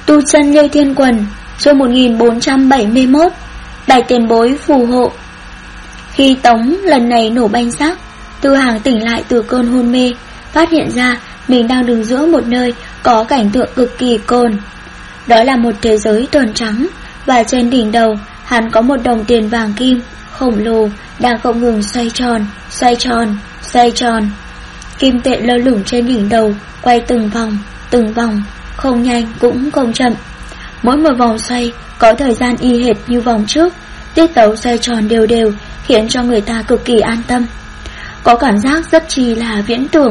Tu chân Liêu Thiên Quần, chương 1471, Bạch tiền bối phù hộ. Khi Tống lần này nổ banh xác, Tư Hàng tỉnh lại từ cơn hôn mê, phát hiện ra mình đang đứng giữa một nơi có cảnh tượng cực kỳ cồn. Đó là một thế giới tuần trắng, và trên đỉnh đầu hắn có một đồng tiền vàng kim khổng lồ đang không ngừng xoay tròn, xoay tròn, xoay tròn. Kim tệ lơ lửng trên đỉnh đầu quay từng vòng, không nhanh cũng không chậm. Mỗi một vòng xoay có thời gian y hệt như vòng trước, tiết tấu xoay tròn đều đều khiến cho người ta cực kỳ an tâm, có cảm giác rất chi là viễn tưởng.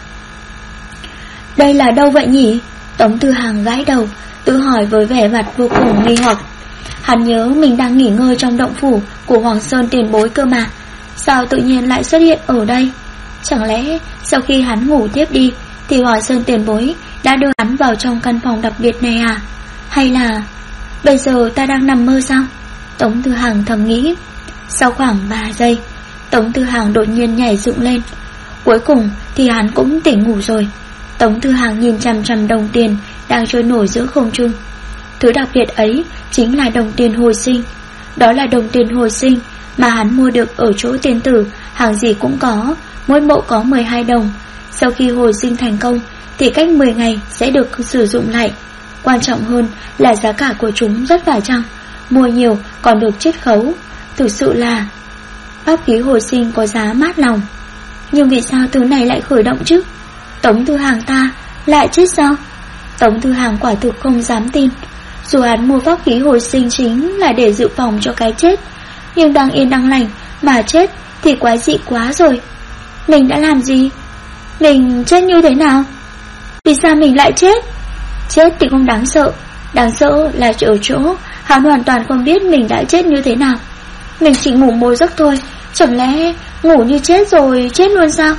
Đây là đâu vậy nhỉ? Tống Tư Hàng gãi đầu, tự hỏi với vẻ mặt vô cùng nghi hoặc. Hắn nhớ mình đang nghỉ ngơi trong động phủ của Hoàng Sơn tiền bối cơ mà, sao tự nhiên lại xuất hiện ở đây? Chẳng lẽ sau khi hắn ngủ tiếp đi thì Hoàng Sơn tiền bối đã đưa hắn vào trong căn phòng đặc biệt này à? Hay là bây giờ ta đang nằm mơ sao? Tống Tư Hàng thầm nghĩ. Sau khoảng 3 giây, Tống Tư Hàng đột nhiên nhảy dựng lên. Cuối cùng thì hắn cũng tỉnh ngủ rồi. Tống Tư Hàng nhìn chằm chằm đồng tiền đang trôi nổi giữa không trung. Thứ đặc biệt ấy chính là đồng tiền hồi sinh. Đó là đồng tiền hồi sinh mà hắn mua được ở chỗ tiền tử, hàng gì cũng có, mỗi bộ có 12 đồng. Sau khi hồi sinh thành công thì cách 10 ngày sẽ được sử dụng lại. Quan trọng hơn là giá cả của chúng rất phải chăng, mua nhiều còn được chiết khấu. Thực sự là pháp khí hồi sinh có giá mát lòng. Nhưng vì sao thứ này lại khởi động chứ? Tống Tư Hàng ta lại chết sao? Tống Tư Hàng quả thực không dám tin. Dù hắn mua pháp khí hồi sinh chính là để dự phòng cho cái chết, nhưng đang yên đang lành mà chết thì quái dị quá rồi. Mình đã làm gì? Mình chết như thế nào? Vì sao mình lại chết? Chết thì không đáng sợ, đáng sợ là ở chỗ hắn hoàn toàn không biết mình đã chết như thế nào. Mình chỉ ngủ một giấc thôi, chẳng lẽ ngủ như chết rồi chết luôn sao?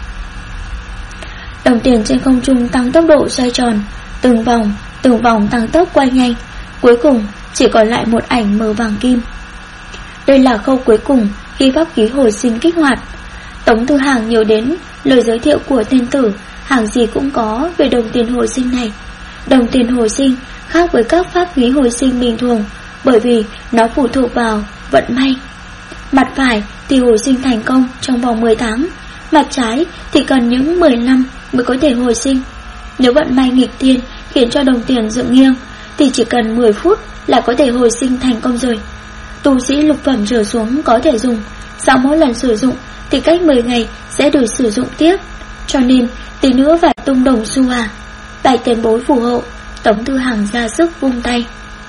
Đồng tiền trên không trung tăng tốc độ xoay tròn, từng vòng tăng tốc quay nhanh, cuối cùng chỉ còn lại một ảnh mờ vàng kim. Đây là khâu cuối cùng khi pháp khí hồi sinh kích hoạt. Tống Tư Hàng nhớ đến lời giới thiệu của tên tử, hàng gì cũng có về đồng tiền hồi sinh này. Đồng tiền hồi sinh khác với các pháp khí hồi sinh bình thường, bởi vì nó phụ thuộc vào vận may. Mặt phải thì hồi sinh thành công trong vòng 10 tháng, mặt trái thì cần những 10 năm mới có thể hồi sinh. Nếu vận may nghịch thiên khiến cho đồng tiền dựng nghiêng thì chỉ cần 10 phút là có thể hồi sinh thành công rồi. Tu sĩ lục phẩm trở xuống có thể dùng, sau mỗi lần sử dụng thì cách 10 ngày sẽ được sử dụng tiếp. Cho nên tí nữa phải tung đồng xu à? Bạch tiền bối phù hộ. Tống Tư Hàng ra sức vung tay.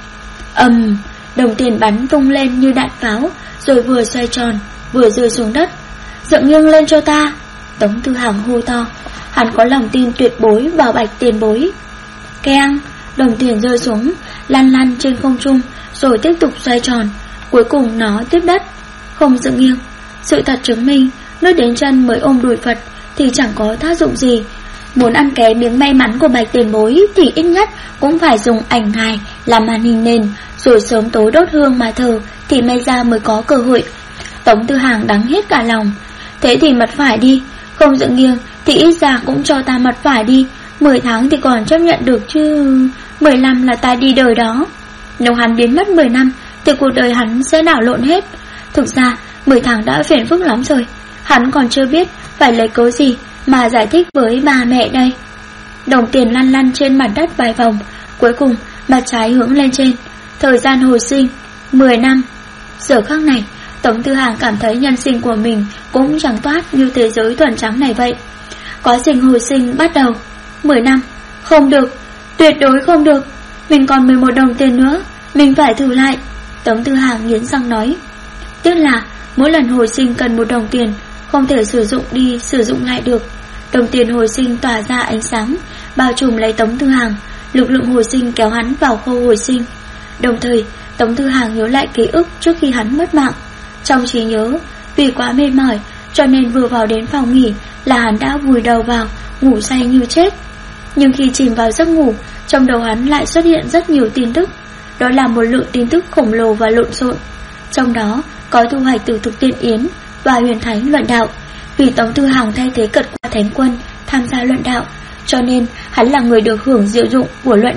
Đồng tiền bắn tung lên như đạn pháo, rồi vừa xoay tròn vừa rơi xuống đất. Dựng nghiêng lên cho ta! Tống Tư Hàng hô to. Hắn có lòng tin tuyệt đối vào Bạch tiền bối. Keng! Đồng tiền rơi xuống, lăn trên không trung, rồi tiếp tục xoay tròn. Cuối cùng nó tiếp đất, không dựng nghiêng. Sự thật chứng minh, nước đến chân mới ôm đùi Phật thì chẳng có tác dụng gì. Muốn ăn ké miếng may mắn của Bạch tiền bối thì ít nhất cũng phải dùng ảnh ngài làm màn hình nền, rồi sớm tối đốt hương mà thờ thì may ra mới có cơ hội. Tống Tư Hàng đắng hết cả lòng. Thế thì mặt phải đi, không dựng nghiêng thì ít ra cũng cho ta mặt phải đi. 10 tháng thì còn chấp nhận được chứ, 15 là ta đi đời đó. Nếu hắn biến mất 10 năm thì cuộc đời hắn sẽ đảo lộn hết. Thực ra 10 tháng đã phiền phức lắm rồi, hắn còn chưa biết phải lấy cớ gì mà giải thích với bà mẹ đây. Đồng tiền lăn trên mặt đất vài vòng, cuối cùng mặt trái hướng lên trên. Thời gian hồi sinh 10 năm. Giờ khắc này Tống Tư Hàng cảm thấy nhân sinh của mình cũng chẳng toát như thế giới thuần trắng này vậy. Quá trình hồi sinh bắt đầu. 10 năm, không được, tuyệt đối không được. Mình còn 11 đồng tiền nữa, mình phải thử lại. Tống Tư Hàng nghiến răng nói. Tức là mỗi lần hồi sinh cần 1 đồng tiền, không thể sử dụng đi sử dụng lại được. Đồng tiền hồi sinh tỏa ra ánh sáng, bao trùm lấy Tống Tư Hàng. Lực lượng hồi sinh kéo hắn vào khâu hồi sinh. Đồng thời Tống Tư Hàng nhớ lại ký ức trước khi hắn mất mạng. Trong trí nhớ, vì quá mệt mỏi cho nên vừa vào đến phòng nghỉ là hắn đã vùi đầu vào, ngủ say như chết. Nhưng khi chìm vào giấc ngủ, trong đầu hắn lại xuất hiện rất nhiều tin tức. Đó là một lượng tin tức khổng lồ và lộn xộn. Trong đó có thu hoạch từ thực tiên yến và huyền thánh luận đạo. Vì Tống Tư Hàng thay thế Cật Qua Thánh Quân tham gia luận đạo, cho nên hắn là người được hưởng diệu dụng của luận đạo.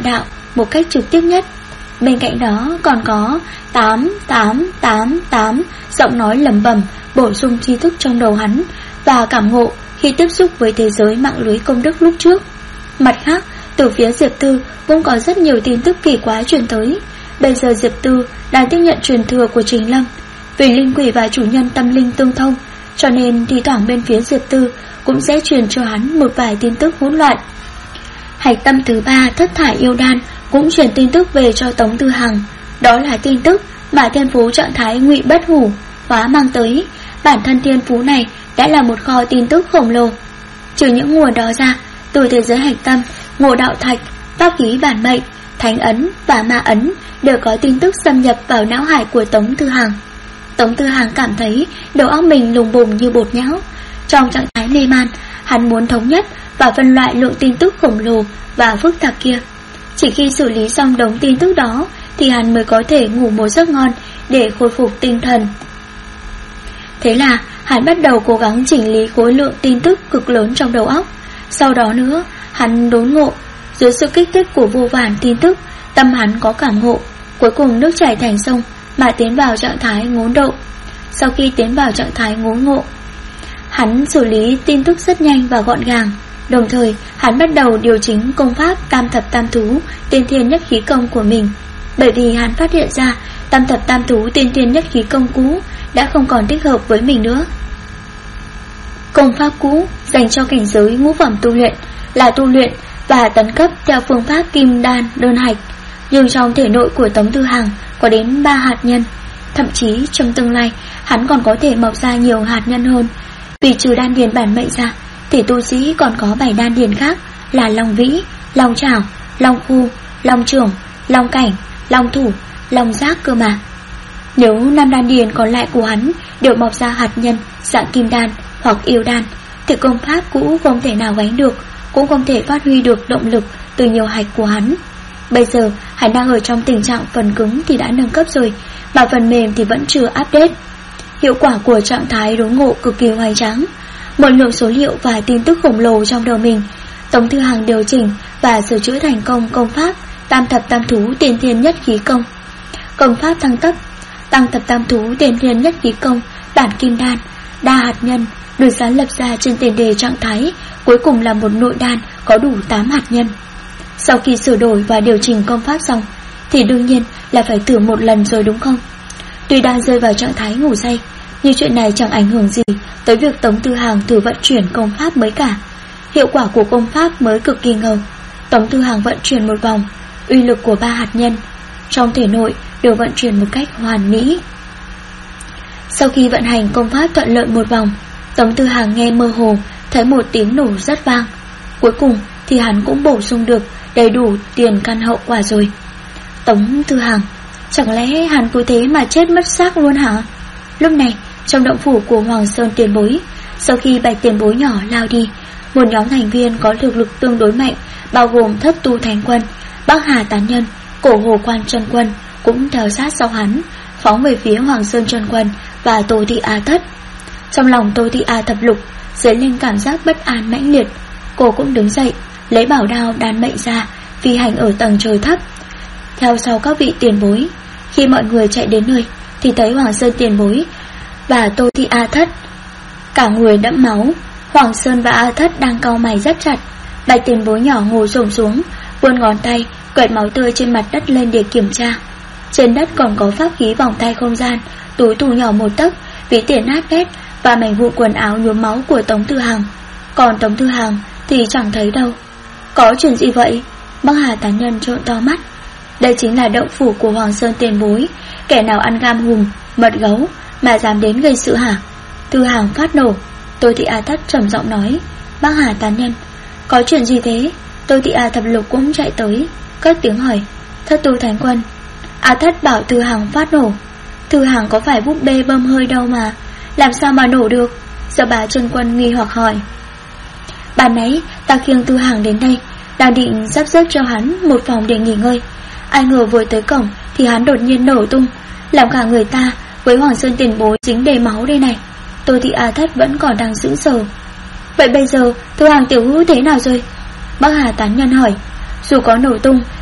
một cách trực tiếp nhất. Bên cạnh đó còn có 8888 giọng nói lẩm bẩm bổ sung tri thức trong đầu hắn và cảm ngộ khi tiếp xúc với thế giới mạng lưới công đức lúc trước. Mặt khác, từ phía Diệp Tư cũng có rất nhiều tin tức kỳ quái truyền tới. Bây giờ Diệp Tư đang tiếp nhận truyền thừa của Trình Lâm. Vì linh quỷ và chủ nhân tâm linh tương thông, cho nên thi thoảng bên phía Diệp Tư cũng sẽ truyền cho hắn một vài tin tức hỗn loạn. Hạch tâm thứ 3 thất thải yêu đan cũng truyền tin tức về cho Tống Tư Hằng. Đó là tin tức mà thiên phú trạng thái Ngụy Bất Hủ hóa mang tới. Bản thân thiên phú này đã là một kho tin tức khổng lồ. Trừ những nguồn đó ra, từ thế giới hạch tâm, Ngộ Đạo Thạch, pháp khí bản mệnh, thánh ấn và ma ấn đều có tin tức xâm nhập vào não hải của Tống Tư Hằng. Tống Tư Hằng cảm thấy đầu óc mình lùng bùng như bột nhão. Trong trạng thái mê man, hắn muốn thống nhất và phân loại lượng tin tức khổng lồ và phức tạp kia. Chỉ khi xử lý xong đống tin tức đó thì hắn mới có thể ngủ một giấc ngon để khôi phục tinh thần. Thế là hắn bắt đầu cố gắng chỉnh lý khối lượng tin tức cực lớn trong đầu óc. Sau đó nữa, hắn đốn ngộ. Dưới sự kích thích của vô vàn tin tức, tâm hắn có cảm ngộ. Cuối cùng nước chảy thành sông mà tiến vào trạng thái ngốn độ. Sau khi tiến vào trạng thái ngốn ngộ, hắn xử lý tin tức rất nhanh và gọn gàng. Đồng thời hắn bắt đầu điều chỉnh công pháp tam thập tam thú tiên thiên nhất khí công của mình. Bởi vì hắn phát hiện ra tam thập tam thú tiên thiên nhất khí công cũ đã không còn thích hợp với mình nữa. Công pháp cũ dành cho cảnh giới ngũ phẩm tu luyện là tu luyện và tấn cấp theo phương pháp kim đan đơn hạch. Nhưng trong thể nội của Tống Tư Hằng có đến 3 hạt nhân. Thậm chí trong tương lai hắn còn có thể mọc ra nhiều hạt nhân hơn. Vì trừ đan điền bản mệnh ra thì tu sĩ còn có 7 đan điền khác là Long Vĩ, Long Trảo, Long Khu, Long Trưởng, Long Cảnh, Long Thủ, Long Giác cơ mà. Nếu 5 đan điền còn lại của hắn đều mọc ra hạt nhân dạng kim đan hoặc yêu đan thì công pháp cũ không thể nào gánh được, cũng không thể phát huy được động lực từ nhiều hạch của hắn. Bây giờ hắn đang ở trong tình trạng phần cứng thì đã nâng cấp rồi, mà phần mềm thì vẫn chưa update. Hiệu quả của trạng thái đốn ngộ cực kỳ hoành tráng. Một lượng số liệu và tin tức khổng lồ trong đầu mình, Tống Tư Hằng điều chỉnh và sửa chữa thành công công pháp tam thập tam thú tiên thiên nhất khí công. Công pháp thăng cấp tăng thập tam thú tiên thiên nhất khí công bản kim đan đa hạt nhân được sáng lập ra trên tiền đề trạng thái cuối cùng là một nội đan có đủ 8 hạt nhân. Sau khi sửa đổi và điều chỉnh công pháp xong thì đương nhiên là phải thử một lần rồi đúng không? Tuy đang rơi vào trạng thái ngủ say, nhưng chuyện này chẳng ảnh hưởng gì tới việc Tống Tư Hằng thử vận chuyển công pháp mới cả. Hiệu quả của công pháp mới cực kỳ ngầu. Tống Tư Hằng vận chuyển một vòng, uy lực của 3 hạt nhân trong thể nội đều vận chuyển một cách hoàn mỹ. Sau khi vận hành công pháp thuận lợi một vòng, Tống Tư Hằng nghe mơ hồ thấy một tiếng nổ rất vang. Cuối cùng thì hắn cũng bổ sung được đầy đủ tiền căn hậu quả rồi. Tống Tư Hằng, chẳng lẽ hắn cứ thế mà chết mất xác luôn hả? Lúc này trong động phủ của Hoàng Sơn tiền bối, sau khi Bạch tiền bối nhỏ lao đi, một nhóm thành viên có thực lực tương đối mạnh, bao gồm Thất Tu Thánh Quân, Bắc Hà Tán Nhân, Cổ Hồ Quan Chân Quân cũng theo sát sau hắn, phóng về phía Hoàng Sơn Chân Quân và Tô Thị A Thất. Trong lòng Tô Thị A Thập Lục dấy lên cảm giác bất an mãnh liệt. Cô cũng đứng dậy, lấy bảo đao đan mệnh ra, phi hành ở tầng trời thấp, theo sau các vị tiền bối. Khi mọi người chạy đến nơi thì thấy Hoàng Sơn tiền bối và Tô Thị A Thất cả người đẫm máu. Hoàng Sơn và A Thất đang cau mày rất chặt. Bạch tiền bối nhỏ ngồi xổm xuống, vươn ngón tay quẹt máu tươi trên mặt đất lên để kiểm tra. Trên đất còn có pháp khí vòng tay không gian, túi tù nhỏ 1 tấc, ví tiền nát bét và mảnh vụn quần áo nhuốm máu của Tống Tư Hằng. Còn Tống Tư Hằng thì chẳng thấy đâu. Có chuyện gì vậy? Bắc Hà Tán Nhân trợn to mắt. Đây chính là động phủ của Hoàng Sơn tiền bối, kẻ nào ăn gam hùm, mật gấu mà dám đến gây sự hả? Tư Hằng phát nổ. Tô Thị A Thất trầm giọng nói. Bắc Hà Tán Nhân, có chuyện gì thế? Tô Thị A Thập Lục cũng chạy tới, cất tiếng hỏi. Thất Tu Thánh Quân. A Thất bảo Tư Hằng phát nổ. Tư Hằng có phải búp bê bơm hơi đâu mà, làm sao mà nổ được? Giờ bà Chân Quân nghi hoặc hỏi. Ban nãy ta khiêng Tư Hằng đến đây, đang định sắp xếp cho hắn một phòng để nghỉ ngơi. Ai ngờ vừa tới cổng thì hắn đột nhiên nổ tung, làm cả người ta với Hoàng Sơn tiền bối dính đầy máu đây này. Tô Thị A Thất vẫn còn đang sững sờ. Vậy bây giờ Tư Hằng tiểu hữu thế nào rồi? Bắc Hà Tán Nhân hỏi. Dù có nổ tung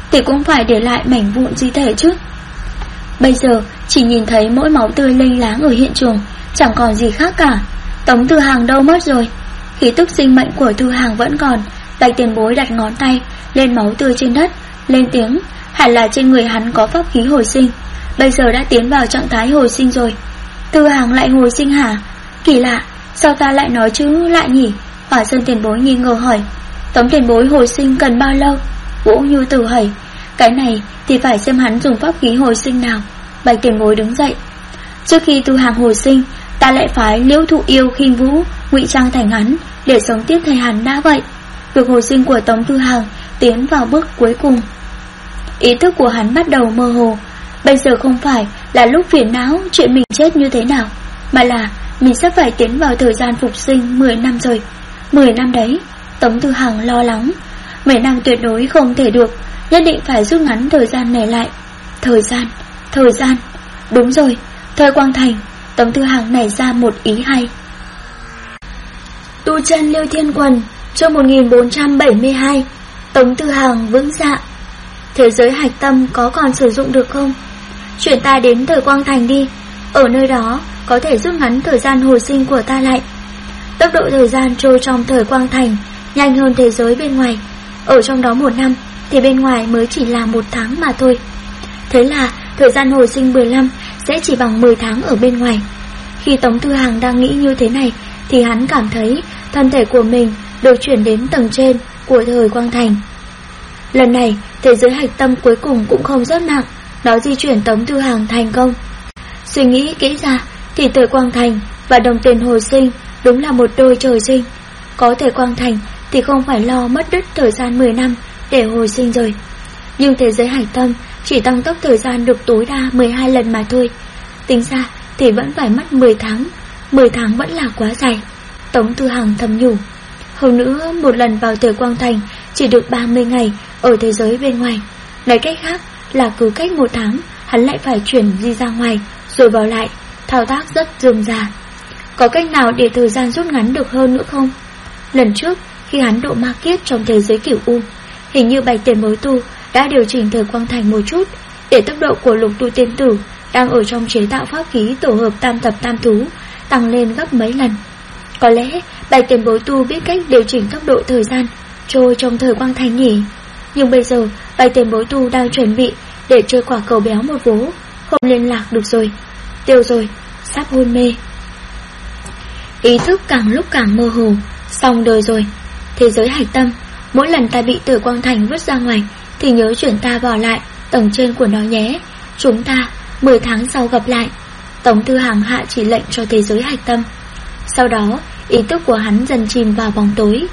thì cũng phải để lại mảnh vụn di thể chứ. Bây giờ chỉ nhìn thấy mỗi máu tươi lênh láng ở hiện trường, chẳng còn gì khác cả. Tống Tư Hằng đâu mất rồi? Khí tức sinh mệnh của Tư Hằng vẫn còn. Bạch tiền bối đặt ngón tay lên máu tươi trên đất, lên tiếng. Hẳn là trên người hắn có pháp khí hồi sinh, bây giờ đã tiến vào trạng thái hồi sinh rồi. Tư Hằng lại hồi sinh hả? Kỳ lạ, sao ta lại nói chứ lạ nhỉ? Hỏa Sơn tiền bối nghi ngờ hỏi. Tống tiền bối hồi sinh cần bao lâu? Vũ Như Tử hẩy. Cái này thì phải xem hắn dùng pháp khí hồi sinh nào. Bạch tiền bối đứng dậy. Trước khi Tư Hằng hồi sinh, ta lại phái Liễu Thụ Yêu Khinh Vũ ngụy trang thành hắn để sống tiếp thay hắn đã vậy. Việc hồi sinh của Tống Tư Hằng tiến vào bước cuối cùng. Ý thức của hắn bắt đầu mơ hồ. Bây giờ không phải là lúc phiền não chuyện mình chết như thế nào, mà là mình sắp phải tiến vào thời gian phục sinh 10 năm rồi. 10 năm đấy. Tống Tư Hằng lo lắng. 10 năm tuyệt đối không thể được, nhất định phải rút ngắn thời gian này lại. Thời gian. Đúng rồi, thời Quang Thành. Tống Tư Hằng nảy ra một ý hay. Tu chân Liêu Thiên Quần, chương 1472. Tống Tư Hằng vững dạ. Thế giới hạch tâm có còn sử dụng được không? Chuyển ta đến thời Quang Thành đi. Ở nơi đó có thể rút ngắn thời gian hồi sinh của ta lại. Tốc độ thời gian trôi trong thời Quang Thành nhanh hơn thế giới bên ngoài. Ở trong đó 1 năm thì bên ngoài mới chỉ là 1 tháng mà thôi. Thế là thời gian hồi sinh 15 sẽ chỉ bằng 10 tháng ở bên ngoài. Khi Tống Tư Hằng đang nghĩ như thế này thì hắn cảm thấy thân thể của mình được chuyển đến tầng trên của thời Quang Thành. Lần này thế giới hạch tâm cuối cùng cũng không rất nặng, nó di chuyển Tống Tư Hằng thành công. Suy nghĩ kỹ ra thì thời Quang Thành và đồng tiền hồi sinh đúng là một đôi trời sinh. Có thời Quang Thành thì không phải lo mất đứt thời gian 10 năm để hồi sinh rồi. Nhưng thế giới hạch tâm chỉ tăng tốc thời gian được tối đa 12 lần mà thôi. Tính ra thì vẫn phải mất 10 tháng. 10 tháng vẫn là quá dài. Tống Tư Hằng thầm nhủ. Hơn nữa một lần vào thời Quang Thành chỉ được 30 ngày ở thế giới bên ngoài. Nói cách khác là cứ cách 1 tháng hắn lại phải chuyển di ra ngoài rồi vào lại. Thao tác rất rườm rà. Có cách nào để thời gian rút ngắn được hơn nữa không? Lần trước khi hắn độ ma kiết trong thế giới Cửu U, hình như Bạch Tiền Bối Tu đã điều chỉnh thời Quang Thành một chút để tốc độ của Lục Tu Tiên Tử đang ở trong chế tạo pháp khí tổ hợp tam thập tam thú tăng lên gấp mấy lần. Có lẽ Bạch Tiền Bối Tu biết cách điều chỉnh tốc độ thời gian trôi trong thời Quang Thành nhỉ. Nhưng bây giờ Bạch Tiền Bối Tu đang chuẩn bị để chơi quả cầu béo một vố, không liên lạc được rồi. Tiêu rồi, sắp hôn mê. Ý thức càng lúc càng mơ hồ. Xong đời rồi. Thế giới hạch tâm, mỗi lần ta bị từ Quang Thành vứt ra ngoài thì nhớ chuyển ta vào lại tầng trên của nó nhé. Chúng ta 10 tháng sau gặp lại. Tống Tư Hằng hạ chỉ lệnh cho thế giới hạch tâm. Sau đó ý thức của hắn dần chìm vào bóng tối.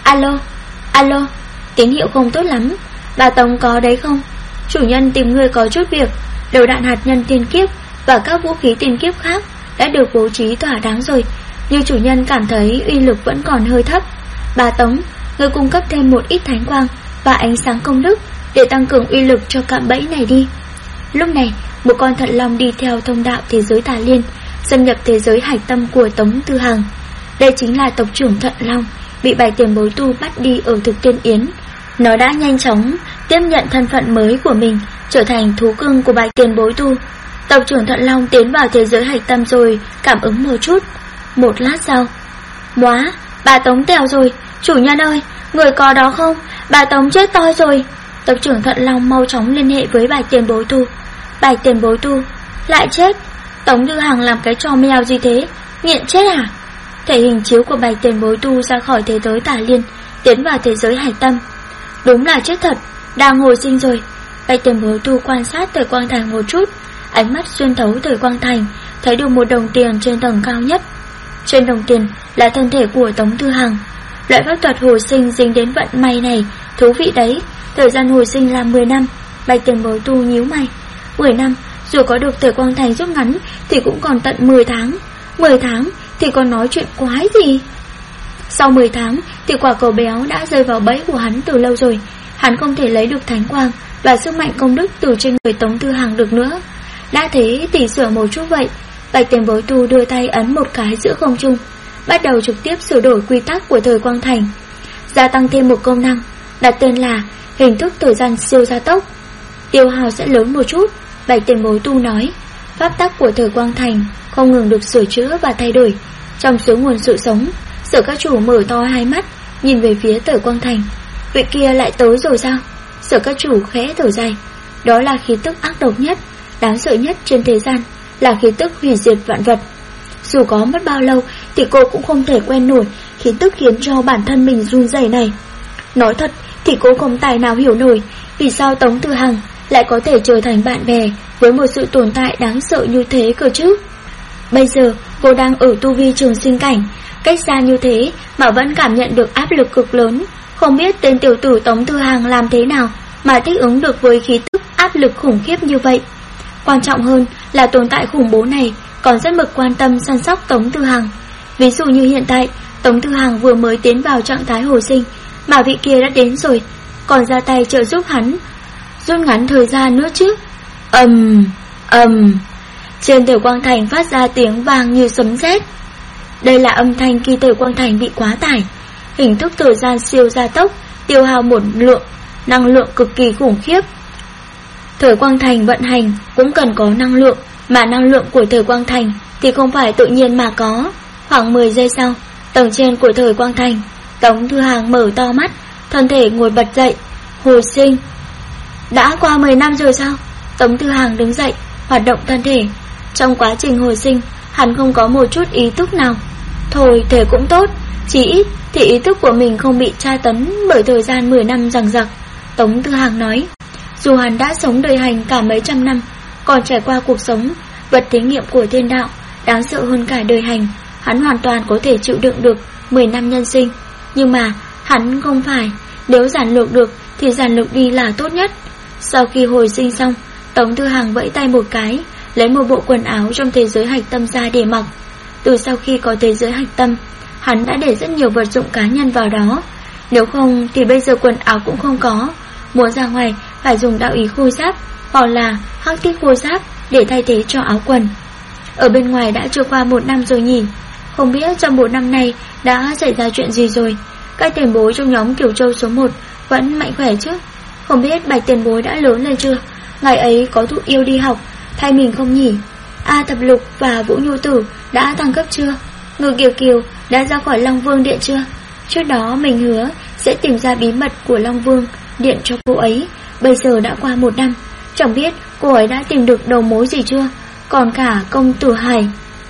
Alo, tín hiệu không tốt lắm. Bà Tống có đấy không? Chủ nhân tìm người có chút việc. Đầu đạn hạt nhân tiên kiếp và các vũ khí tiên kiếp khác đã được bố trí thỏa đáng rồi, nhưng chủ nhân cảm thấy uy lực vẫn còn hơi thấp. Bà Tống, người cung cấp thêm một ít thánh quang và ánh sáng công đức để tăng cường uy lực cho cạm bẫy này đi. Lúc này một con thận long đi theo thông đạo thế giới Tà Liên xâm nhập thế giới hạch tâm của Tống Tư Hằng. Đây chính là tộc trưởng thận long bị Bạch Tiền Bối Tu bắt đi ở Thực Tiên Yến. Nó đã nhanh chóng tiếp nhận thân phận mới của mình, trở thành thú cưng của Bạch Tiền Bối Tu. Tộc trưởng thận long tiến vào thế giới hạch tâm rồi cảm ứng một chút. Một lát sau, móa, bà Tống tèo rồi. Chủ nhân ơi, người có đó không? Bà Tống chết toi rồi. Tộc trưởng thận long mau chóng liên hệ với Bạch Tiền Bối Tu. Bạch Tiền Bối Tu lại chết. Tống Tư Hằng làm cái trò mèo gì thế? Nghiện chết à? Thể hình chiếu của Bạch Tiền Bối Tu ra khỏi thế giới Tà Liên, tiến vào thế giới hạch tâm. Đúng là chết thật, đang hồi sinh rồi. Bạch Tiền Bối Tu quan sát thời Quang Thành một chút, ánh mắt xuyên thấu thời Quang Thành, thấy được một đồng tiền trên tầng cao nhất. Trên đồng tiền là thân thể của Tống Tư Hằng. Loại pháp thuật hồi sinh dính đến vận may này thú vị đấy. Thời gian hồi sinh là 10 năm. Bạch Tiền Bối Tu nhíu mày. 10 năm, dù có được thời Quang Thành rút ngắn thì cũng còn tận 10 tháng. 10 tháng thì còn nói chuyện quái gì. Sau 10 tháng thì quả cầu béo đã rơi vào bẫy của hắn từ lâu rồi. Hắn không thể lấy được thánh quang và sức mạnh công đức từ trên người Tống Tư Hằng được nữa. Đã thế tỉ sửa một chút vậy. Bạch Tiền Bối Tu đưa tay ấn một cái giữa không trung, bắt đầu trực tiếp sửa đổi quy tắc của thời Quang Thành, gia tăng thêm một công năng, đặt tên là hình thức thời gian siêu gia tốc, tiêu hao sẽ lớn một chút. Bạch tiền bối tu nói, pháp tắc của thời quang thành không ngừng được sửa chữa và thay đổi. Trong suối nguồn sự sống, Sở các chủ mở to hai mắt, nhìn về phía thời quang thành. Vị kia lại tới rồi sao? Sở các chủ khẽ thở dài. Đó là khí tức ác độc nhất, đáng sợ nhất trên thế gian, là khí tức hủy diệt vạn vật. Dù có mất bao lâu thì cô cũng không thể quen nổi khí tức khiến cho bản thân mình run rẩy này. Nói thật thì cô không tài nào hiểu nổi vì sao Tống Tư Hằng lại có thể trở thành bạn bè với một sự tồn tại đáng sợ như thế cơ chứ. Bây giờ cô đang ở tu vi trường sinh cảnh, cách xa như thế mà vẫn cảm nhận được áp lực cực lớn. Không biết tên tiểu tử Tống Tư Hằng làm thế nào mà thích ứng được với khí tức áp lực khủng khiếp như vậy. Quan trọng hơn là tồn tại khủng bố này còn rất mực quan tâm săn sóc Tống Tư Hằng. Ví dụ như hiện tại Tống Tư Hằng vừa mới tiến vào trạng thái hồi sinh, mà vị kia đã đến rồi, còn ra tay trợ giúp hắn rút ngắn thời gian nữa chứ. Trên Thời Quang Thành phát ra tiếng vang như sấm sét. Đây là âm thanh khi Thời Quang Thành bị quá tải, hình thức thời gian siêu gia tốc, tiêu hao một lượng năng lượng cực kỳ khủng khiếp. Thời Quang Thành vận hành cũng cần có năng lượng, mà năng lượng của Thời Quang Thành thì không phải tự nhiên mà có. Khoảng 10 giây sau, tầng trên của Thời Quang Thành, Tống Tư Hằng mở to mắt, thân thể ngồi bật dậy. Hồi sinh. Đã qua 10 năm rồi sao? Tống Tư Hằng đứng dậy, hoạt động thân thể. Trong quá trình hồi sinh, hắn không có một chút ý thức nào. Thôi thế cũng tốt, chỉ ít thì ý thức của mình không bị tra tấn bởi thời gian 10 năm dằng dặc. Tống Tư Hằng nói, dù hắn đã sống đời hành cả mấy trăm năm, còn trải qua cuộc sống vật thí nghiệm của thiên đạo đáng sợ hơn cả đời hành, hắn hoàn toàn có thể chịu đựng được 10 năm nhân sinh. Nhưng mà hắn không phải, nếu giản lược được thì giản lược đi là tốt nhất. Sau khi hồi sinh xong, Tống Tư Hằng vẫy tay một cái, lấy một bộ quần áo trong thế giới hạch tâm ra để mặc. Từ sau khi có thế giới hạch tâm, hắn đã để rất nhiều vật dụng cá nhân vào đó. Nếu không thì bây giờ quần áo cũng không có. Muốn ra ngoài phải dùng đạo ý khôi giáp hoặc là hắc thiết khôi giáp để thay thế cho áo quần. Ở bên ngoài đã trôi qua 1 năm rồi nhỉ. Không biết trong 1 năm này đã xảy ra chuyện gì rồi. Các tiền bối trong nhóm Kiều Châu số 1 vẫn mạnh khỏe chứ? Không biết Bạch tiền bối đã lớn lên chưa? Ngày ấy có thụ yêu đi học thay mình không nhỉ? A Thập Lục và Vũ Nhu Tử đã tăng cấp chưa? Ngư Kiều Kiều đã ra khỏi Long Vương Điện chưa? Trước đó mình hứa sẽ tìm ra bí mật của Long Vương Điện cho cô ấy. Bây giờ đã qua 1 năm, chẳng biết cô ấy đã tìm được đầu mối gì chưa? Còn cả công tử Hải,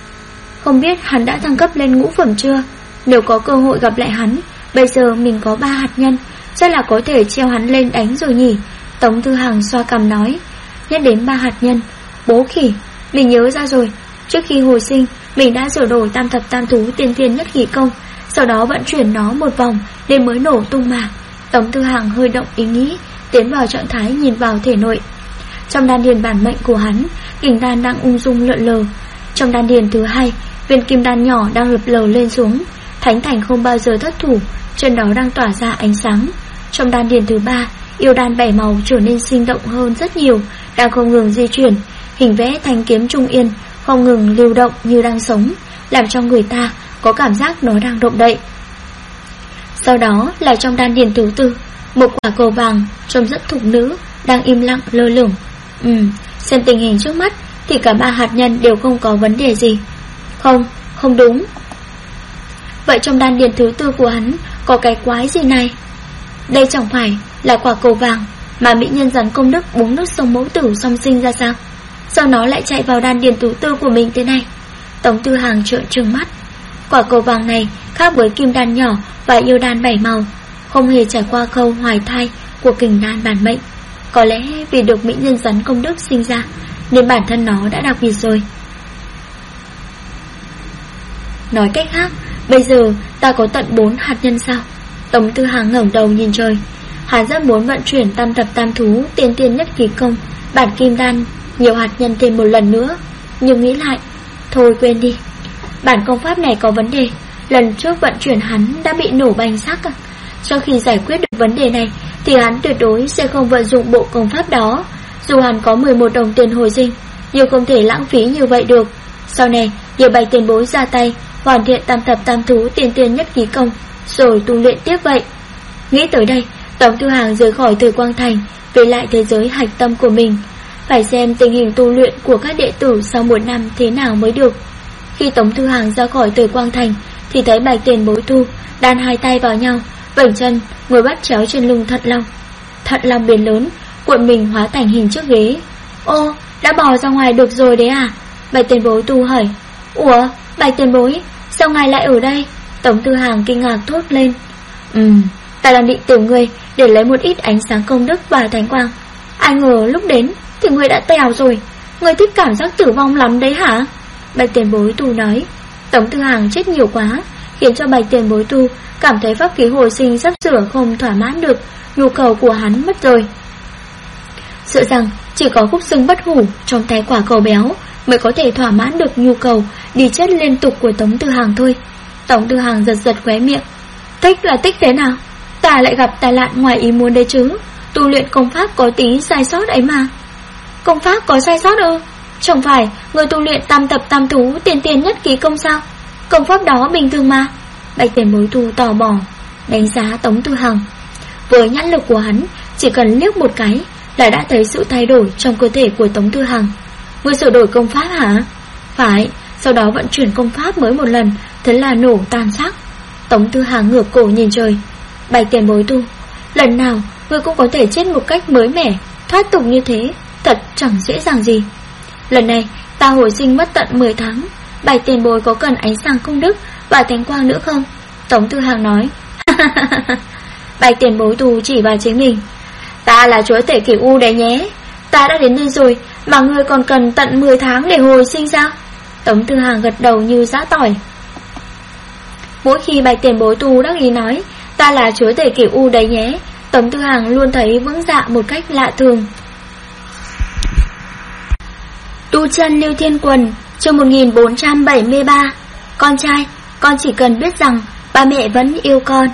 không biết hắn đã thăng cấp lên ngũ phẩm chưa? Nếu có cơ hội gặp lại hắn, bây giờ mình có 3 hạt nhân, chắc là có thể treo hắn lên đánh rồi nhỉ. Tống Tư Hằng xoa cằm nói. Nhắc đến 3 hạt nhân, bố khỉ, mình nhớ ra rồi. Trước khi hồi sinh, mình đã sửa đổi Tam Thập Tam Thú tiên thiên nhất khí công, sau đó vận chuyển nó một vòng nên mới nổ tung mà. Tống Tư Hằng hơi động ý nghĩ, tiến vào trạng thái nhìn vào thể nội. Trong đan điền bản mệnh của hắn, kình đan đang ung dung lượn lờ. Trong đan điền thứ 2, viên kim đan nhỏ đang lập lờ lên xuống. Thánh thành không bao giờ thất thủ, trên đó đang tỏa ra ánh sáng. Trong đan điền thứ 3, yêu đan 7 màu trở nên sinh động hơn rất nhiều, đang không ngừng di chuyển. Hình vẽ thanh kiếm trung yên không ngừng lưu động như đang sống, làm cho người ta có cảm giác nó đang động đậy. Sau đó là trong đan điền thứ 4, một quả cầu vàng trông rất thục nữ đang im lặng lơ lửng. Xem tình hình trước mắt thì cả 3 hạt nhân đều không có vấn đề gì. Không đúng. Vậy trong đan điền thứ 4 của hắn có cái quái gì này? Đây chẳng phải là quả cầu vàng mà mỹ nhân rắn công đức 4 nước sông mẫu tử song sinh ra sao? Sao nó lại chạy vào đan điền thứ 4 của mình thế này? Tống Tư Hằng trợn trừng mắt. Quả cầu vàng này khác với kim đan nhỏ và yêu đan 7 màu, không hề trải qua khâu hoài thai của kình đan bản mệnh. Có lẽ vì được mỹ nhân rắn công đức sinh ra nên bản thân nó đã đặc biệt rồi. Nói cách khác, bây giờ ta có tận 4 hạt nhân sao? Tống Tư Hằng ngẩng đầu nhìn trời. Hắn rất muốn vận chuyển Tam Thập Tam Thú tiên tiên nhất khí công, bản kim đan nhiều hạt nhân thêm một lần nữa, nhưng nghĩ lại, thôi quên đi. Bản công pháp này có vấn đề. Lần trước vận chuyển hắn đã bị nổ banh xác à? Sau khi giải quyết được vấn đề này thì hắn tuyệt đối sẽ không vận dụng bộ công pháp đó. Dù hắn có 11 đồng tiền hồi sinh, nhưng không thể lãng phí như vậy được. Sau này nhờ Bạch tiền bối ra tay hoàn thiện Tam Thập Tam Thú tiên tiên nhất khí công, rồi tu luyện tiếp vậy. Nghĩ tới đây, Tống Tư Hàng rời khỏi Thời Quang Thành, về lại thế giới hạch tâm của mình. Phải xem tình hình tu luyện của các đệ tử sau một năm thế nào mới được. Khi Tống Tư Hàng ra khỏi Thời Quang Thành thì thấy Bạch Tiền Bối Tu đan hai tay vào nhau, vểnh chân ngồi bắt chéo trên lưng Thận Long. Thận Long biến lớn, cuộn mình hóa thành hình chiếc ghế. Ô, đã bò ra ngoài được rồi đấy à? Bạch Tiền Bối Tu hỏi. Ủa, Bạch Tiền Bối, sao ngài lại ở đây? Tống Tư Hàng kinh ngạc thốt lên. Ta đang định tìm người để lấy một ít ánh sáng công đức và thánh quang. Ai ngờ lúc đến thì người đã tèo rồi. Người thích cảm giác tử vong lắm đấy hả? Bạch Tiền Bối Tu nói. Tống Tư Hàng chết nhiều quá, khiến cho Bạch Tiền Bối Tu cảm thấy pháp khí hồi sinh sắp sửa không thỏa mãn được nhu cầu của hắn mất rồi. Sợ rằng chỉ có khúc xương bất hủ trong tay quả cầu béo mới có thể thỏa mãn được nhu cầu đi chết liên tục của Tống Tư Hàng thôi. Tống Tư Hàng giật giật khóe miệng. Thích là thích thế nào? Ta lại gặp tai nạn ngoài ý muốn đấy chứ. Tu luyện công pháp có tí sai sót ấy mà. Công pháp có sai sót ư? Chẳng phải người tu luyện tam tập tam thú tiền nhất ký công sao? Công pháp đó bình thường mà. Bạch Tiền Bối Tu tò mò đánh giá Tống Tư Hàng. Với nhãn lực của hắn, chỉ cần liếc một cái là đã thấy sự thay đổi trong cơ thể của Tống Tư Hàng. Ngươi sửa đổi công pháp hả? Phải, sau đó vận chuyển công pháp mới một lần, thế là nổ tan xác. Tống Tư Hàng ngửa cổ nhìn trời. Bạch Tiền Bối Tu, lần nào ngươi cũng có thể chết một cách mới mẻ, thoát tục như thế, thật chẳng dễ dàng gì. Lần này ta hồi sinh mất tận 10 tháng. Bạch Tiền Bối có cần ánh sáng công đức và thánh quang nữa không? Tống Tư Hàng nói. Bạch Tiền Bối Tu chỉ vào chính mình. Ta là chúa tể Cửu U đấy nhé. Ta đã đến đây rồi mà ngươi còn cần tận 10 tháng để hồi sinh sao? Tống Tư Hàng gật đầu như giã tỏi. Mỗi khi Bạch Tiền Bối Tu đắc ý nói ta là chúa tể Cửu U đấy nhé, Tống Tư Hàng luôn thấy vững dạ một cách lạ thường. Tu chân Lưu Thiên Quần, chương 1473. Con trai, con chỉ cần biết rằng ba mẹ vẫn yêu con.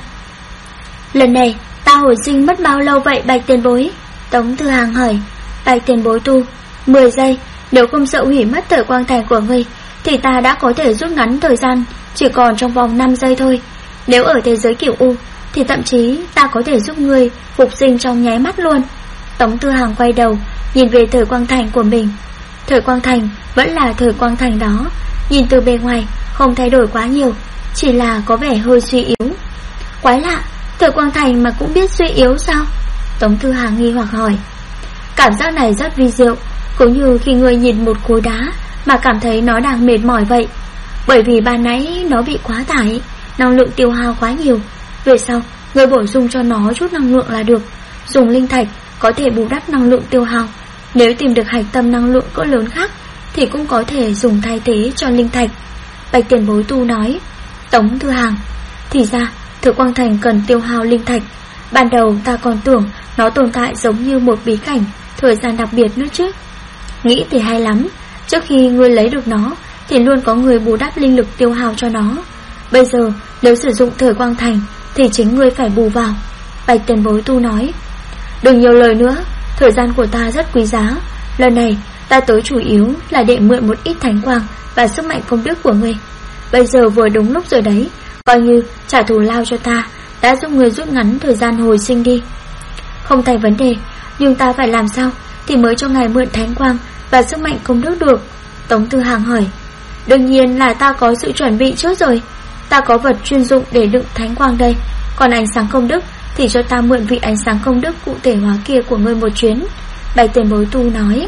Lần này ta hồi sinh mất bao lâu vậy Bạch Tiền Bối? Tống Tư Hàng hỏi. Bạch Tiền Bối Tu, 10 giây. Nếu không sợ hủy mất Thời Quang Thành của ngươi thì ta đã có thể rút ngắn thời gian chỉ còn trong vòng 5 giây thôi. Nếu ở thế giới Cửu U thì thậm chí ta có thể giúp ngươi phục sinh trong nháy mắt luôn. Tống Tư Hàng quay đầu nhìn về Thời Quang Thành của mình. Thời Quang Thành vẫn là Thời Quang Thành đó, nhìn từ bề ngoài không thay đổi quá nhiều, chỉ là có vẻ hơi suy yếu. Quái lạ, Thời Quang Thành mà cũng biết suy yếu sao? Tống Tư Hàng nghi hoặc hỏi. Cảm giác này rất vi diệu, cũng như khi người nhìn một khối đá mà cảm thấy nó đang mệt mỏi vậy. Bởi vì ban nãy nó bị quá tải, năng lượng tiêu hao quá nhiều. Về sau, người bổ sung cho nó chút năng lượng là được. Dùng linh thạch có thể bù đắp năng lượng tiêu hao. Nếu tìm được hạch tâm năng lượng cỡ lớn khác thì cũng có thể dùng thay thế cho linh thạch. Bạch Tiền Bối Tu nói. Tống Tư Hàng, thì ra Thời Quang Thành cần tiêu hao linh thạch. Ban đầu ta còn tưởng nó tồn tại giống như một bí cảnh thời gian đặc biệt nữa chứ. Nghĩ thì hay lắm, trước khi ngươi lấy được nó thì luôn có người bù đắp linh lực tiêu hao cho nó. Bây giờ nếu sử dụng Thời Quang Thành thì chính ngươi phải bù vào. Bạch Tiền Bối Tu nói. Đừng nhiều lời nữa, thời gian của ta rất quý giá. Lần này ta tới chủ yếu là để mượn một ít thánh quang và sức mạnh công đức của ngươi. Bây giờ vừa đúng lúc rồi đấy, coi như trả thù lao cho ta đã giúp ngươi rút ngắn thời gian hồi sinh đi. Không thành vấn đề, nhưng ta phải làm sao thì mới cho ngài mượn thánh quang và sức mạnh công đức được? Tống Tư Hàng hỏi. Đương nhiên là ta có sự chuẩn bị trước rồi. Ta có vật chuyên dụng để đựng thánh quang đây. Còn ánh sáng công đức thì cho ta mượn vị ánh sáng công đức cụ thể hóa kia của ngươi một chuyến. Bạch Tiền Bối Tu nói.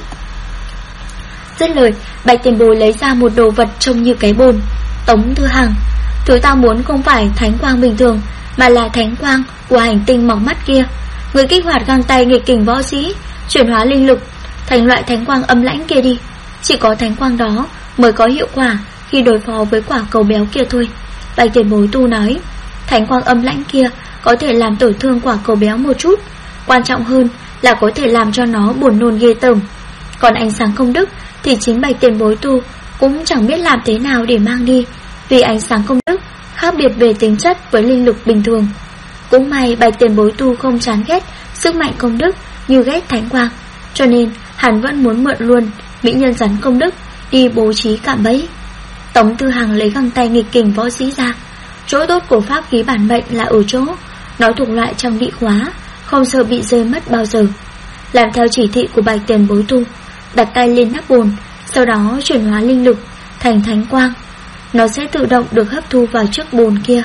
Dứt lời, Bạch Tiền Bối lấy ra một đồ vật trông như cái bồn. Tống Tư Hàng, thứ ta muốn không phải thánh quang bình thường, mà là thánh quang của hành tinh mỏng mắt kia. Người kích hoạt găng tay nghịch kình võ sĩ, chuyển hóa linh lực thành loại thánh quang âm lãnh kia đi. Chỉ có thánh quang đó mới có hiệu quả khi đối phó với quả cầu béo kia thôi. Bạch Tiền Bối Tu nói. Thánh quang âm lãnh kia có thể làm tổn thương quả cầu béo một chút, quan trọng hơn là có thể làm cho nó buồn nôn ghê tởm. Còn ánh sáng công đức thì chính Bạch Tiền Bối Tu cũng chẳng biết làm thế nào để mang đi, vì ánh sáng công đức khác biệt về tính chất với linh lực bình thường. Cũng may Bạch Tiền Bối Tu không chán ghét sức mạnh công đức như ghét thánh quang, cho nên hắn vẫn muốn mượn luôn mỹ nhân rắn công đức đi bố trí cạm bẫy. Tống Tư Hàng lấy găng tay nghịch kình võ sĩ ra. Chỗ tốt của pháp khí bản mệnh là ở chỗ nó thuộc loại trong địa khóa, không sợ bị rơi mất bao giờ. Làm theo chỉ thị của Bạch Tiền Bối tu, đặt tay lên nắp bồn, sau đó chuyển hóa linh lực thành thánh quang. Nó sẽ tự động được hấp thu vào chiếc bồn kia.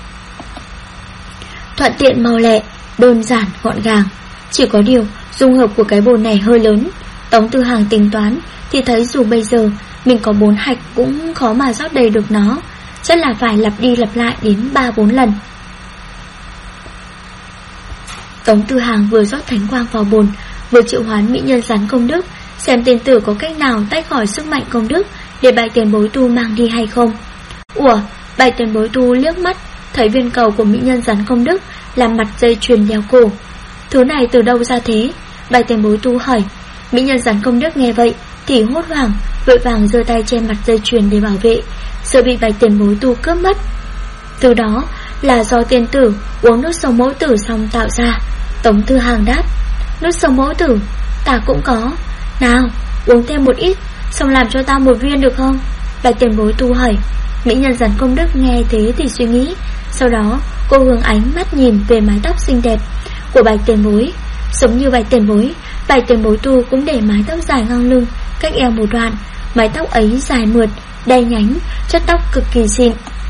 Thuận tiện mau lẹ, đơn giản gọn gàng. Chỉ có điều dung hợp của cái bồn này hơi lớn. Tống Tư Hằng tính toán thì thấy dù bây giờ mình có 4 hạch cũng khó mà rót đầy được nó, chắc là phải lặp đi lặp lại đến 3-4 lần. Tống Tư Hằng vừa rót thánh quang vào bồn, vừa triệu hoán mỹ nhân rắn công đức, xem tiền tử có cách nào tách khỏi sức mạnh công đức để Bạch Tiền Bối tu mang đi hay không. Ủa, Bạch Tiền Bối tu liếc mắt thấy viên cầu của mỹ nhân rắn công đức làm mặt dây chuyền đeo cổ. Thứ này từ đâu ra thế? Bạch Tiền Bối tu hỏi. Mỹ nhân rắn công đức nghe vậy thì hốt hoảng, vội vàng giơ tay che mặt dây chuyền để bảo vệ, sợ bị Bạch Tiền Bối tu cướp mất. Từ đó là do tiền tử uống nước sông mẫu tử xong tạo ra. Tống Tư Hằng đáp. Nước sông mẫu tử ta cũng có. Nào, uống thêm một ít, xong làm cho ta một viên được không? Bạch Tiền Bối tu hỏi. Mỹ nhân rắn công đức nghe thế thì suy nghĩ. Sau đó cô hướng ánh mắt nhìn về mái tóc xinh đẹp của Bạch Tiền Bối. Giống như Bạch Tiền Bối, Bạch Tiền Bối tu cũng để mái tóc dài ngang lưng, cách eo một đoạn. Mái tóc ấy dài mượt, đay nhánh, chất tóc cực kỳ xịn.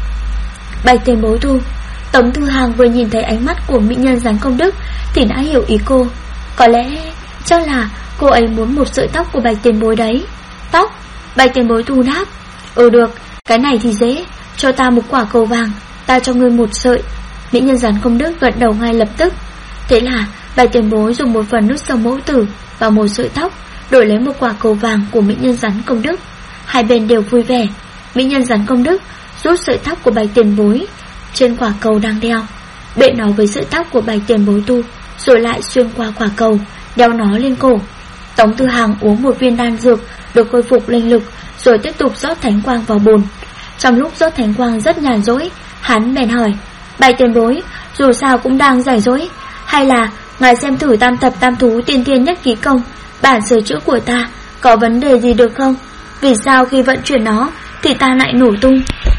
Bạch Tiền Bối tu. Tống Tư Hằng vừa nhìn thấy ánh mắt của mỹ nhân rắn công đức thì đã hiểu ý cô. Có lẽ chắc là cô ấy muốn một sợi tóc của Bạch Tiền Bối đấy. Tóc? Bạch Tiền Bối tu đáp. Được, cái này thì dễ. Cho ta một quả cầu vàng, ta cho ngươi một sợi. Mỹ nhân rắn công đức gật đầu ngay lập tức. Thế là Bạch Tiền Bối dùng một phần nước sông mẫu tử vào một sợi tóc, đổi lấy một quả cầu vàng của mỹ nhân rắn công đức. Hai bên đều vui vẻ. Mỹ nhân rắn công đức rút sợi tóc của Bạch Tiền Bối trên quả cầu đang đeo, bệ nó với sợi tóc của Bạch Tiền Bối tu, rồi lại xuyên qua quả cầu, đeo nó lên cổ. Tống Tư Hằng uống một viên đan dược được khôi phục linh lực, rồi tiếp tục rót thánh quang vào bồn. Trong lúc rót thánh quang rất nhàn rỗi, hắn bèn hỏi. Bạch Tiền Bối, dù sao cũng đang rảnh rỗi, hay là ngài xem thử tam thập tam thú tiên thiên nhất ký công, bản sửa chữa của ta có vấn đề gì được không? Vì sao khi vận chuyển nó thì ta lại nổ tung?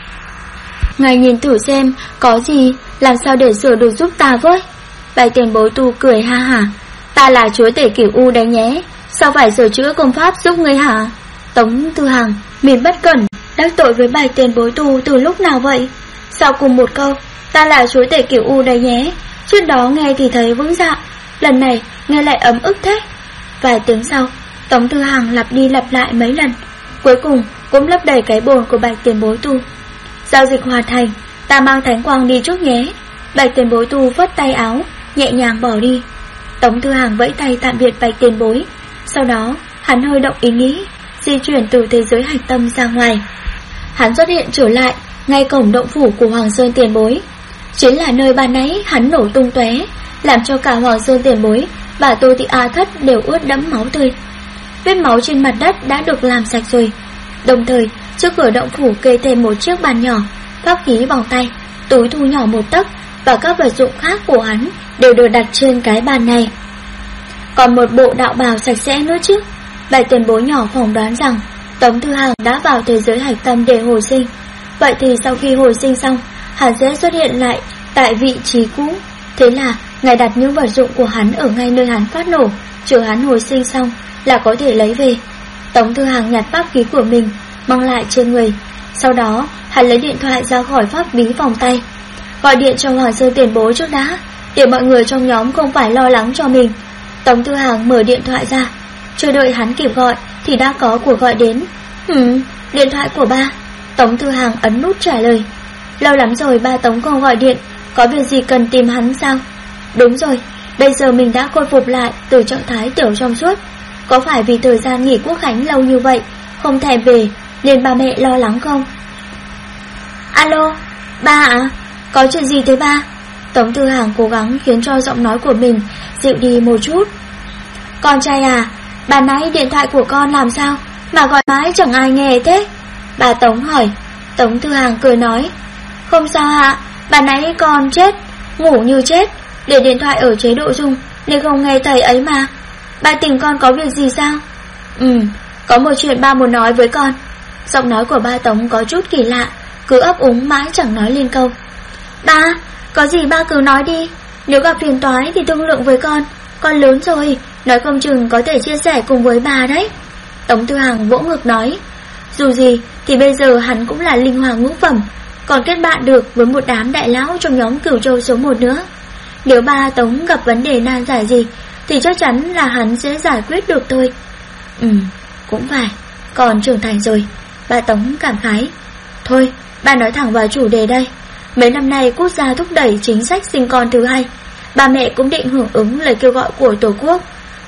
Ngài nhìn thử xem có gì, làm sao để sửa được giúp ta với. Bạch Tiền Bối tu cười ha hả. Ta là chúa tể Cửu U đấy nhé, sao phải sửa chữa công pháp giúp ngươi hả? Tống Tư Hằng mỉm bất cẩn, đắc tội với Bạch Tiền Bối tu từ lúc nào vậy? Sau cùng một câu, ta là chúa tể Cửu U đấy nhé, trước đó nghe thì thấy vững dạ, lần này nghe lại ấm ức thế. Vài tiếng sau, Tống Tư Hằng lặp đi lặp lại mấy lần, cuối cùng cũng lấp đầy cái bồn của Bạch Tiền Bối tu. Giao dịch hoàn thành, ta mang thánh quang đi trước nhé. Bạch Tiền Bối tu vất tay áo, nhẹ nhàng bỏ đi. Tống Tư Hằng vẫy tay tạm biệt Bạch Tiền Bối. Sau đó hắn hơi động ý nghĩ, di chuyển từ thế giới hạch tâm ra ngoài. Hắn xuất hiện trở lại ngay cổng động phủ của Hoàng Sơn Tiền Bối, chính là nơi ban nãy hắn nổ tung tóe, làm cho cả Hoàng Sơn Tiền Bối và Tô Thị A Thất đều ướt đẫm máu tươi. Vết máu trên mặt đất đã được làm sạch rồi. Đồng thời trước cửa động phủ kê thêm một chiếc bàn nhỏ, pháp khí vòng tay, túi thu nhỏ 1 tấc và các vật dụng khác của hắn đều được đặt trên cái bàn này. Còn một bộ đạo bào sạch sẽ nữa chứ. Bạch Tiền Bối nhỏ phỏng đoán rằng Tống Tư Hằng đã vào thế giới hạch tâm để hồi sinh. Vậy thì sau khi hồi sinh xong, hắn sẽ xuất hiện lại tại vị trí cũ. Thế là ngài đặt những vật dụng của hắn ở ngay nơi hắn phát nổ, chờ hắn hồi sinh xong là có thể lấy về. Tống Tư Hằng nhặt pháp khí của mình mang lại trên người. Sau đó hắn lấy điện thoại ra khỏi pháp ví vòng tay, gọi điện cho Hoàng Sơn Tiền Bối trước đã, để mọi người trong nhóm không phải lo lắng cho mình. Tống Tư Hằng mở điện thoại ra, chưa đợi hắn kịp gọi thì đã có cuộc gọi đến. Điện thoại của ba. Tống Tư Hằng ấn nút trả lời. Lâu lắm rồi ba Tống không gọi điện, có việc gì cần tìm hắn sao? Đúng rồi, bây giờ mình đã khôi phục lại từ trạng thái tiểu trong suốt. Có phải vì thời gian nghỉ quốc khánh lâu như vậy không thèm về nên ba mẹ lo lắng không? Alo, ba ạ, có chuyện gì thế ba? Tống Tư Hằng cố gắng khiến cho giọng nói của mình dịu đi một chút. Con trai à, bà nãy điện thoại của con làm sao mà gọi mãi chẳng ai nghe thế? Bà Tống hỏi. Tống Tư Hằng cười nói, không sao ạ, bà nãy con chết, ngủ như chết, để điện thoại ở chế độ rung nên không nghe thầy ấy mà. Ba tìm con có việc gì sao? Có một chuyện ba muốn nói với con. Giọng nói của ba Tống có chút kỳ lạ, cứ ấp úng mãi chẳng nói lên câu. Ba, có gì ba cứ nói đi. Nếu gặp phiền toái thì thương lượng với con lớn rồi, nói không chừng có thể chia sẻ cùng với bà đấy. Tống Thư Hằng vỗ ngực nói, dù gì thì bây giờ hắn cũng là linh hoàng ngũ phẩm, còn kết bạn được với một đám đại lão trong nhóm Cửu Châu số 1 nữa. Nếu ba Tống gặp vấn đề nan giải gì thì chắc chắn là hắn sẽ giải quyết được thôi. Cũng phải, còn trưởng thành rồi, ba Tống cảm khái. Thôi, ba nói thẳng vào chủ đề đây. Mấy năm nay quốc gia thúc đẩy chính sách sinh con thứ hai, ba mẹ cũng định hưởng ứng lời kêu gọi của Tổ quốc.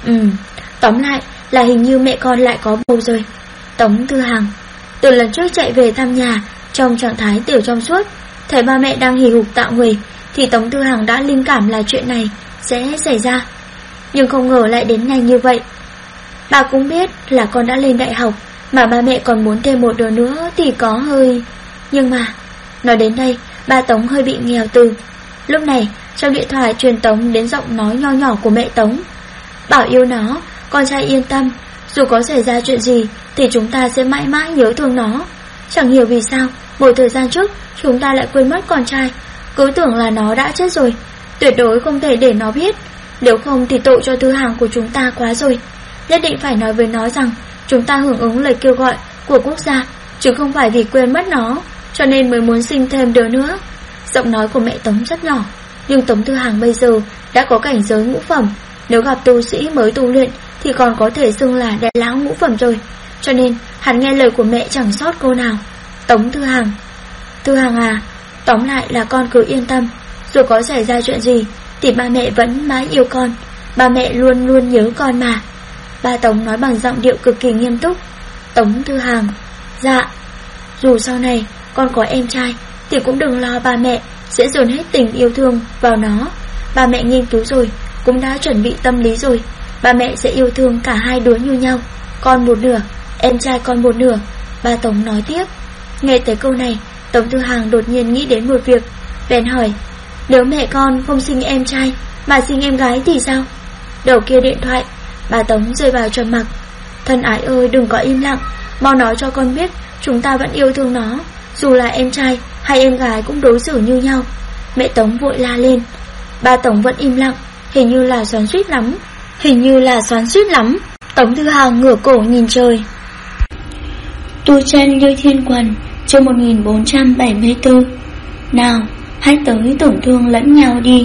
Tóm lại là hình như mẹ con lại có bầu rồi. Tống Thư Hằng từ lần trước chạy về thăm nhà trong trạng thái tiểu trong suốt, thấy ba mẹ đang hì hục tạo người, thì Tống Thư Hằng đã linh cảm là chuyện này sẽ xảy ra. Nhưng không ngờ lại đến nhanh như vậy. Bà cũng biết là con đã lên đại học, mà ba mẹ còn muốn thêm một đứa nữa thì có hơi... Nhưng mà, nói đến đây, ba Tống hơi bị nghèo từ. Lúc này, trong điện thoại truyền Tống đến giọng nói nho nhỏ của mẹ Tống. Bảo yêu nó, con trai yên tâm, dù có xảy ra chuyện gì thì chúng ta sẽ mãi mãi nhớ thương nó. Chẳng hiểu vì sao, một thời gian trước chúng ta lại quên mất con trai, cứ tưởng là nó đã chết rồi. Tuyệt đối không thể để nó biết, nếu không thì tội cho Thư Hằng của chúng ta quá rồi. Nhất định phải nói với nó rằng chúng ta hưởng ứng lời kêu gọi của quốc gia, chứ không phải vì quên mất nó cho nên mới muốn sinh thêm đứa nữa. Giọng nói của mẹ Tống rất nhỏ, nhưng Tống Thư Hằng bây giờ đã có cảnh giới ngũ phẩm, nếu gặp tu sĩ mới tu luyện thì còn có thể xưng là đại lão ngũ phẩm rồi. Cho nên hắn nghe lời của mẹ chẳng sót câu nào. Tống Thư Hằng, Thư Hằng à, tóm lại là con cứ yên tâm, dù có xảy ra chuyện gì thì ba mẹ vẫn mãi yêu con, ba mẹ luôn luôn nhớ con mà. Ba Tống nói bằng giọng điệu cực kỳ nghiêm túc. Tống Thư Hằng, dạ, dù sau này con có em trai thì cũng đừng lo ba mẹ sẽ dồn hết tình yêu thương vào nó. Ba mẹ nghiên cứu rồi, cũng đã chuẩn bị tâm lý rồi, ba mẹ sẽ yêu thương cả hai đứa như nhau, con một nửa, em trai con một nửa. Ba Tống nói tiếp. Nghe tới câu này, Tống Thư Hằng đột nhiên nghĩ đến một việc, bèn hỏi, nếu mẹ con không sinh em trai mà sinh em gái thì sao? Đầu kia điện thoại, bà Tống rơi vào trầm mặc. Thân ái ơi, đừng có im lặng, mau nói cho con biết chúng ta vẫn yêu thương nó, dù là em trai hay em gái cũng đối xử như nhau. Mẹ Tống vội la lên. Ba Tống vẫn im lặng, hình như là xoắn xuýt lắm. Tống Thư Hằng ngửa cổ nhìn trời. Tu chân như thiên quần, chương 1474. Nào, hãy tới tổn thương lẫn nhau đi.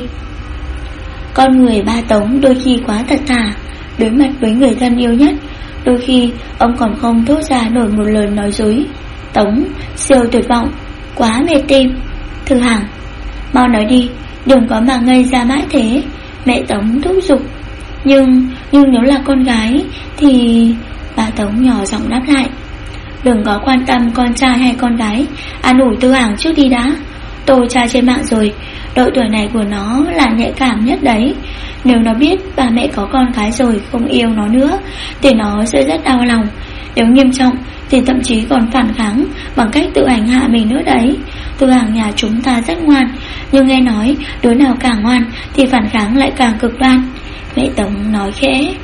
Con người ba Tống đôi khi quá thật thà, đối mặt với người thân yêu nhất, đôi khi ông còn không thốt ra nổi một lời nói dối. Tống siêu tuyệt vọng, quá mệt tim. Thư Hằng, mau nói đi, đừng có mà ngây ra mãi thế. Mẹ Tống thúc giục. Nhưng nếu là con gái thì... Bà Tống nhỏ giọng đáp lại. Đừng có quan tâm con trai hay con gái, an ủi Thư Hằng trước đi đã. Tôi tra trên mạng rồi, độ tuổi này của nó là nhạy cảm nhất đấy. Nếu nó biết bà mẹ có con gái rồi không yêu nó nữa thì nó sẽ rất đau lòng. Nếu nghiêm trọng thì thậm chí còn phản kháng bằng cách tự hành hạ mình nữa đấy. Thư Hằng nhà chúng ta rất ngoan, nhưng nghe nói đứa nào càng ngoan thì phản kháng lại càng cực đoan. Mẹ Tống nói khẽ.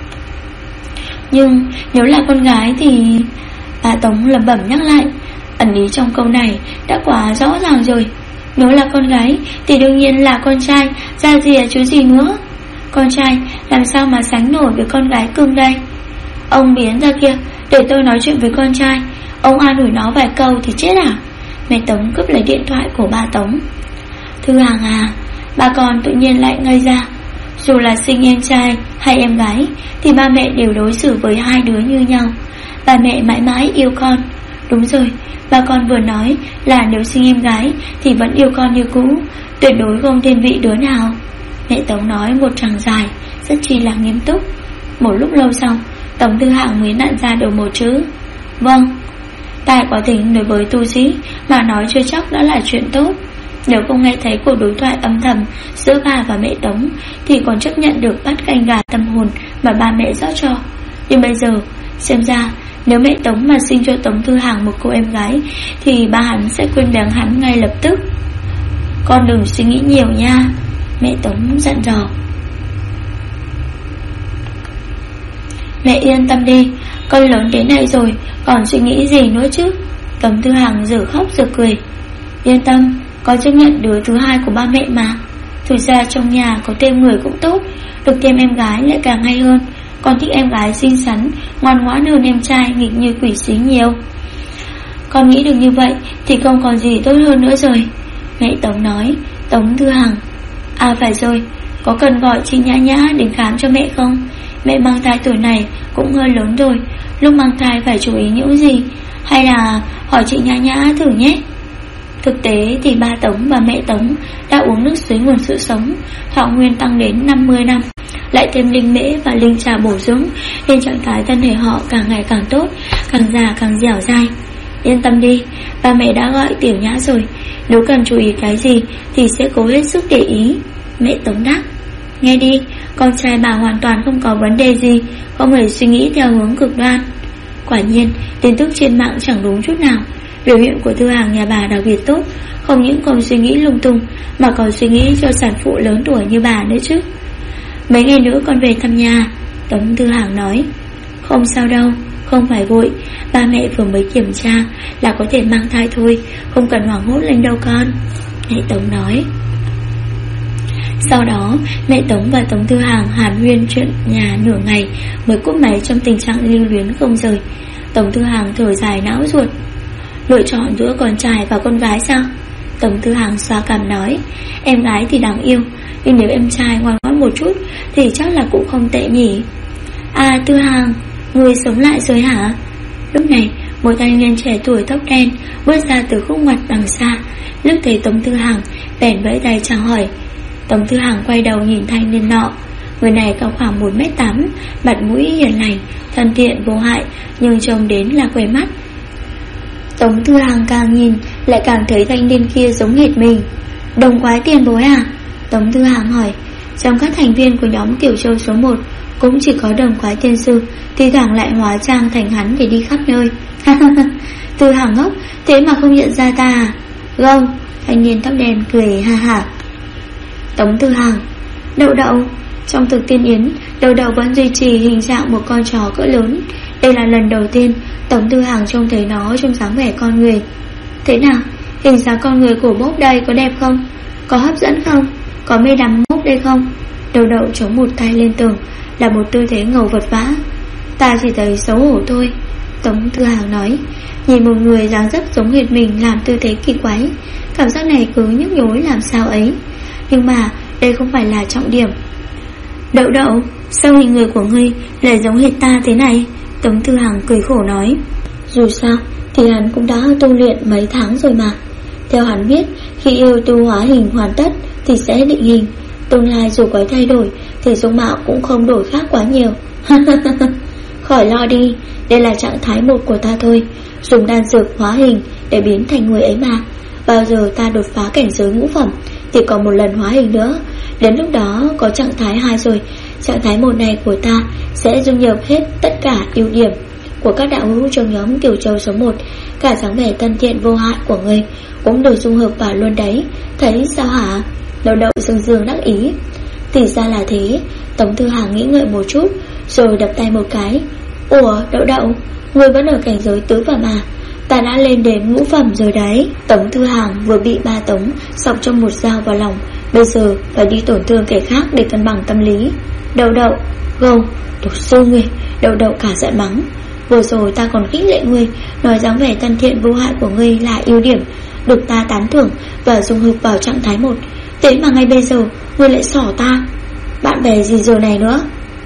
Nhưng nếu là con gái thì... Bà Tống lẩm bẩm nhắc lại. Ẩn ý trong câu này đã quá rõ ràng rồi. Nếu là con gái thì đương nhiên là con trai, ra gì chứ gì nữa. Con trai làm sao mà sánh nổi với con gái cưng đây. Ông biến ra kia, để tôi nói chuyện với con trai. Ông an ủi nó vài câu thì chết à? Mẹ Tống cướp lấy điện thoại của ba Tống. Thư Hằng à, ba con tự nhiên lại ngây ra. Dù là sinh em trai hay em gái thì ba mẹ đều đối xử với hai đứa như nhau. Ba mẹ mãi mãi yêu con. Đúng rồi, ba con vừa nói là nếu sinh em gái thì vẫn yêu con như cũ, tuyệt đối không thiên vị đứa nào. Mẹ Tống nói một tràng dài, rất chi là nghiêm túc. Một lúc lâu sau, Tống Thư Hằng mới nặn ra được một chữ. Vâng. Tai quá tính đối với tu sĩ mà nói chưa chắc đã là chuyện tốt. Nếu không nghe thấy cuộc đối thoại âm thầm giữa bà và mẹ Tống thì còn chấp nhận được bát canh gà tâm hồn mà ba mẹ rót cho. Nhưng bây giờ xem ra nếu mẹ Tống mà sinh cho Tống Thư Hằng một cô em gái thì ba hắn sẽ quên đáng hắn ngay lập tức. Con đừng suy nghĩ nhiều nha, mẹ Tống dặn dò. Mẹ yên tâm đi, con lớn thế này rồi còn suy nghĩ gì nữa chứ. Tống Thư Hằng giờ khóc giờ cười. Yên tâm, con chấp nhận đứa thứ hai của ba mẹ mà. Thực ra trong nhà có thêm người cũng tốt, được thêm em gái lại càng hay hơn. Con thích em gái xinh xắn, ngoan ngoãn hơn em trai nghịch như quỷ xí nhiều. Con nghĩ được như vậy thì không còn gì tốt hơn nữa rồi, mẹ Tống nói. Tống Thư Hằng: À phải rồi, có cần gọi chị Nhã Nhã đến khám cho mẹ không? Mẹ mang thai tuổi này cũng hơi lớn rồi, lúc mang thai phải chú ý những gì? Hay là hỏi chị Nhã Nhã thử nhé. Thực tế thì ba Tống và mẹ Tống đã uống nước suối nguồn sự sống, thọ nguyên tăng đến 50 năm, lại thêm linh mễ và linh trà bổ dưỡng, nên trạng thái thân thể họ càng ngày càng tốt, càng già càng dẻo dai. Yên tâm đi, ba mẹ đã gọi Tiểu Nhã rồi, nếu cần chú ý cái gì thì sẽ cố hết sức để ý, mẹ Tống đáp. Nghe đi, con trai bà hoàn toàn không có vấn đề gì, không hề suy nghĩ theo hướng cực đoan. Quả nhiên, tin tức trên mạng chẳng đúng chút nào. Biểu hiện của Thư Hằng nhà bà đặc biệt tốt, không những không suy nghĩ lung tung mà còn suy nghĩ cho sản phụ lớn tuổi như bà nữa chứ. Mấy ngày nữa con về thăm nhà, Tống Thư Hằng nói. Không sao đâu, không phải vội, ba mẹ vừa mới kiểm tra là có thể mang thai thôi, không cần hoảng hốt lên đâu con, mẹ Tống nói. Sau đó mẹ Tống và Tống Thư Hằng hàn huyên chuyện nhà nửa ngày mới cúp máy trong tình trạng lưu luyến không rời. Tống Thư Hằng thở dài não ruột. Lựa chọn giữa con trai và con gái sao? Tống Thư Hằng xoa cằm nói. Em gái thì đáng yêu, nhưng nếu em trai ngoan ngoãn một chút thì chắc là cũng không tệ nhỉ. À Thư Hằng, người sống lại rồi hả? Lúc này một thanh niên trẻ tuổi tóc đen bước ra từ khúc ngoặt đằng xa, lúc thấy Tống Thư Hằng bèn vẫy tay chào hỏi. Tống Thư Hằng quay đầu nhìn thanh niên nọ. Người này cao khoảng 1m8, mặt mũi hiền lành, thân thiện vô hại, nhưng trông đến là quê mắt. Tống Thư Hằng càng nhìn lại càng thấy thanh niên kia giống hệt mình. Đồng quái tiền bối à? Tống Thư Hằng hỏi. Trong các thành viên của nhóm Tiểu Châu số 1 cũng chỉ có Đồng quái tiên sư thì thoảng lại hóa trang thành hắn để đi khắp nơi. Thư Hằng ngốc, thế mà không nhận ra ta à? Không, thanh niên tóc đen cười ha hả. Tống Thư Hằng: Đậu đậu. Trong thực tiên yến, Đậu đậu vẫn duy trì hình dạng một con chó cỡ lớn. Đây là lần đầu tiên Tống Thư Hằng trông thấy nó trong dáng vẻ con người. Thế nào, hình dáng con người của bốp đây có đẹp không? Có hấp dẫn không? Có mê đắm bốp đây không? Đậu đậu chống một tay lên tường, là một tư thế ngầu vật vã. Ta chỉ thấy xấu hổ thôi, Tống Thư Hằng nói. Nhìn một người dáng dấp giống hệt mình làm tư thế kỳ quái, cảm giác này cứ nhức nhối làm sao ấy. Nhưng mà đây không phải là trọng điểm. Đậu đậu, sao hình người của ngươi lại giống hệt ta thế này? Tống Thư Hằng cười khổ nói. Dù sao thì hắn cũng đã tu luyện mấy tháng rồi mà. Theo hắn biết, khi yêu tu hóa hình hoàn tất thì sẽ định hình. Tương lai dù có thay đổi thì dung mạo cũng không đổi khác quá nhiều. Khỏi lo đi, đây là trạng thái 1 của ta thôi. Dùng đan dược hóa hình để biến thành người ấy mà. Bao giờ ta đột phá cảnh giới ngũ phẩm thì còn một lần hóa hình nữa. Đến lúc đó có trạng thái 2 rồi. Trạng thái 1 này của ta sẽ dung nhập hết tất cả ưu điểm của các đạo hữu trong nhóm Tiểu Châu số 1. Cả dáng vẻ thân thiện vô hại của ngươi cũng được dung hợp vào luôn đấy. Thấy sao hả? Đậu đậu dương dương đắc ý. Thì ra là thế. Tống Thư Hằng nghĩ ngợi một chút rồi đập tay một cái. Ủa đậu đậu, ngươi vẫn ở cảnh giới tứ phẩm à? Ta đã lên đến ngũ phẩm rồi đấy. Tống Thư Hằng vừa bị ba Tống sọc trong một dao vào lòng, bây giờ phải đi tổn thương kẻ khác để cân bằng tâm lý. Đậu đậu, gâu, đồ sư ngươi. Đậu đậu cả giận mắng. Vừa rồi ta còn khích lệ ngươi, nói dáng vẻ thân thiện vô hại của ngươi là ưu điểm, được ta tán thưởng và dung hợp vào trạng thái 1. Thế mà ngay bây giờ ngươi lại xỏ ta. Bạn bè gì giờ này nữa?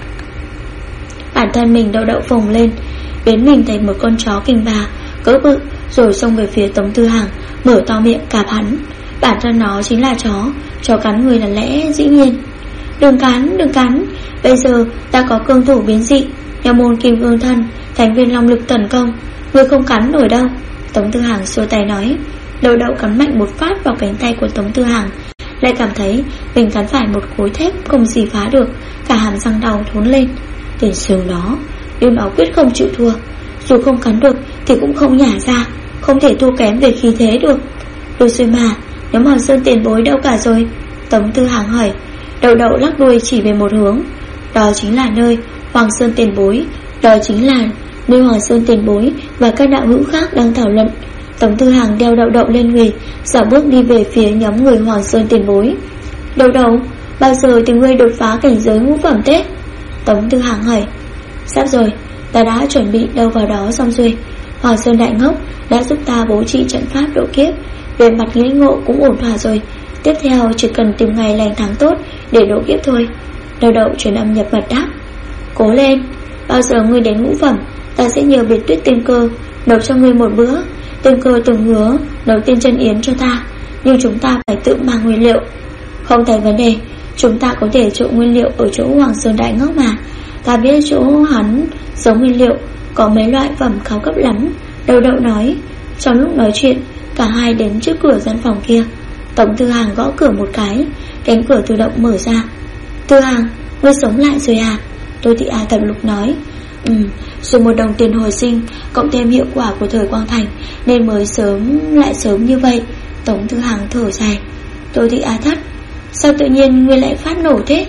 Bản thân mình đậu đậu phồng lên, biến mình thành một con chó kinh bà cỡ bự, rồi xông về phía Tống Thư Hằng, mở to miệng cạp hắn. Bản thân nó chính là chó cắn người là lẽ dĩ nhiên. Đừng cắn, đừng cắn. Bây giờ ta có cương thủ biến dị, nhà môn kim cương thân, thành viên long lực tấn công, ngươi không cắn nổi đâu, Tống Thư Hằng xua tay nói. Đậu đậu cắn mạnh một phát vào cánh tay của Tống Thư Hằng, lại cảm thấy mình cắn phải một khối thép không gì phá được, cả hàm răng đau thốn lên. Tên sừng đó, nhưng nó quyết không chịu thua. Dù không cắn được thì cũng không nhả ra, không thể thua kém về khí thế được. Được rồi mà, nhóm Hoàng Sơn tiền bối đâu cả rồi? Tống Thư Hằng hỏi. Đậu đậu lắc đuôi chỉ về một hướng. Đó chính là nơi Hoàng Sơn tiền bối. Đó chính là nơi Hoàng Sơn tiền bối và các đạo hữu khác đang thảo luận. Tống Thư Hằng đeo đậu đậu lên người, dạo bước đi về phía nhóm người Hoàng Sơn tiền bối. Đâu, bao giờ thì ngươi đột phá cảnh giới ngũ phẩm thế? Tống Tư Hằng hỏi. Sắp rồi, ta đã chuẩn bị đâu vào đó xong rồi. Hoàng Sơn Đại Ngốc đã giúp ta bố trí trận pháp độ kiếp, về mặt lĩnh ngộ cũng ổn thỏa rồi. Tiếp theo chỉ cần tìm ngày lành tháng tốt để độ kiếp thôi. Đậu truyền âm nhập mật đáp. Cố lên, bao giờ ngươi đến ngũ phẩm, ta sẽ nhờ Biệt Tuyết Tiên Cơ nấu cho ngươi một bữa. Tiên Cơ từng hứa nấu tiên chân yến cho ta, nhưng chúng ta phải tự mang nguyên liệu. Không thành vấn đề, chúng ta có thể trộn nguyên liệu ở chỗ Hoàng Sơn Đại Ngốc mà. Ta biết chỗ hắn giống nguyên liệu có mấy loại phẩm cao cấp lắm. Đậu nói. Trong lúc nói chuyện, cả hai đến trước cửa gian phòng kia. Tống Tư Hằng gõ cửa một cái, cánh cửa tự động mở ra. Tư Hằng, ngươi sống lại rồi à? Tô Thị Thập Lục nói. Dùng 1 đồng tiền hồi sinh cộng thêm hiệu quả của thời Quang Thành nên mới lại sớm như vậy. Tống Tư Hằng thở dài. Tô Thị Thất, sao tự nhiên ngươi lại phát nổ thế?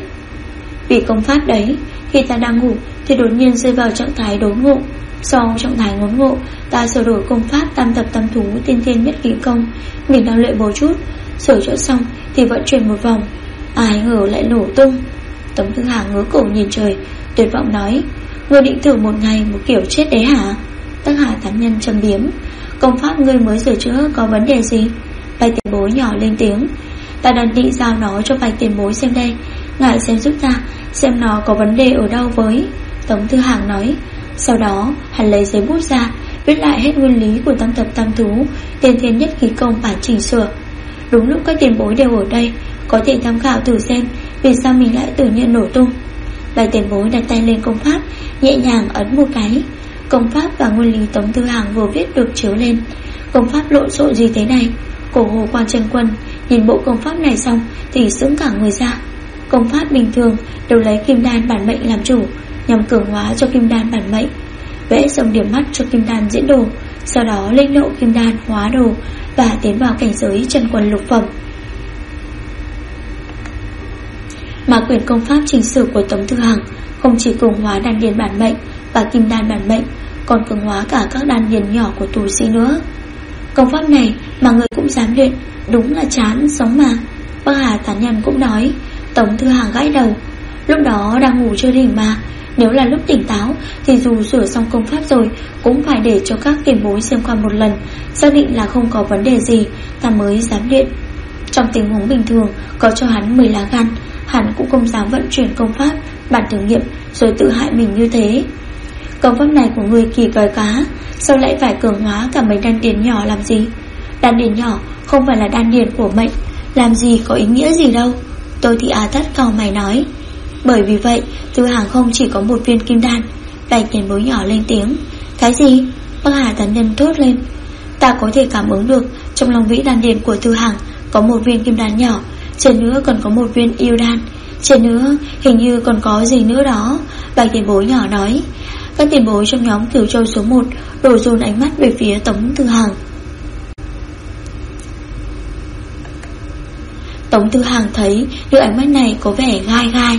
Vì công pháp đấy, khi ta đang ngủ thì đột nhiên rơi vào trạng thái đốn ngộ. Sau trạng thái ngốn ngộ, ta sửa đổi công pháp tam thập tam thú tiên thiên nhất khí công. Mình đang luyện một chút, sửa chữa xong thì vận chuyển một vòng, ai ngờ lại nổ tung. Tống Tư Hằng ngứa cổ nhìn trời, tuyệt vọng nói. Ngươi định thử một ngày một kiểu chết đấy hả? Tác Hà Thánh Nhân châm biếm. Công pháp ngươi mới sửa chữa có vấn đề gì? Bạch Tiền Bối nhỏ lên tiếng. Ta đang định giao nó cho Bạch Tiền Bối xem đây, ngài xem giúp ta, xem nó có vấn đề ở đâu với. Tống Tư Hằng nói. Sau đó hắn lấy giấy bút ra, viết lại hết nguyên lý của tam thập tam thú tiên thiên nhất khí công bản chỉnh sửa. Đúng lúc các tiền bối đều ở đây, có thể tham khảo thử xem vì sao mình lại tự nhiên nổ tung. Bạch Tiền Bối đặt tay lên công pháp, nhẹ nhàng ấn một cái. Công pháp và nguyên lý Tống Tư Hằng vừa viết được chiếu lên. Công pháp lộn xộn gì thế này? Cổ Hồ Quan Chân Quân nhìn bộ công pháp này xong thì sững cả người ra. Công pháp bình thường đều lấy kim đan bản mệnh làm chủ, nhằm cường hóa cho kim đan bản mệnh, vẽ dòng điểm mắt cho kim đan diễn đồ, sau đó linh nộ kim đan hóa đồ và tiến vào cảnh giới chân quân lục phẩm. Mà quyển công pháp chỉnh sửa của Tống Tư Hằng không chỉ cường hóa đan điền bản mệnh và kim đan bản mệnh, còn cường hóa cả các đan điền nhỏ của tu sĩ nữa. Công pháp này mà người cũng dám luyện, đúng là chán sống mà. Bác Hà Tán Nhân cũng nói. Tống Tư Hằng gãi đầu. Lúc đó đang ngủ chưa tỉnh mà, nếu là lúc tỉnh táo thì dù sửa xong công pháp rồi cũng phải để cho các tiền bối xem qua một lần, xác định là không có vấn đề gì ta mới dám luyện. Trong tình huống bình thường, có cho hắn 10 lá gan, hắn cũng không dám vận chuyển công pháp bản thử nghiệm rồi tự hại mình như thế. Công pháp này của người kỳ còi cá, sao lại phải cường hóa cả mấy đan điền nhỏ làm gì? Đan điền nhỏ không phải là đan điền của mệnh, làm gì có ý nghĩa gì đâu. Tôi thì Thất cau mày nói. Bởi vì vậy Tư Hằng không chỉ có một viên kim đan. Bạch Tiền Bối nhỏ lên tiếng. Cái gì? Bác Hà Tán Nhân thốt lên. Ta có thể cảm ứng được trong lòng vĩ đan điền của Tư Hằng có một viên kim đan nhỏ, trên nữa còn có một viên yêu đan, trên nữa hình như còn có gì nữa đó. Bạch Tiền Bối nhỏ nói. Các tiền bối trong nhóm Cửu Châu số 1 đổ dồn ánh mắt về phía Tống Tư Hằng. Tống Tư Hằng thấy được ánh mắt này có vẻ gai gai.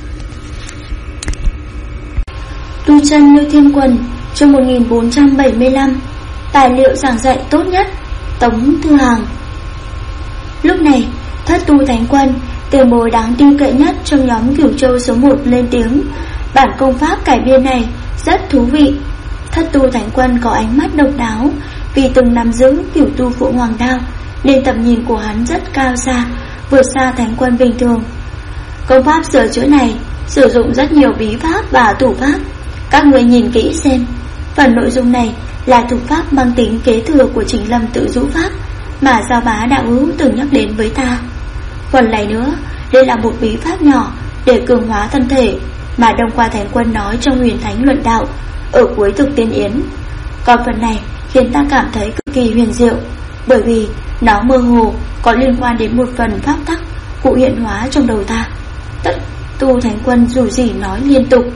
Tu chân Lưu Thiên Quần, chương 1475. Tài liệu giảng dạy tốt nhất, Tống Tư Hằng. Lúc này, Thất Tu Thánh Quân, tiền bối đáng tin cậy nhất trong nhóm Cửu Châu số 1 lên tiếng. Bản công pháp cải biên này rất thú vị. Thất Tu Thánh Quân có ánh mắt độc đáo, vì từng nắm giữ Cửu Tu Phượng Hoàng Đao nên tầm nhìn của hắn rất cao xa, vượt xa Thánh Quân bình thường. Công pháp sửa chữa này sử dụng rất nhiều bí pháp và thủ pháp. Các người nhìn kỹ xem, phần nội dung này là thủ pháp mang tính kế thừa của Trình Lâm Tự Dũ Pháp mà Giao Bá đạo hữu từng nhắc đến với ta. Phần này nữa, đây là một bí pháp nhỏ để cường hóa thân thể mà Đông Qua Thánh Quân nói trong Huyền Thánh Luận Đạo ở cuối Thực Tiên Yến. Còn phần này khiến ta cảm thấy cực kỳ huyền diệu, bởi vì nó mơ hồ có liên quan đến một phần pháp tắc cụ hiện hóa trong đầu ta. Tất Tu Thánh Quân dù gì nói liên tục.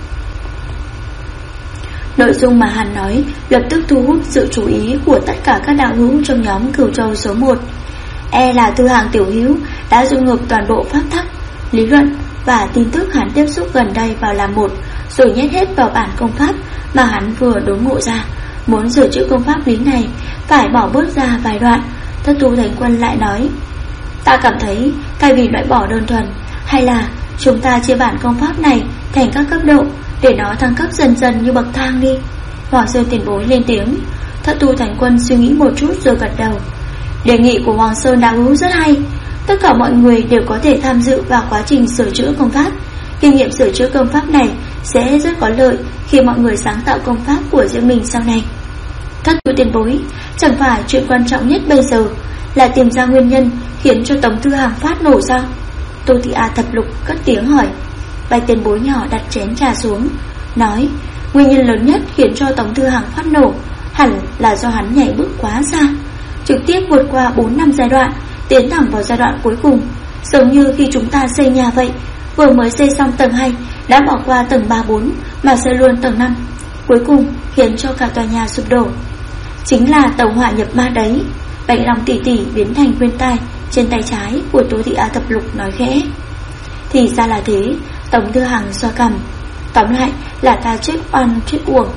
Nội dung mà hắn nói lập tức thu hút sự chú ý của tất cả các đạo hữu trong nhóm Cửu Châu số 1. Là Tư Hằng tiểu hữu đã dung hợp toàn bộ pháp tắc, lý luận và tin tức hắn tiếp xúc gần đây vào làm một, rồi nhét hết vào bản công pháp mà hắn vừa đốn ngộ ra. Muốn sửa chữa công pháp lý này phải bỏ bớt ra vài đoạn. Thất Tu Thánh Quân lại nói. Ta cảm thấy thay vì loại bỏ đơn thuần, hay là chúng ta chia bản công pháp này thành các cấp độ để nó thăng cấp dần dần như bậc thang đi. Hoàng Sơn tiền bối lên tiếng. Thất tu thành quân suy nghĩ một chút rồi gật đầu. Đề nghị của Hoàng Sơn đạo hữu rất hay. Tất cả mọi người đều có thể tham dự vào quá trình sửa chữa công pháp. Kinh nghiệm sửa chữa công pháp này sẽ rất có lợi khi mọi người sáng tạo công pháp của riêng mình sau này. Thất tu tiền bối, chẳng phải chuyện quan trọng nhất bây giờ là tìm ra nguyên nhân khiến cho Tống Thư Hàng phát nổ sao? Tô Thị A Thập Lục cất tiếng hỏi. Bạch tiền bối nhỏ đặt chén trà xuống, nói nguyên nhân lớn nhất khiến cho Tống Thư Hàng phát nổ hẳn là do hắn nhảy bước quá xa, trực tiếp vượt qua 4 năm giai đoạn, tiến thẳng vào giai đoạn cuối cùng. Giống như khi chúng ta xây nhà vậy, vừa mới xây xong tầng 2 đã bỏ qua tầng 3-4 mà xây luôn tầng 5, cuối cùng khiến cho cả tòa nhà sụp đổ. Chính là tẩu hỏa nhập ma đấy. Bạch Long tỷ tỷ biến thành khuyên tai trên tay trái của Tô Thị A Thập Lục nói khẽ. Thì ra là thế. Tống Thư Hàng xoa cằm. Tóm lại là ta chết oan chết uổng.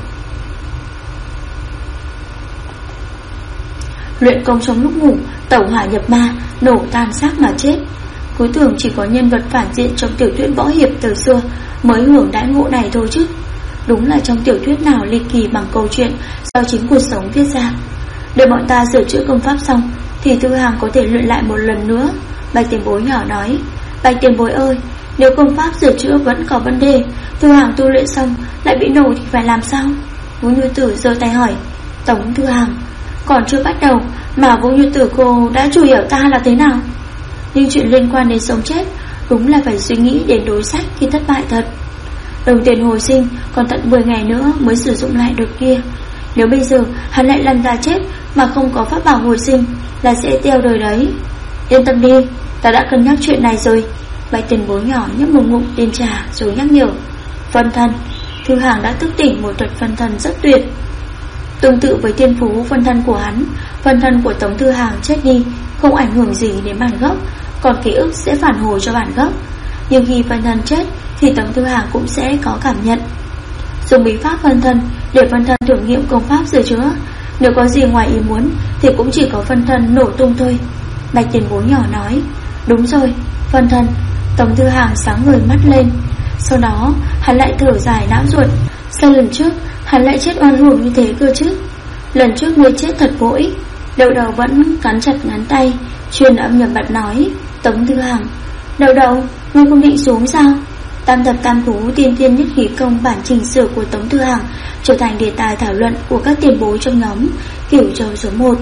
Luyện công trong lúc ngủ, tẩu hỏa nhập ma, nổ tan xác mà chết. Cứ tưởng chỉ có nhân vật phản diện trong tiểu thuyết võ hiệp từ xưa mới hưởng đãi ngộ này thôi chứ. Đúng là trong tiểu thuyết nào ly kỳ bằng câu chuyện do chính cuộc sống viết ra. Để bọn ta sửa chữa công pháp xong thì Thư Hàng có thể luyện lại một lần nữa. Bạch tiền bối nhỏ nói. Bạch tiền bối ơi, nếu công pháp sửa chữa vẫn có vấn đề, Thư Hàng tu luyện xong lại bị nổ thì phải làm sao? Vũ Như Tử giơ tay hỏi. Tống Thư Hàng, còn chưa bắt đầu mà Vũ Như Tử cô đã chủ hiểu ta là thế nào? Nhưng chuyện liên quan đến sống chết đúng là phải suy nghĩ đến đối sách khi thất bại thật. Đồng tiền hồi sinh còn tận 10 ngày nữa mới sử dụng lại được kia. Nếu bây giờ hắn lại lăn ra chết mà không có pháp bảo hồi sinh là sẽ tiêu đời đấy. Yên tâm đi, ta đã cân nhắc chuyện này rồi. Bạch tiền bối nhỏ nhấp một ngụm tiền trà rồi nhắc nhở. Phân thân, Thư Hàng đã thức tỉnh một thuật phân thân rất tuyệt. Tương tự với thiên phú phân thân của hắn, phân thân của Tống Thư Hàng chết đi không ảnh hưởng gì đến bản gốc, còn ký ức sẽ phản hồi cho bản gốc. Nhưng khi phân thân chết thì Tống Thư Hàng cũng sẽ có cảm nhận. Dùng bí pháp phân thân để phân thân thử nghiệm công pháp sửa chữa. Nếu có gì ngoài ý muốn thì cũng chỉ có phân thân nổ tung thôi. Bạch tiền bối nhỏ nói. Đúng rồi, phân thân. Tống Thư Hàng sáng người mắt lên. Sau đó hắn lại thở dài não ruột. Sao lần trước hắn lại chết oan uổng như thế cơ chứ? Lần trước ngươi chết thật vô ích. Đậu Đậu vẫn cắn chặt ngón tay, truyền âm nhập bật nói. Tống Thư Hàng, Đậu Đậu, ngươi không định xuống sao? Tam thập tam thú tiên tiên nhất khí công bản chỉnh sửa của Tống Thư Hàng trở thành đề tài thảo luận của các tiền bối trong nhóm Cửu Châu số 1.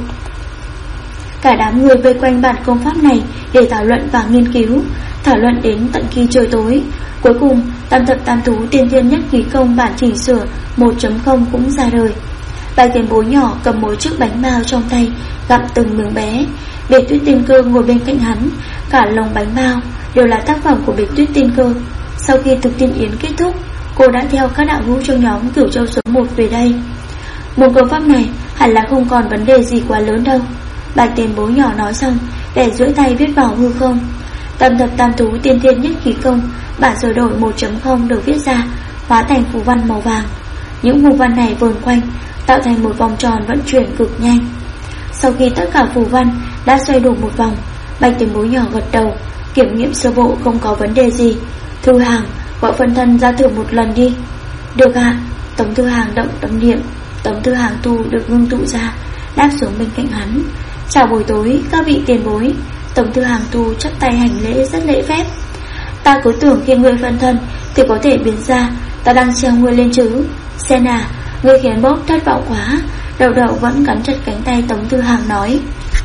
Cả đám người vây quanh bản công pháp này để thảo luận và nghiên cứu, thảo luận đến tận khi trời tối. Cuối cùng tam thập tam thú tiên tiên nhất khí công bản chỉnh sửa 1.0 cũng ra đời. Bạch tiền bối nhỏ cầm một chiếc bánh bao trong tay, gặm từng miếng bé. Biệt Tuyết Tiên Cơ ngồi bên cạnh hắn, cả lồng bánh bao đều là tác phẩm của Biệt Tuyết Tiên Cơ. Sau khi thực tiên yến kết thúc, cô đã theo các đạo hữu trong nhóm Cửu Châu số 1 về đây. Môn công pháp này hẳn là không còn vấn đề gì quá lớn đâu. Bạch tiền bối nhỏ nói xong, để duỗi tay viết vào hư không. Tam thập tam thú tiên tiên nhất khí công bản sửa đổi 1.0 được viết ra, hóa thành phù văn màu vàng. Những phù văn này vờn quanh, tạo thành một vòng tròn vận chuyển cực nhanh. Sau khi tất cả phù văn đã xoay đủ một vòng, Bạch tiền bối nhỏ gật đầu, kiểm nghiệm sơ bộ không có vấn đề gì. Thư Hàng, gọi phân thân ra thử một lần đi. Được ạ. Tống Thư Hàng động tâm niệm. Tống Thư Hàng tu được ngưng tụ ra, đáp xuống bên cạnh hắn. Chào buổi tối các vị tiền bối. Tống Thư Hàng tu chắp tay hành lễ rất lễ phép. Ta cứ tưởng khi ngươi phân thân thì có thể biến ra, ta đang treo ngươi lên chứ. Sen à, ngươi khiến bốc thất vọng quá. Đậu Đậu vẫn cắn chặt cánh tay Tống Thư Hàng nói.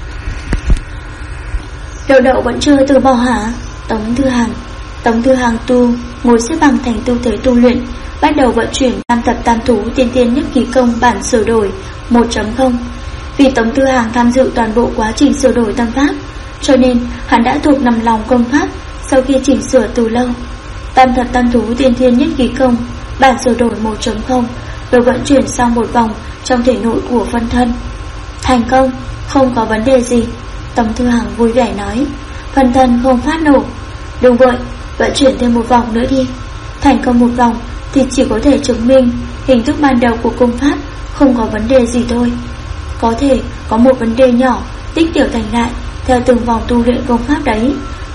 Đậu Đậu vẫn chưa từ bỏ hả? Tống Thư Hàng tu ngồi xếp bằng thành tư thế tu luyện, bắt đầu vận chuyển tam thập tam thú tiên tiên nhất khí công bản sửa đổi 1.0. Vì Tống Thư Hàng tham dự toàn bộ quá trình sửa đổi tâm pháp, cho nên hắn đã thuộc nằm lòng công pháp sau khi chỉnh sửa từ lâu. Tam thập tam thú tiên tiên nhất khí công bản sửa đổi 1.0 được vận chuyển xong một vòng trong thể nội của phân thân. Thành công, không có vấn đề gì. Tống Thư Hàng vui vẻ nói. Phân thân không phát nổ. Đừng vội, vận chuyển thêm một vòng nữa đi. Thành công một vòng thì chỉ có thể chứng minh hình thức ban đầu của công pháp không có vấn đề gì thôi. Có thể có một vấn đề nhỏ tích tiểu thành đại theo từng vòng tu luyện công pháp đấy.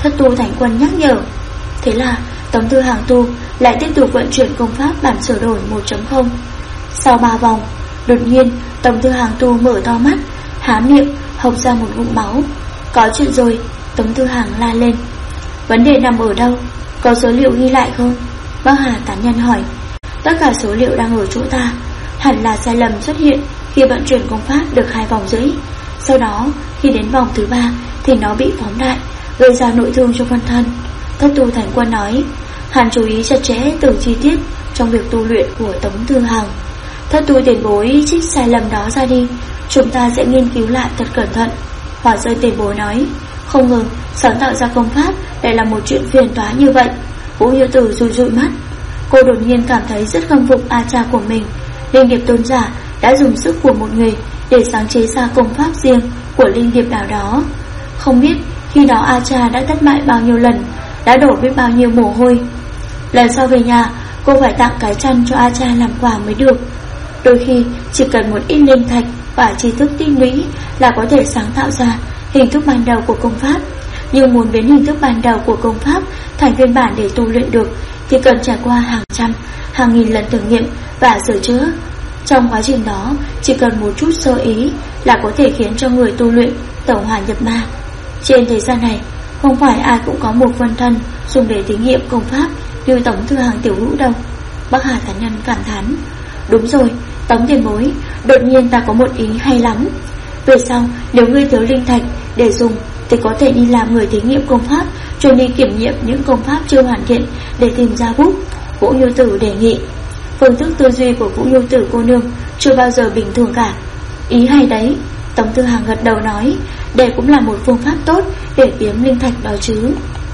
Thất Tu Thánh Quân nhắc nhở. Thế là Tống Tư Hàng tu lại tiếp tục vận chuyển công pháp bản sửa đổi 1.0. Sau 3 vòng, đột nhiên Tống Tư Hàng tu mở to mắt, há miệng hộc ra một ngụm máu. Có chuyện rồi, Tống Tư Hàng la lên. Vấn đề nằm ở đâu? Có số liệu ghi lại không? Bác Hà tán nhân hỏi. Tất cả số liệu đang ở chỗ ta. Hẳn là sai lầm xuất hiện khi vận chuyển công pháp được 2 vòng rưỡi. Sau đó khi đến vòng thứ 3 thì nó bị phóng đại, gây ra nội thương cho phân thân. Thất Tu Thánh Quân nói. Hắn chú ý chặt chẽ từng chi tiết trong việc tu luyện của Tống Tư Hàng. Thất Tu tiền bối trích sai lầm đó ra đi, chúng ta sẽ nghiên cứu lại thật cẩn thận. Hỏa Rơi tiền bối nói. Không ngờ sáng tạo ra công pháp lại là một chuyện phiền toái như vậy. Vũ Yêu Tử rụi rụi mắt. Cô đột nhiên cảm thấy rất khâm phục A Cha của mình. Linh Điệp tôn giả đã dùng sức của một người để sáng chế ra công pháp riêng của linh điệp nào đó. Không biết khi đó A Cha đã thất bại bao nhiêu lần, đã đổ biết bao nhiêu mồ hôi. Lần sau về nhà cô phải tặng cái chăn cho A Cha làm quà mới được. Đôi khi chỉ cần một ít linh thạch và tri thức tinh lũy là có thể sáng tạo ra hình thức ban đầu của công pháp. Nhưng muốn biến hình thức ban đầu của công pháp thành phiên bản để tu luyện được thì cần trải qua hàng trăm, hàng nghìn lần thử nghiệm và sửa chữa. Trong quá trình đó chỉ cần một chút sơ ý là có thể khiến cho người tu luyện tẩu hỏa nhập ma. Trên thế gian này không phải ai cũng có một phân thân dùng để thí nghiệm công pháp như Tống Tư Hàng tiểu hữu đâu. Bác Hà Thánh Nhân cảm thán. Đúng rồi, Tống tiền bối, đột nhiên ta có một ý hay lắm. Về sau nếu ngươi thiếu linh thạch để dùng thì có thể đi làm người thí nghiệm công pháp, chuyên đi kiểm nghiệm những công pháp chưa hoàn thiện để tìm ra bút. Vũ Yêu Tử đề nghị. Phương thức tư duy của Vũ Yêu Tử cô nương chưa bao giờ bình thường cả. Ý hay đấy, Tống Tư Hàng gật đầu nói. Đây cũng là một phương pháp tốt để kiếm linh thạch đó chứ.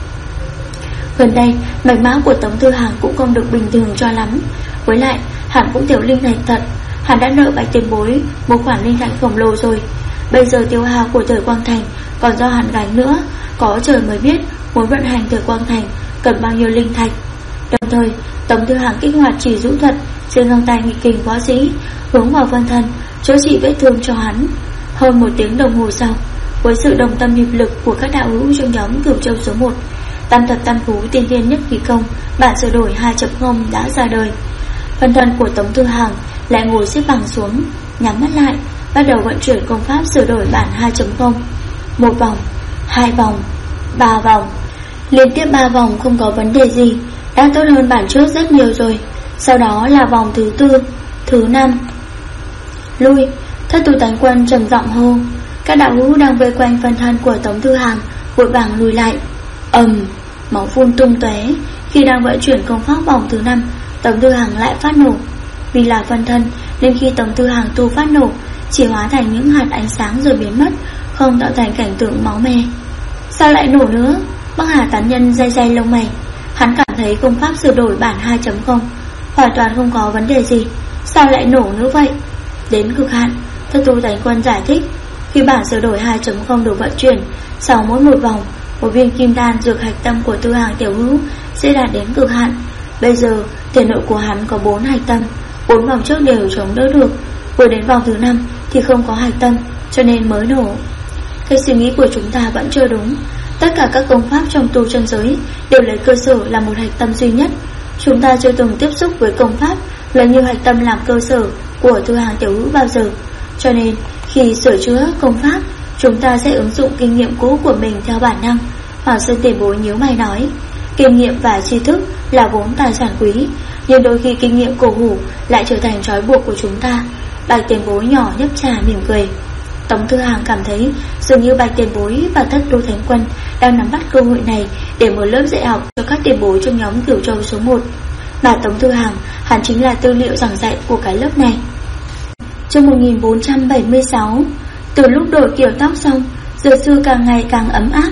Gần đây mạch máu của Tống Tư Hàng cũng không được bình thường cho lắm. Với lại hắn cũng thiếu linh thạch thật. Hắn đã nợ Bạch tiền bối một khoản linh thạch khổng lồ rồi. Bây giờ tiêu hao của Thời Quang Thành còn do hắn gánh nữa. Có trời mới biết muốn vận hành Thời Quang Thành cần bao nhiêu linh thạch. Đồng thời Tống Tư Hàng kích hoạt chỉ dụ thuật trên găng tay nghịch kình võ sĩ, hướng vào phân thân chữa trị vết thương cho hắn. Hơn 1 tiếng đồng hồ sau, với sự đồng tâm hiệp lực của các đạo hữu trong nhóm Cửu Châu số 1, Tam Thật Tam Phú Tiên Thiên Nhất Khí Công bản sửa đổi 2.0 đã ra đời. Phân thân của Tống Tư Hàng lại ngồi xếp bằng xuống, nhắm mắt lại, bắt đầu vận chuyển công pháp sửa đổi bản 2.0. 1 vòng, 2 vòng, 3 vòng. Liên tiếp 3 vòng không có vấn đề gì, đã tốt hơn bản trước rất nhiều rồi. Sau đó là vòng thứ 4, thứ 5. Lui. Thất Tu Thánh Quân trầm giọng hô. Các đạo hữu đang vây quanh phân thân của Tống Tư Hàng vội vàng lùi lại. Máu phun tung tóe. Khi đang vận chuyển công pháp vòng thứ 5, Tống Tư Hàng lại phát nổ. Vì là phân thân nên khi Tống Tư Hàng tu phát nổ chỉ hóa thành những hạt ánh sáng rồi biến mất, không tạo thành cảnh tượng máu me. Sao lại nổ nữa? Bác Hà Tán Nhân day day lông mày. Hắn cảm thấy công pháp sửa đổi bản 2.0 hoàn toàn không có vấn đề gì, sao lại nổ nữa vậy? Đến cực hạn, Thất Tu Thánh Quân giải thích. Khi bản sửa đổi 2.0 được vận chuyển, sau mỗi một vòng, một viên kim đan dược hạch tâm của Tư Hàng tiểu hữu sẽ đạt đến cực hạn. Bây giờ thể nội của hắn có 4 hạch tâm, 4 vòng trước đều chống đỡ được. Vừa đến vòng thứ 5 thì không có hạch tâm, cho nên mới nổ. Cái suy nghĩ của chúng ta vẫn chưa đúng. Tất cả các công pháp trong tu chân giới đều lấy cơ sở là một hạch tâm duy nhất. Chúng ta chưa từng tiếp xúc với công pháp lấy nhiều hạch tâm làm cơ sở của Tư Hàng tiểu hữu bao giờ. Cho nên khi sửa chữa công pháp, chúng ta sẽ ứng dụng kinh nghiệm cũ của mình theo bản năng. Hoàng Sơn tiền bối nhíu mày nói. Kinh nghiệm và tri thức là vốn tài sản quý, nhưng đôi khi kinh nghiệm cổ hủ lại trở thành trói buộc của chúng ta. Bạch tiền bối nhỏ nhấp trà mỉm cười. Tống Tư Hàng cảm thấy dường như Bạch tiền bối và Thất Tu Thánh Quân đang nắm bắt cơ hội này để mở lớp dạy học cho các tiền bối trong nhóm Cửu Châu số 1. Mà Tống Tư Hàng, hắn chính là tư liệu giảng dạy của cái lớp này. Chương 1476. Từ lúc đổi kiểu tóc xong, Dược Sư càng ngày càng ấm áp.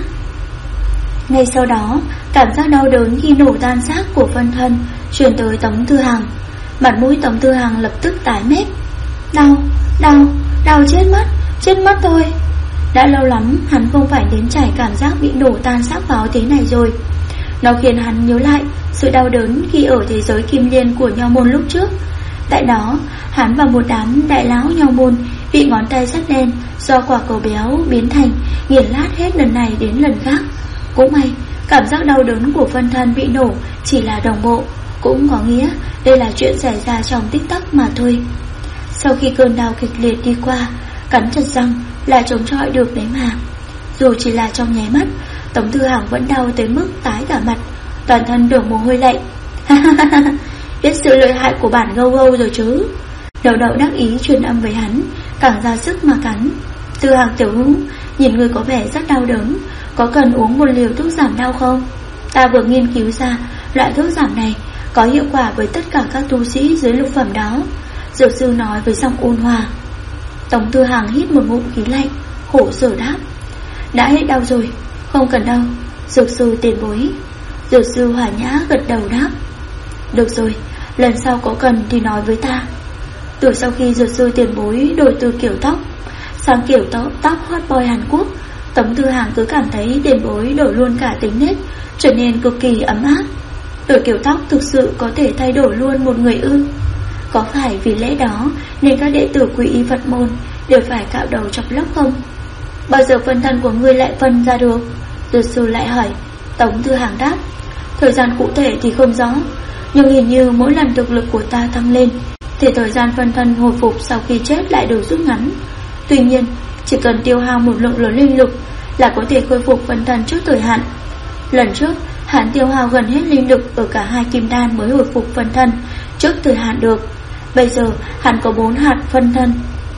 Ngay sau đó, cảm giác đau đớn khi nổ tan xác của phân thân truyền tới Tống Tư Hàng. Mặt mũi Tống Tư Hàng lập tức tái mét. Đau chết mất thôi. Đã lâu lắm hắn không phải đến trải cảm giác bị nổ tan xác pháo thế này rồi. Nó khiến hắn nhớ lại sự đau đớn khi ở thế giới kim liên của Nho Môn lúc trước. Tại đó, hắn và một đám đại lão Nho Môn bị ngón tay sắt đen do quả cầu béo biến thành nghiền lát hết lần này đến lần khác. Cũng may Cảm giác đau đớn của phân thân bị nổ chỉ là đồng bộ, cũng có nghĩa đây là chuyện xảy ra trong tích tắc mà thôi. Sau khi cơn đau kịch liệt đi qua, cắn chặt răng là chống chọi được đấy mà. Dù chỉ là trong nháy mắt, Tống Thư Hằng vẫn đau tới mức tái cả mặt, toàn thân đổ mồ hôi lạnh. Biết sự lợi hại của bản gâu gâu rồi chứ. Đậu đậu đắc ý truyền âm với hắn, càng ra sức mà cắn. Thư Hằng tiểu hữu, nhìn người có vẻ rất đau đớn, có cần uống một liều thuốc giảm đau không? Ta vừa nghiên cứu ra loại thuốc giảm này có hiệu quả với tất cả các tu sĩ dưới lục phẩm đó, dược sư nói với giọng ôn hòa. Tống Thư Hằng hít một ngụm khí lạnh, khổ sở đáp. Đã hết đau rồi, không cần đâu, dược sư tiền bối. Dược sư hòa nhã gật đầu đáp. Được rồi, lần sau có cần thì nói với ta. Từ sau khi dược sư tiền bối đổi từ kiểu tóc sang kiểu tóc hot boy Hàn Quốc, Tống Thư Hằng cứ cảm thấy tiền bối đổi luôn cả tính nết, trở nên cực kỳ ấm áp. Đổi kiểu tóc thực sự có thể thay đổi luôn một người ư? Có phải vì lẽ đó nên các đệ tử quy y Phật môn đều phải cạo đầu chọc lóc không? Bao giờ phân thân của ngươi lại phân ra được? Dược sư lại hỏi. Tống Thư Hằng đáp. Thời gian cụ thể thì không rõ, nhưng hình như mỗi lần thực lực của ta tăng lên thì thời gian phân thân hồi phục sau khi chết lại được rút ngắn. Tuy nhiên, chỉ cần tiêu hao một lượng lớn linh lực là có thể khôi phục phân thân trước thời hạn. Lần trước, hắn tiêu hao gần hết linh lực ở cả 2 kim đan mới hồi phục phân thân trước thời hạn được. Bây giờ, hắn có 4 hạt phân thân,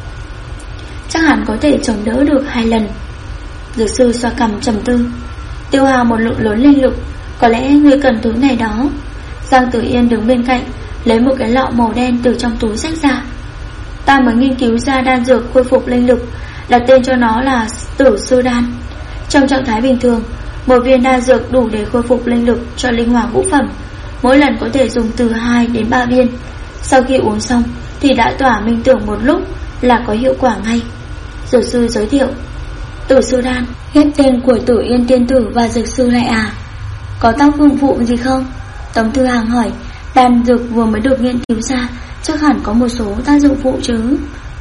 chắc hẳn có thể chống đỡ được 2 lần. Dược sư xoa cằm trầm tư. Tiêu hao một lượng lớn linh lực, có lẽ ngươi cần thứ này đó. Giang Tử Yên đứng bên cạnh, lấy một cái lọ màu đen từ trong túi xách ra. Ta mới nghiên cứu ra đan dược khôi phục linh lực, đặt tên cho nó là Tử Sư Đan. Trong trạng thái bình thường, một viên đan dược đủ để khôi phục linh lực cho linh hỏa ngũ phẩm, mỗi lần có thể dùng từ 2 đến 3 viên. Sau khi uống xong thì đã tỏa minh tưởng một lúc là có hiệu quả ngay. Dược sư giới thiệu. Tử Sư Đan, ghép tên của Tử Yên tiên tử và dược sư lại à? Có tác dụng phụ gì không? Tống Thư Hằng hỏi. Đan dược vừa mới được nghiên cứu ra, chắc hẳn có một số tác dụng phụ chứ.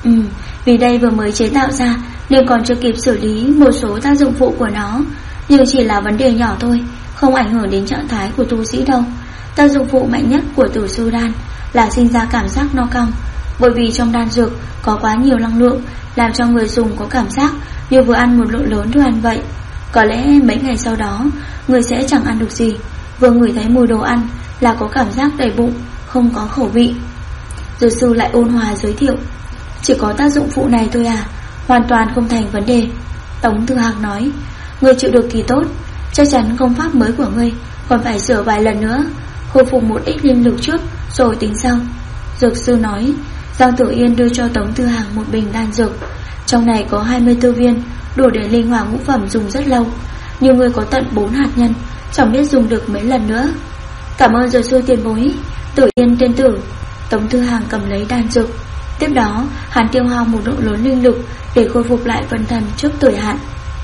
Vì đây vừa mới chế tạo ra nên còn chưa kịp xử lý một số tác dụng phụ của nó, nhưng chỉ là vấn đề nhỏ thôi, không ảnh hưởng đến trạng thái của tu sĩ đâu. Tác dụng phụ mạnh nhất của Tử Sư Đan là sinh ra cảm giác no căng, bởi vì trong đan dược có quá nhiều năng lượng, làm cho người dùng có cảm giác như vừa ăn một lượng lớn đồ ăn vậy. Có lẽ mấy ngày sau đó người sẽ chẳng ăn được gì, vừa ngửi thấy mùi đồ ăn là có cảm giác đầy bụng, không có khẩu vị. Dược sư lại ôn hòa giới thiệu. Chỉ có tác dụng phụ này thôi à? Hoàn toàn không thành vấn đề. Tống Thư Hằng nói. Người chịu được thì tốt, chắc chắn công pháp mới của ngươi còn phải sửa vài lần nữa, khôi phục một ít linh lực trước rồi tính sau. Dược sư nói. Giang Tử Yên đưa cho Tống Thư Hằng một bình đan dược, trong này có 24 viên, đủ để linh hỏa ngũ phẩm dùng rất lâu, nhưng ngươi có tận 4 hạt nhân, chẳng biết dùng được mấy lần nữa. Cảm ơn dược sư tiền bối, Tử Yên tiên tử. Tống Thư Hằng cầm lấy đan dược. Tiếp đó hắn tiêu hao một lượng lớn linh lực để khôi phục lại phân thân trước thời hạn.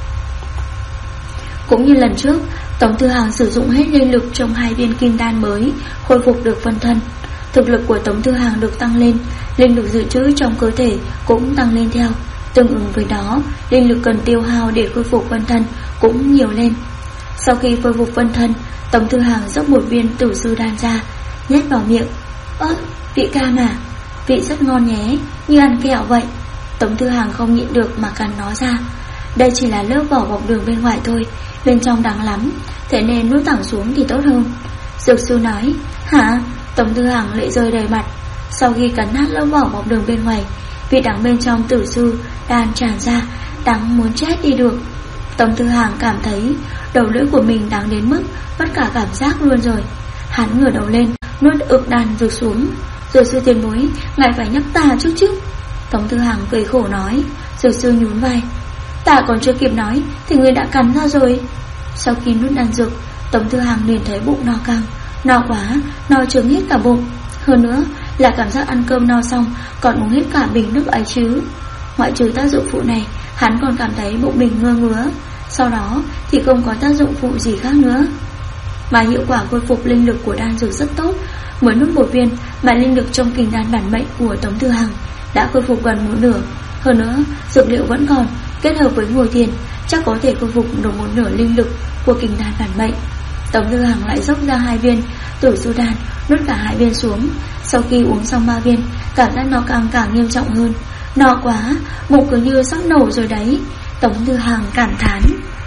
Cũng như lần trước, Tống Thư Hằng sử dụng hết linh lực trong 2 viên kim đan mới khôi phục được phân thân. Thực lực của Tống Thư Hằng được tăng lên, linh lực dự trữ trong cơ thể cũng tăng lên theo. Tương ứng với đó, linh lực cần tiêu hao để khôi phục phân thân cũng nhiều lên. Sau khi khôi phục phân thân, Tống Thư Hằng dốc một viên Tử Sư Đan ra, nhét vào miệng. Vị cam à? Vị rất ngon nhé, như ăn kẹo vậy. Tống Thư Hằng không nhịn được mà cắn nó ra. Đây chỉ là lớp vỏ bọc đường bên ngoài thôi, bên trong đắng lắm, thế nên nuốt thẳng xuống thì tốt hơn. Dược sư nói. Hả? Tống Thư Hằng lệ rơi đầy mặt. Sau khi cắn nát lớp vỏ bọc đường bên ngoài, vị đắng bên trong Tử Sư Đan tràn ra, đắng muốn chết đi được. Tống Thư Hằng cảm thấy đầu lưỡi của mình đắng đến mức mất cả cảm giác luôn rồi. Hắn ngửa đầu lên, nuốt ực đan dược xuống. Dược sư tiền bối, ngài phải nhắc ta trước chứ. Tống Thư Hằng cười khổ nói. Dược sư nhún vai. Ta còn chưa kịp nói thì người đã cắn ra rồi. Sau khi nuốt đan dược, Tống Thư Hằng liền thấy bụng no căng, no quá, no trướng hết cả bụng. Hơn nữa là cảm giác ăn cơm no xong còn uống hết cả bình nước ấy chứ. Ngoại trừ tác dụng phụ này, hắn còn cảm thấy bụng mình ngơ ngứa. Sau đó thì không có tác dụng phụ gì khác nữa. Mà hiệu quả khôi phục linh lực của đan dược rất tốt. Mới nuốt một viên mà linh lực trong kình đan bản mệnh của Tống Thư Hằng đã khôi phục gần một nửa. Hơn nữa dược liệu vẫn còn, kết hợp với ngồi thiền chắc có thể khôi phục được một nửa linh lực của kình đan bản mệnh. Tống Thư Hằng lại dốc ra 2 viên Tử Su Đan, nuốt cả 2 viên xuống. Sau khi uống xong 3 viên, cảm giác nó càng nghiêm trọng hơn. No quá, bụng cứ như sắp nổ rồi đấy. Tống Thư Hằng cảm thán.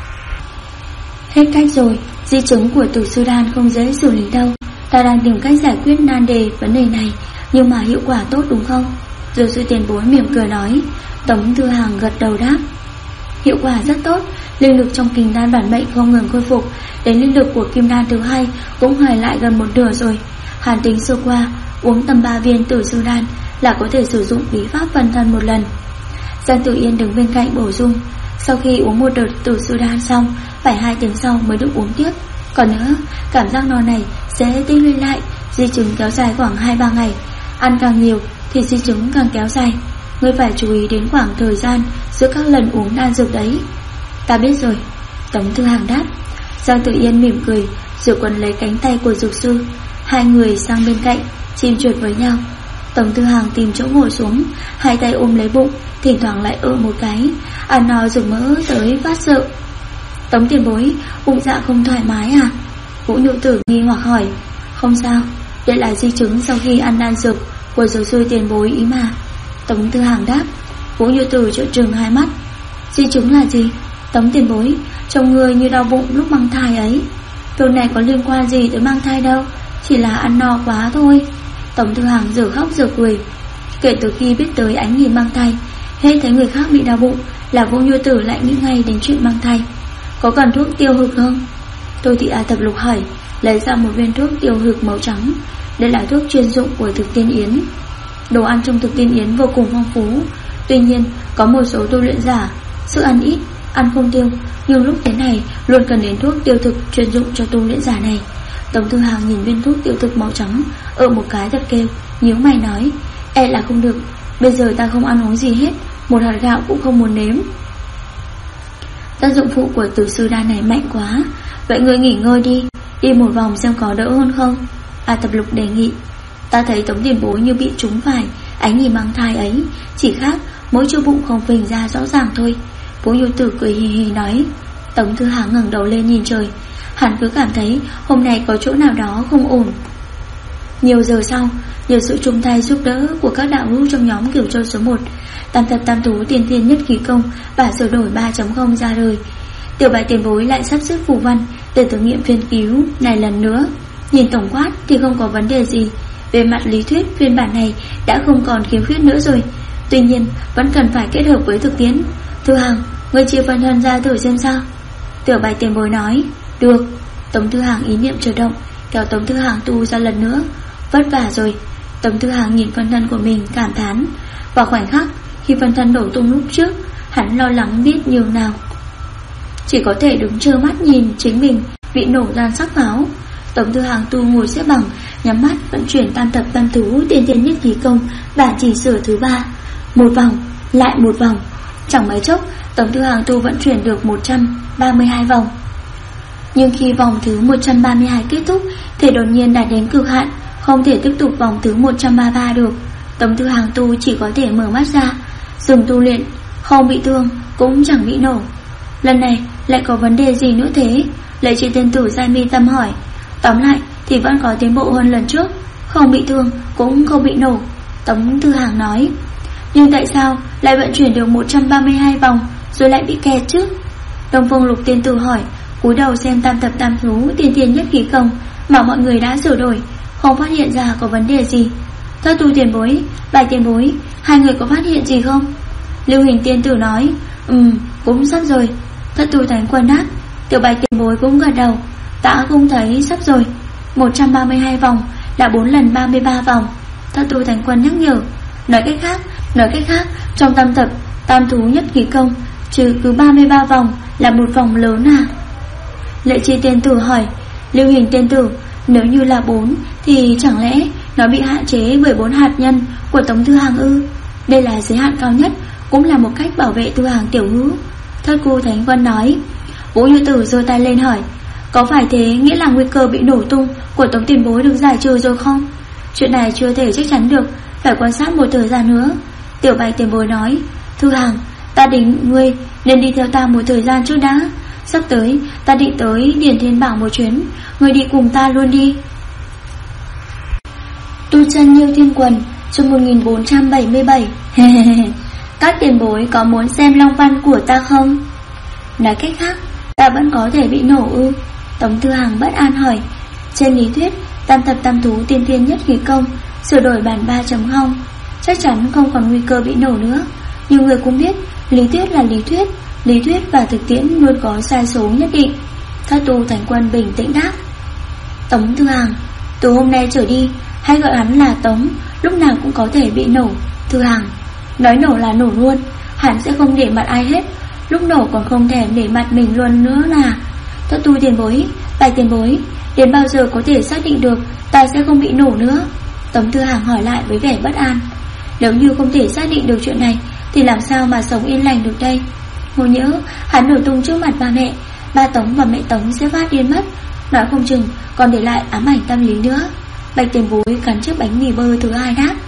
Hết cách rồi, di chứng của Tử Su Đan không dễ xử lý đâu. Ta đang tìm cách giải quyết nan đề vấn đề này, nhưng mà hiệu quả tốt đúng không? Dược sư tiền bối mỉm cười nói. Tống Thư Hằng gật đầu đáp. Hiệu quả rất tốt, linh lực trong kình đan bản mệnh không ngừng khôi phục, đến linh lực của kim đan thứ 2 cũng hồi lại gần 1/2 rồi. Hàn tính sơ qua, uống tầm 3 viên Tử Su Đan là có thể sử dụng bí pháp phân thân một lần. Giang Tử Yên đứng bên cạnh bổ sung. Sau khi uống một đợt Tử Su Đan xong, phải 2 tiếng sau mới được uống tiếp. Còn nữa, cảm giác no này sẽ tích lũy lại, di chứng kéo dài khoảng 2-3 ngày. Ăn càng nhiều thì di chứng càng kéo dài. Ngươi phải chú ý đến khoảng thời gian giữa các lần uống đan dược đấy. Ta biết rồi, Tống Thư Hằng đáp. Giang Tử Yên mỉm cười, rồi quấn lấy cánh tay của dược sư. 2 người sang bên cạnh, chim chuột với nhau. Tống Thư Hằng tìm chỗ ngồi xuống, 2 tay ôm lấy bụng, thỉnh thoảng lại một cái. Ăn no rực mỡ tới phát sợ. Tống tiền bối, bụng dạ không thoải mái à? Vũ Nhu Tử nghi hoặc hỏi. Không sao, đây là di chứng sau khi ăn đan dược của dược sư tiền bối ý mà. Tống Thư Hằng đáp. Vũ Nhu Tử trợn trừng 2 mắt. Di chứng là gì? Tống tiền bối, trông người như đau bụng lúc mang thai ấy. Điều này có liên quan gì tới mang thai đâu, chỉ là ăn no quá thôi. Tống Thư Hằng giờ khóc giờ cười. Kể từ khi biết tới ánh nhìn mang thai, hết thấy người khác bị đau bụng là Vũ Nhu Tử lại nghĩ ngay đến chuyện mang thai. Có cần thuốc tiêu hực không? Tô Thị A Thập Lục hỏi, lấy ra một viên thuốc tiêu hực màu trắng. Đây là thuốc chuyên dụng của Thực Tiên Yến. Đồ ăn trong Thực Tiên Yến vô cùng phong phú. Tuy nhiên, có một số tu luyện giả sức ăn ít, ăn không tiêu, nhưng lúc thế này luôn cần đến thuốc tiêu thực chuyên dụng cho tu luyện giả này. Tống Thư Hằng nhìn viên thuốc tiêu thực màu trắng, một cái thật kêu, nhíu mày nói. Là không được, bây giờ ta không ăn uống gì hết, một hạt gạo cũng không muốn nếm. Tác dụng phụ của Tử Su Đan này mạnh quá. Vậy ngươi nghỉ ngơi đi một vòng xem có đỡ hơn không? A Thập Lục đề nghị. Ta thấy Tống tiền bối như bị trúng phải ánh nhìn mang thai ấy, chỉ khác mỗi chỗ bụng không phình ra rõ ràng thôi. Vũ Nhu Tử cười hì hì nói. Tống Thư Hằng ngẩng đầu lên nhìn trời. Hắn cứ cảm thấy hôm nay có chỗ nào đó không ổn. Nhiều giờ sau, nhờ sự chung tay giúp đỡ của các đạo hữu trong nhóm Cửu Châu số 1, Tam Thập Tam Thú Tiên Thiên Nhất Khí Công bản sửa đổi 3.0 ra đời. Tiểu Bạch tiền bối lại sắp xếp phù văn để thử nghiệm phiên cứu này lần nữa. Nhìn tổng quát thì không có vấn đề gì. Về mặt lý thuyết, phiên bản này đã không còn khiếm khuyết nữa rồi. Tuy nhiên vẫn cần phải kết hợp với thực tiễn. Thư Hằng, ngươi chia phân thân ra thử xem sao? Tiểu Bạch tiền bối nói. Được. Tống Thư Hằng ý niệm chuyển động, kéo Tống Thư Hằng tu ra lần nữa. Vất vả rồi. Tống Thư Hằng nhìn phân thân của mình cảm thán. Vào khoảnh khắc khi phân thân đổ tung lúc trước, hắn lo lắng biết nhường nào. Chỉ có thể đứng trơ mắt nhìn chính mình bị nổ ra sắc pháo. Tống Thư Hằng tu ngồi xếp bằng, nhắm mắt vận chuyển Tam Thập Tam Thú Tiên Thiên Nhất Khí Công bản chỉ sửa thứ 3. Một vòng, lại một vòng. Chẳng mấy chốc, Tống Thư Hằng tu vận chuyển được 132 vòng. Nhưng khi vòng thứ 132 kết thúc thì đột nhiên đạt đến cực hạn, không thể tiếp tục vòng thứ 133 được. Tống Thư Hằng tu chỉ có thể mở mắt ra, dừng tu luyện, không bị thương, cũng chẳng bị nổ. Lần này lại có vấn đề gì nữa thế? Lệ Tri Tiên Tử Giai Mi Tâm hỏi. Tóm lại thì vẫn có tiến bộ hơn lần trước, không bị thương, cũng không bị nổ. Tống Thư Hằng nói. Nhưng tại sao lại vận chuyển được 132 vòng rồi lại bị kẹt chứ? Đông Phương Lục Tiên Tử hỏi, cúi đầu xem Tam Thập Tam Thú Tiên Thiên Nhất Khí Công mà mọi người đã sửa đổi, không phát hiện ra có vấn đề gì. Thất Tu tiền bối, Bạch tiền bối, hai người có phát hiện gì không? Lưu Hình Tiên Tử nói. Cũng sắp rồi. Thất Tu Thánh Quân đáp. Tiểu Bạch tiền bối cũng gật đầu. Ta cũng thấy sắp rồi. 132 vòng là 4 lần 33 vòng. Thất Tu Thánh Quân nhắc nhở. Nói cách khác, trong Tam Thập Tam Thú Nhất Khí Công trừ cứ 33 vòng là một vòng lớn à? Lệ Tri Tiên Tử hỏi. Lưu Hình Tiên Tử, nếu như là 4 thì chẳng lẽ nó bị hạn chế bởi 4 hạt nhân của Tống Thư Hằng ư? Đây là giới hạn cao nhất, cũng là một cách bảo vệ Thư Hằng tiểu hữu. Thất Cu Thánh Vân nói. Vũ Nhu Tử giơ tay lên hỏi. Có phải thế nghĩa là nguy cơ bị nổ tung của Tống tiền bối được giải trừ rồi không? Chuyện này chưa thể chắc chắn được, phải quan sát một thời gian nữa. Tiểu Bạch tiền bối nói. Thư Hằng, ta định ngươi nên đi theo ta một thời gian trước đã. Sắp tới ta định tới Điền Thiên Bảng một chuyến, người đi cùng ta luôn đi. Tu chân Nhiêu Thiên Quần chương 1477. Các tiền bối có muốn xem long văn của ta không? Nói cách khác, ta vẫn có thể bị nổ ư? Tống Thư Hằng bất an hỏi. Trên lý thuyết, tam thập tam thú tiên tiên nhất khí công sửa đổi bản 3.0 chắc chắn không còn nguy cơ bị nổ nữa. Nhưng người cũng biết, lý thuyết là lý thuyết và thực tiễn luôn có sai số nhất định. Thất Tu Thành Quân bình tĩnh đáp. Tống Thư Hằng, từ hôm nay trở đi, hãy gọi hắn là Tống, lúc nào cũng có thể bị nổ. Thư Hằng, nói nổ là nổ luôn, hắn sẽ không để mặt ai hết, lúc nổ còn không thèm để mặt mình luôn nữa là. Thất Tu tiền bối, Bạch tiền bối, đến bao giờ có thể xác định được ta sẽ không bị nổ nữa? Tống Thư Hằng hỏi lại với vẻ bất an. Nếu như không thể xác định được chuyện này thì làm sao mà sống yên lành được đây? Ngộ nhỡ hắn nổi tung trước mặt ba mẹ, ba Tống và mẹ Tống sẽ phát điên mất, nói không chừng còn để lại ám ảnh tâm lý nữa. Bạch tiền bối cắn chiếc bánh mì bơ thứ hai đáp.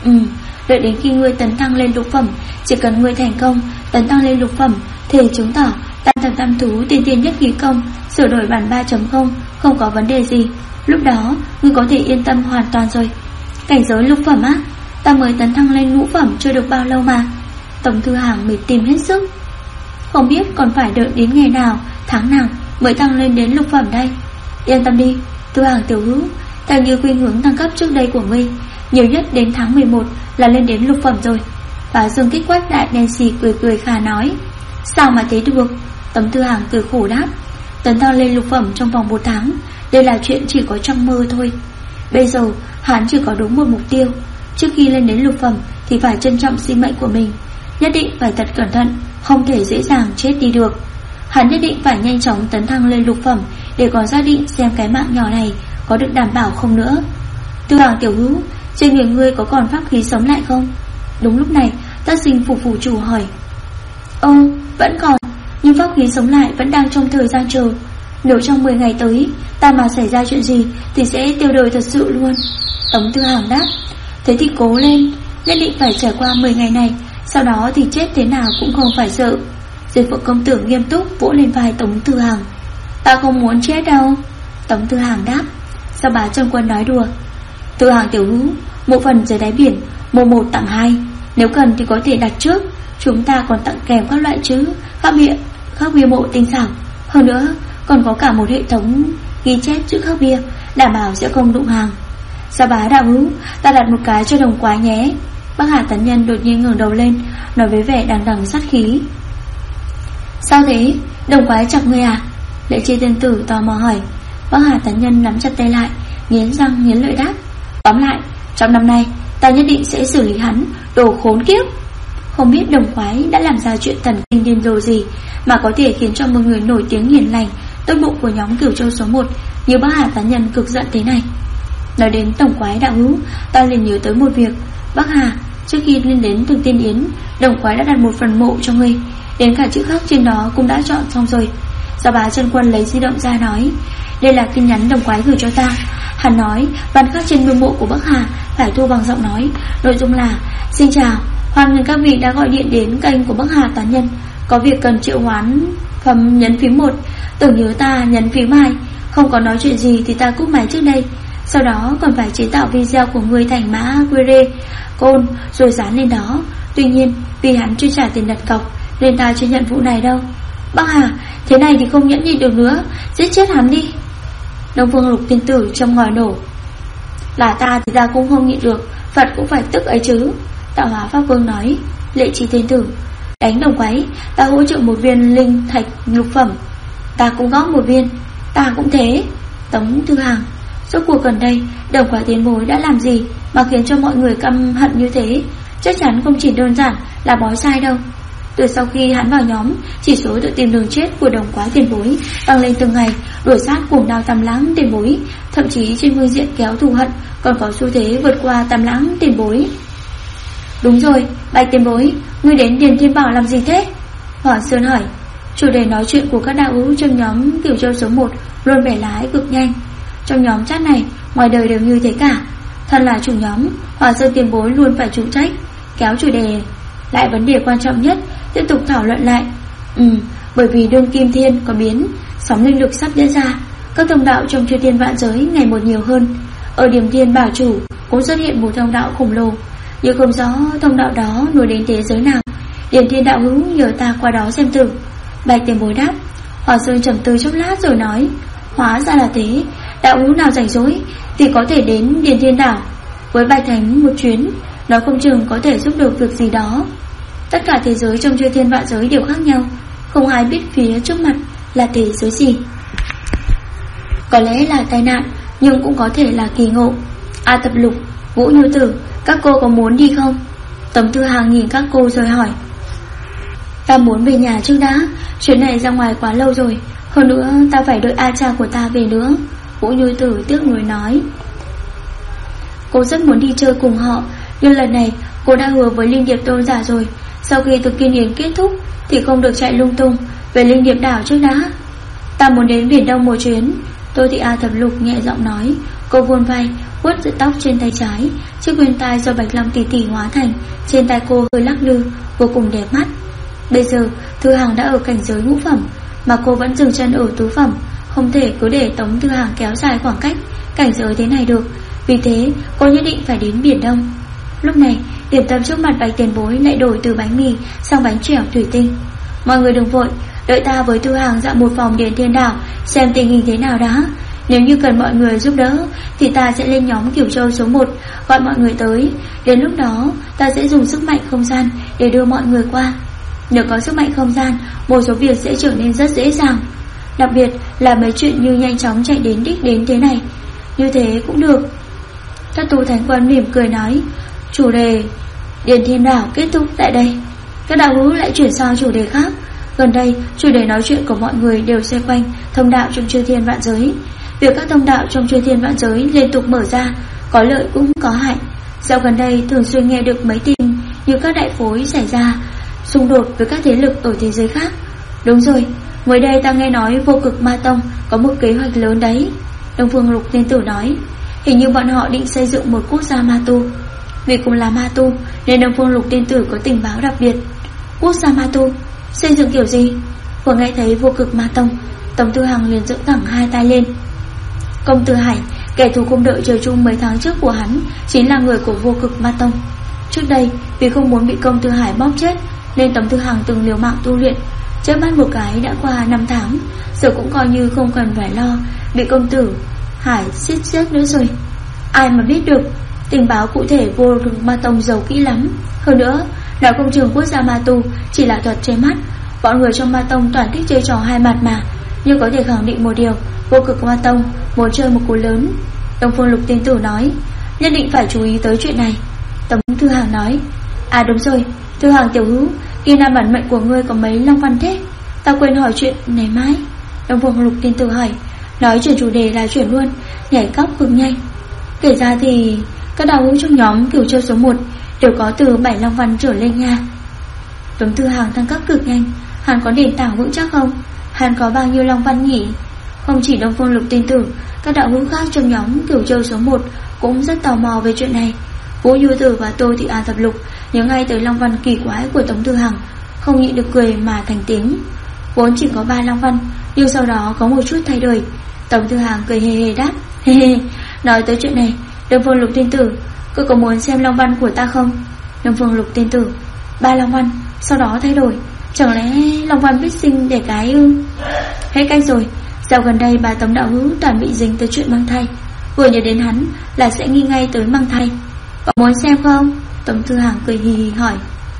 Đợi đến khi ngươi tấn thăng lên lục phẩm, chỉ cần ngươi thành công tấn thăng lên lục phẩm thì chứng tỏ tam thập tam thú tiên tiên nhất khí công sửa đổi bản 3.0 không có vấn đề gì. Lúc đó ngươi có thể yên tâm hoàn toàn rồi. Cảnh giới lục phẩm á? Ta mới tấn thăng lên ngũ phẩm chưa được bao lâu mà. Tống Thư Hằng mệt tìm hết sức. Không biết còn phải đợi đến ngày nào, tháng nào mới tăng lên đến lục phẩm đây. Yên tâm đi, Thư Hằng tiểu hữu, theo như khuynh hướng thăng cấp trước đây của ngươi, nhiều nhất đến tháng 11 là lên đến lục phẩm rồi. Bà Dương Kích Quách đại Nancy cười khà nói. Sao mà thế được? Tống Thư Hằng cười khổ đáp. Tấn thăng lên lục phẩm trong vòng 1 tháng, đây là chuyện chỉ có trong mơ thôi. Bây giờ hắn chỉ có đúng một mục tiêu. Trước khi lên đến lục phẩm thì phải trân trọng sinh mệnh của mình, nhất định phải thật cẩn thận, không thể dễ dàng chết đi được. Hắn nhất định phải nhanh chóng tấn thăng lên lục phẩm để còn xác định xem cái mạng nhỏ này có được đảm bảo không nữa. Thư Hằng tiểu hữu, trên người ngươi có còn pháp khí sống lại không? Đúng lúc này Tất Sinh phủ chủ hỏi. Vẫn còn, nhưng pháp khí sống lại vẫn đang trong thời gian chờ. Nếu trong 10 ngày tới ta mà xảy ra chuyện gì thì sẽ tiêu đời thật sự luôn. Tống Thư Hằng đáp. Thế thì cố lên, nhất định phải trải qua 10 ngày này, sau đó thì chết thế nào cũng không phải sợ. Diệp Phượng công tử nghiêm túc vỗ lên vai Tống Thư Hằng. Ta không muốn chết đâu. Tống Thư Hằng đáp. Sao Bá Trân Quân nói đùa. Thư Hằng tiểu hữu, một phần dưới đáy biển, mua 1 tặng 2, nếu cần thì có thể đặt trước. Chúng ta còn tặng kèm các loại chữ khắc bia mộ tinh xảo. Hơn nữa còn có cả một hệ thống ghi chép chữ khắc bia, đảm bảo sẽ không đụng hàng. Sao Bá đạo hữu, ta đặt một cái cho Đồng Quái nhé. Bắc Hà Tấn Nhân đột nhiên ngẩng đầu lên, nói với vẻ đằng đằng sát khí. Sao thế, Đồng Quái chọc ngươi à? Lệ Chi tiên tử tò mò hỏi. Bắc Hà Tấn Nhân nắm chặt tay lại, nghiến răng nghiến lợi đáp. Tóm lại, trong năm nay ta nhất định sẽ xử lý hắn, đồ khốn kiếp. Không biết Đồng Quái đã làm ra chuyện thần kinh điên rồ gì mà có thể khiến cho một người nổi tiếng hiền lành, tốt bụng của nhóm Cửu Châu số 1 như Bắc Hà Tấn Nhân cực giận thế này. Nói đến Tổng Quái đạo hữu, ta liền nhớ tới một việc. Bắc Hà, trước khi lên đến Thực Tiên Yến, Đồng Quái đã đặt một phần mộ cho ngươi, đến cả chữ khắc trên đó cũng đã chọn xong rồi. Sao Bá Trân Quân lấy di động ra nói. Đây là tin nhắn Đồng Quái gửi cho ta. Hắn nói văn khắc trên bia mộ của Bắc Hà phải thu bằng giọng nói. Nội dung là: Xin chào, hoan nghênh các vị đã gọi điện đến kênh của Bắc Hà Tán Nhân. Có việc cần triệu hoán phẩm nhấn phím 1, tưởng nhớ ta nhấn phím 2. Không có nói chuyện gì thì ta cúp máy trước đây. Sau đó còn phải chế tạo video của người thành mã QR code rồi dán lên đó. Tuy nhiên vì hắn chưa trả tiền đặt cọc nên ta chưa nhận vụ này đâu. Bắc Hà, thế này thì không nhẫn nhịn được nữa, giết chết hắn đi. Đông Phương Lục tiên tử trong ngòi nổ. Là ta thì ta cũng không nhịn được, Phật cũng phải tức ấy chứ. Tạo Hóa Pháp Vương nói. Lệ Chi tiên tử, đánh Đồng Quái, ta hỗ trợ 1 viên linh thạch lục phẩm. Ta cũng góp 1 viên. Ta cũng thế. Tống Thư Hằng, rốt cuộc gần đây Đồng Quái tiền bối đã làm gì mà khiến cho mọi người căm hận như thế? Chắc chắn không chỉ đơn giản là bói sai đâu. Từ sau khi hắn vào nhóm, chỉ số tự tìm đường chết của Đồng Quái tiền bối tăng lên từng ngày, đuổi sát cuồng đao Tam Lãng tiền bối, thậm chí trên phương diện kéo thù hận còn có xu thế vượt qua Tam Lãng tiền bối. Đúng rồi, Bạch tiền bối, ngươi đến Điền Thiên Bảo làm gì thế? Hoàng Sơn hỏi. Chủ đề nói chuyện của các đạo hữu trong nhóm Cửu Châu số 1 luôn bẻ lái cực nhanh. Trong nhóm chat này, ngoài đời đều như thế cả. Thân là chủ nhóm, Hoàng Sơn tiền bối luôn phải chủ trách kéo chủ đề lại vấn đề quan trọng nhất, tiếp tục thảo luận lại. Bởi vì đương kim thiên có biến, sóng linh lực sắp diễn ra, các thông đạo trong chư thiên vạn giới ngày một nhiều hơn. Ở điểm thiên bảo chủ cũng xuất hiện một thông đạo khổng lồ, nhưng không rõ thông đạo đó nối đến thế giới nào. Điểm thiên đạo hữu nhờ ta qua đó xem thử. Bạch tiền bối đáp. Hoàng Sơn trầm tư chốc lát rồi nói, hóa ra là thế, đạo hữu nào rảnh rỗi thì có thể đến Điền Thiên Đảo với Bạch Thánh một chuyến, nói không chừng có thể giúp được việc gì đó. Tất cả thế giới trong chư thiên vạn giới đều khác nhau, không ai biết phía trước mặt là thế giới gì. Có lẽ là tai nạn, nhưng cũng có thể là kỳ ngộ. A Tập Lục, Vũ Như Tử, các cô có muốn đi không? Tống Thư Hàng nhìn các cô rồi hỏi. Ta muốn về nhà trước đã, chuyến này ra ngoài quá lâu rồi, hơn nữa ta phải đợi A cha của ta về nữa. Vũ Như Tử tiếc nuối nói. Cô rất muốn đi chơi cùng họ, nhưng lần này cô đã hứa với Linh Điệp Tôn giả rồi, sau khi thực kiên yến kết thúc thì không được chạy lung tung, về Linh Điệp đảo trước đã. Ta muốn đến Biển Đông một chuyến. Tô Thị A Thập Lục nhẹ giọng nói. Cô vươn vai vuốt sợi tóc trên tay trái, chiếc khuyên tai do Bạch Long tỷ tỷ hóa thành trên tay cô hơi lắc lư, vô cùng đẹp mắt. Bây giờ Thư Hàng đã ở cảnh giới ngũ phẩm, mà cô vẫn dừng chân ở tứ phẩm, không thể cứ để Tống Thư Hàng kéo dài khoảng cách cảnh giới thế này được. Vì thế cô nhất định phải đến Biển Đông. Lúc này điểm tâm trước mặt Bạch tiền bối lại đổi từ bánh mì sang bánh trẻo thủy tinh. Mọi người đừng vội, đợi ta với Thư Hàng dạo một vòng Điền Thiên Đảo xem tình hình thế nào đã. Nếu như cần mọi người giúp đỡ thì ta sẽ lên nhóm Cửu Châu số 1 gọi mọi người tới. Đến lúc đó ta sẽ dùng sức mạnh không gian để đưa mọi người qua. Nhờ có sức mạnh không gian, một số việc sẽ trở nên rất dễ dàng, đặc biệt là mấy chuyện như nhanh chóng chạy đến đích đến thế này. Như thế cũng được. Thất Tu Thánh Quân mỉm cười nói. Chủ đề Điền Thiên Đảo kết thúc tại đây. Các đạo hữu lại chuyển sang chủ đề khác. Gần đây chủ đề nói chuyện của mọi người đều xoay quanh thông đạo trong chư thiên vạn giới. Việc các thông đạo trong chư thiên vạn giới liên tục mở ra có lợi cũng có hại. Dạo gần đây thường xuyên nghe được mấy tin như các đại phối xảy ra xung đột với các thế lực ở thế giới khác. Đúng rồi, mới đây ta nghe nói Vô Cực Ma Tông có một kế hoạch lớn đấy. Đông Phương Lục Tiên Tử nói. Hình như bọn họ định xây dựng một quốc gia ma tu. Vì cùng là ma tu nên Đông Phương Lục Tiên Tử có tình báo đặc biệt. Quốc gia ma tu xây dựng kiểu gì? Vừa nghe thấy Vô Cực Ma Tông, Tống Tư Hằng liền dựng thẳng hai tay lên. Công Tử Hải, kẻ thù không đợi trời chung mấy tháng trước của hắn, chính là người của Vô Cực Ma Tông. Trước đây vì không muốn bị Công Tử Hải bóp chết nên Tống Tư Hằng từng liều mạng tu luyện. Chớp mắt một cái đã qua 5 tháng, giờ cũng coi như không cần phải lo bị Công Tử Hải giết chết nữa rồi. Ai mà biết được, tình báo cụ thể Vô Cực Ma Tông giấu kỹ lắm. Hơn nữa, đạo công trường quốc gia ma tu chỉ là thuật che mắt. Bọn người trong ma tông toàn thích chơi trò hai mặt mà. Nhưng có thể khẳng định một điều, Vô Cực Ma Tông muốn chơi một cú lớn. Đông Phương Lục Tiên Tử nói. Nhất định phải chú ý tới chuyện này. Tống Thư Hàng nói. À đúng rồi, Thư Hàng tiểu hữu, Kim Nam bản mệnh của ngươi có mấy long văn thế? Ta quên hỏi chuyện này mãi. Đông Phương Lục Tiên Tử hỏi. Nói chuyển chủ đề là chuyển luôn, nhảy cóc cực nhanh. Kể ra thì các đạo hữu trong nhóm Cửu Châu số 1 đều có từ 7 long văn trở lên nha. Tống Thư Hàng thăng cấp cực nhanh. Hắn có nền tảng vững chắc không? Hắn có bao nhiêu long văn nhỉ? Không chỉ Đông Phương Lục Tiên Tử, các đạo hữu khác trong nhóm Cửu Châu số 1 cũng rất tò mò về chuyện này. Vũ Như Tử và Tô Thị A Thập Lục nhớ ngay tới long văn kỳ quái của Tống Thư Hằng, không nhịn được cười mà thành tiếng. Vốn chỉ có 3 long văn, nhưng sau đó có một chút thay đổi. Tống Thư Hằng cười hề hề đáp. Hề hề, nói tới chuyện này, Đông Phương Lục Tiên Tử, cô có muốn xem long văn của ta không? Đông Phương Lục Tiên Tử. 3 long văn, sau đó thay đổi. Chẳng lẽ long văn biết sinh để cái ư? Hết cách rồi. Dạo gần đây bà Tống đạo hữu toàn bị dính tới chuyện mang thai, vừa nhớ đến hắn là sẽ nghi ngay tới mang thai. Có muốn xem không? Tống Thư Hàng cười hì hì hỏi.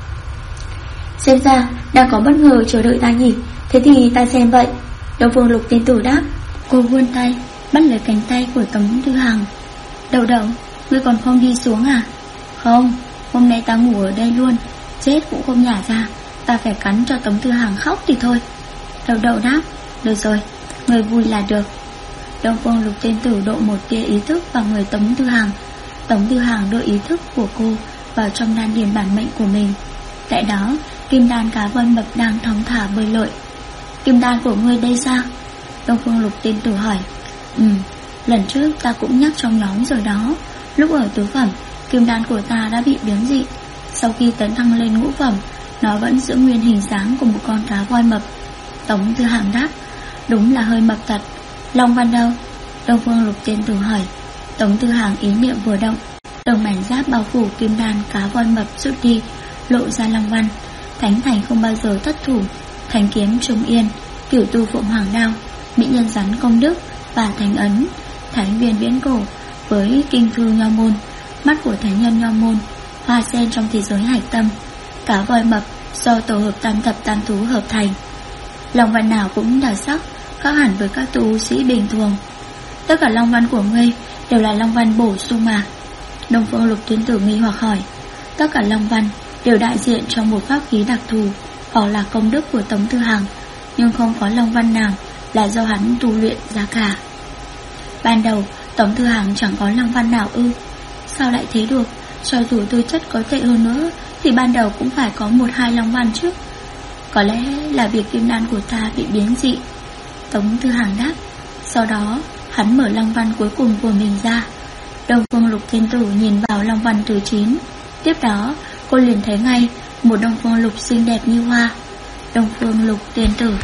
Xem ra đang có bất ngờ chờ đợi ta nhỉ. Thế thì ta xem vậy. Đông Phương Lục Tiên Tử đáp. Cô vươn tay bắt lấy cánh tay của Tống Thư Hàng. Đậu đậu, ngươi còn không đi xuống à? Không, hôm nay ta ngủ ở đây luôn, chết cũng không nhả ra. Ta phải cắn cho Tống Thư Hàng khóc thì thôi. Đậu đậu đáp. Được rồi, người vui là được. Đông Phương Lục Tiên Tử độ một tia ý thức vào người Tống Thư Hàng. Tống Thư Hàng đưa ý thức của cô vào trong đan điền bản mệnh của mình. Tại đó, kim đan cá voi mập đang thong thả bơi lội. Kim đan của ngươi đây sao? Đông Phương Lục Tiên Tử hỏi. Lần trước ta cũng nhắc trong nhóm rồi đó. Lúc ở tứ phẩm, kim đan của ta đã bị biến dị. Sau khi tấn thăng lên ngũ phẩm, nó vẫn giữ nguyên hình dáng của một con cá voi mập. Tống Tư Hằng đáp: đúng là hơi mập thật. Long văn đâu? Đông Phương Lục Tiên Tử hỏi. Tống Tư Hằng ý niệm vừa động, đồng mảnh giáp bao phủ kim đan cá voi mập rút đi, lộ ra long văn. Thánh thành không bao giờ thất thủ, thánh kiếm trung yên, cửu tu phượng hoàng đao, mỹ nhân rắn công đức và thánh ấn, thánh viên viễn cổ với kinh thư nho môn, mắt của thánh nhân nho môn, hoa sen trong thế giới hải tâm, cá voi mập do tổ hợp tam thập tam thú hợp thành. Long văn nào cũng đặc sắc, khác hẳn với các tu sĩ bình thường. Tất cả long văn của ngươi đều là long văn bổ sung mà? Đông Phương Lục Tiên Tử nghi hoặc hỏi. Tất cả long văn đều đại diện cho một pháp khí đặc thù hoặc là công đức của Tống Tư Hằng, nhưng không có long văn nào là do hắn tu luyện ra cả. Ban đầu Tống Tư Hằng chẳng có long văn nào ư? Sao lại thế được? Cho dù tư chất có tệ hơn nữa thì ban đầu cũng phải có 1-2 long văn chứ. Có lẽ là việc kim đan của ta bị biến dị, Tống Tư Hằng đáp. Sau đó hắn mở long văn cuối cùng của mình ra. Đông Phương Lục Tiên Tử nhìn vào long văn thứ 9. Tiếp đó cô liền thấy ngay một Đông Phương Lục xinh đẹp như hoa. Đông Phương Lục Tiên Tử.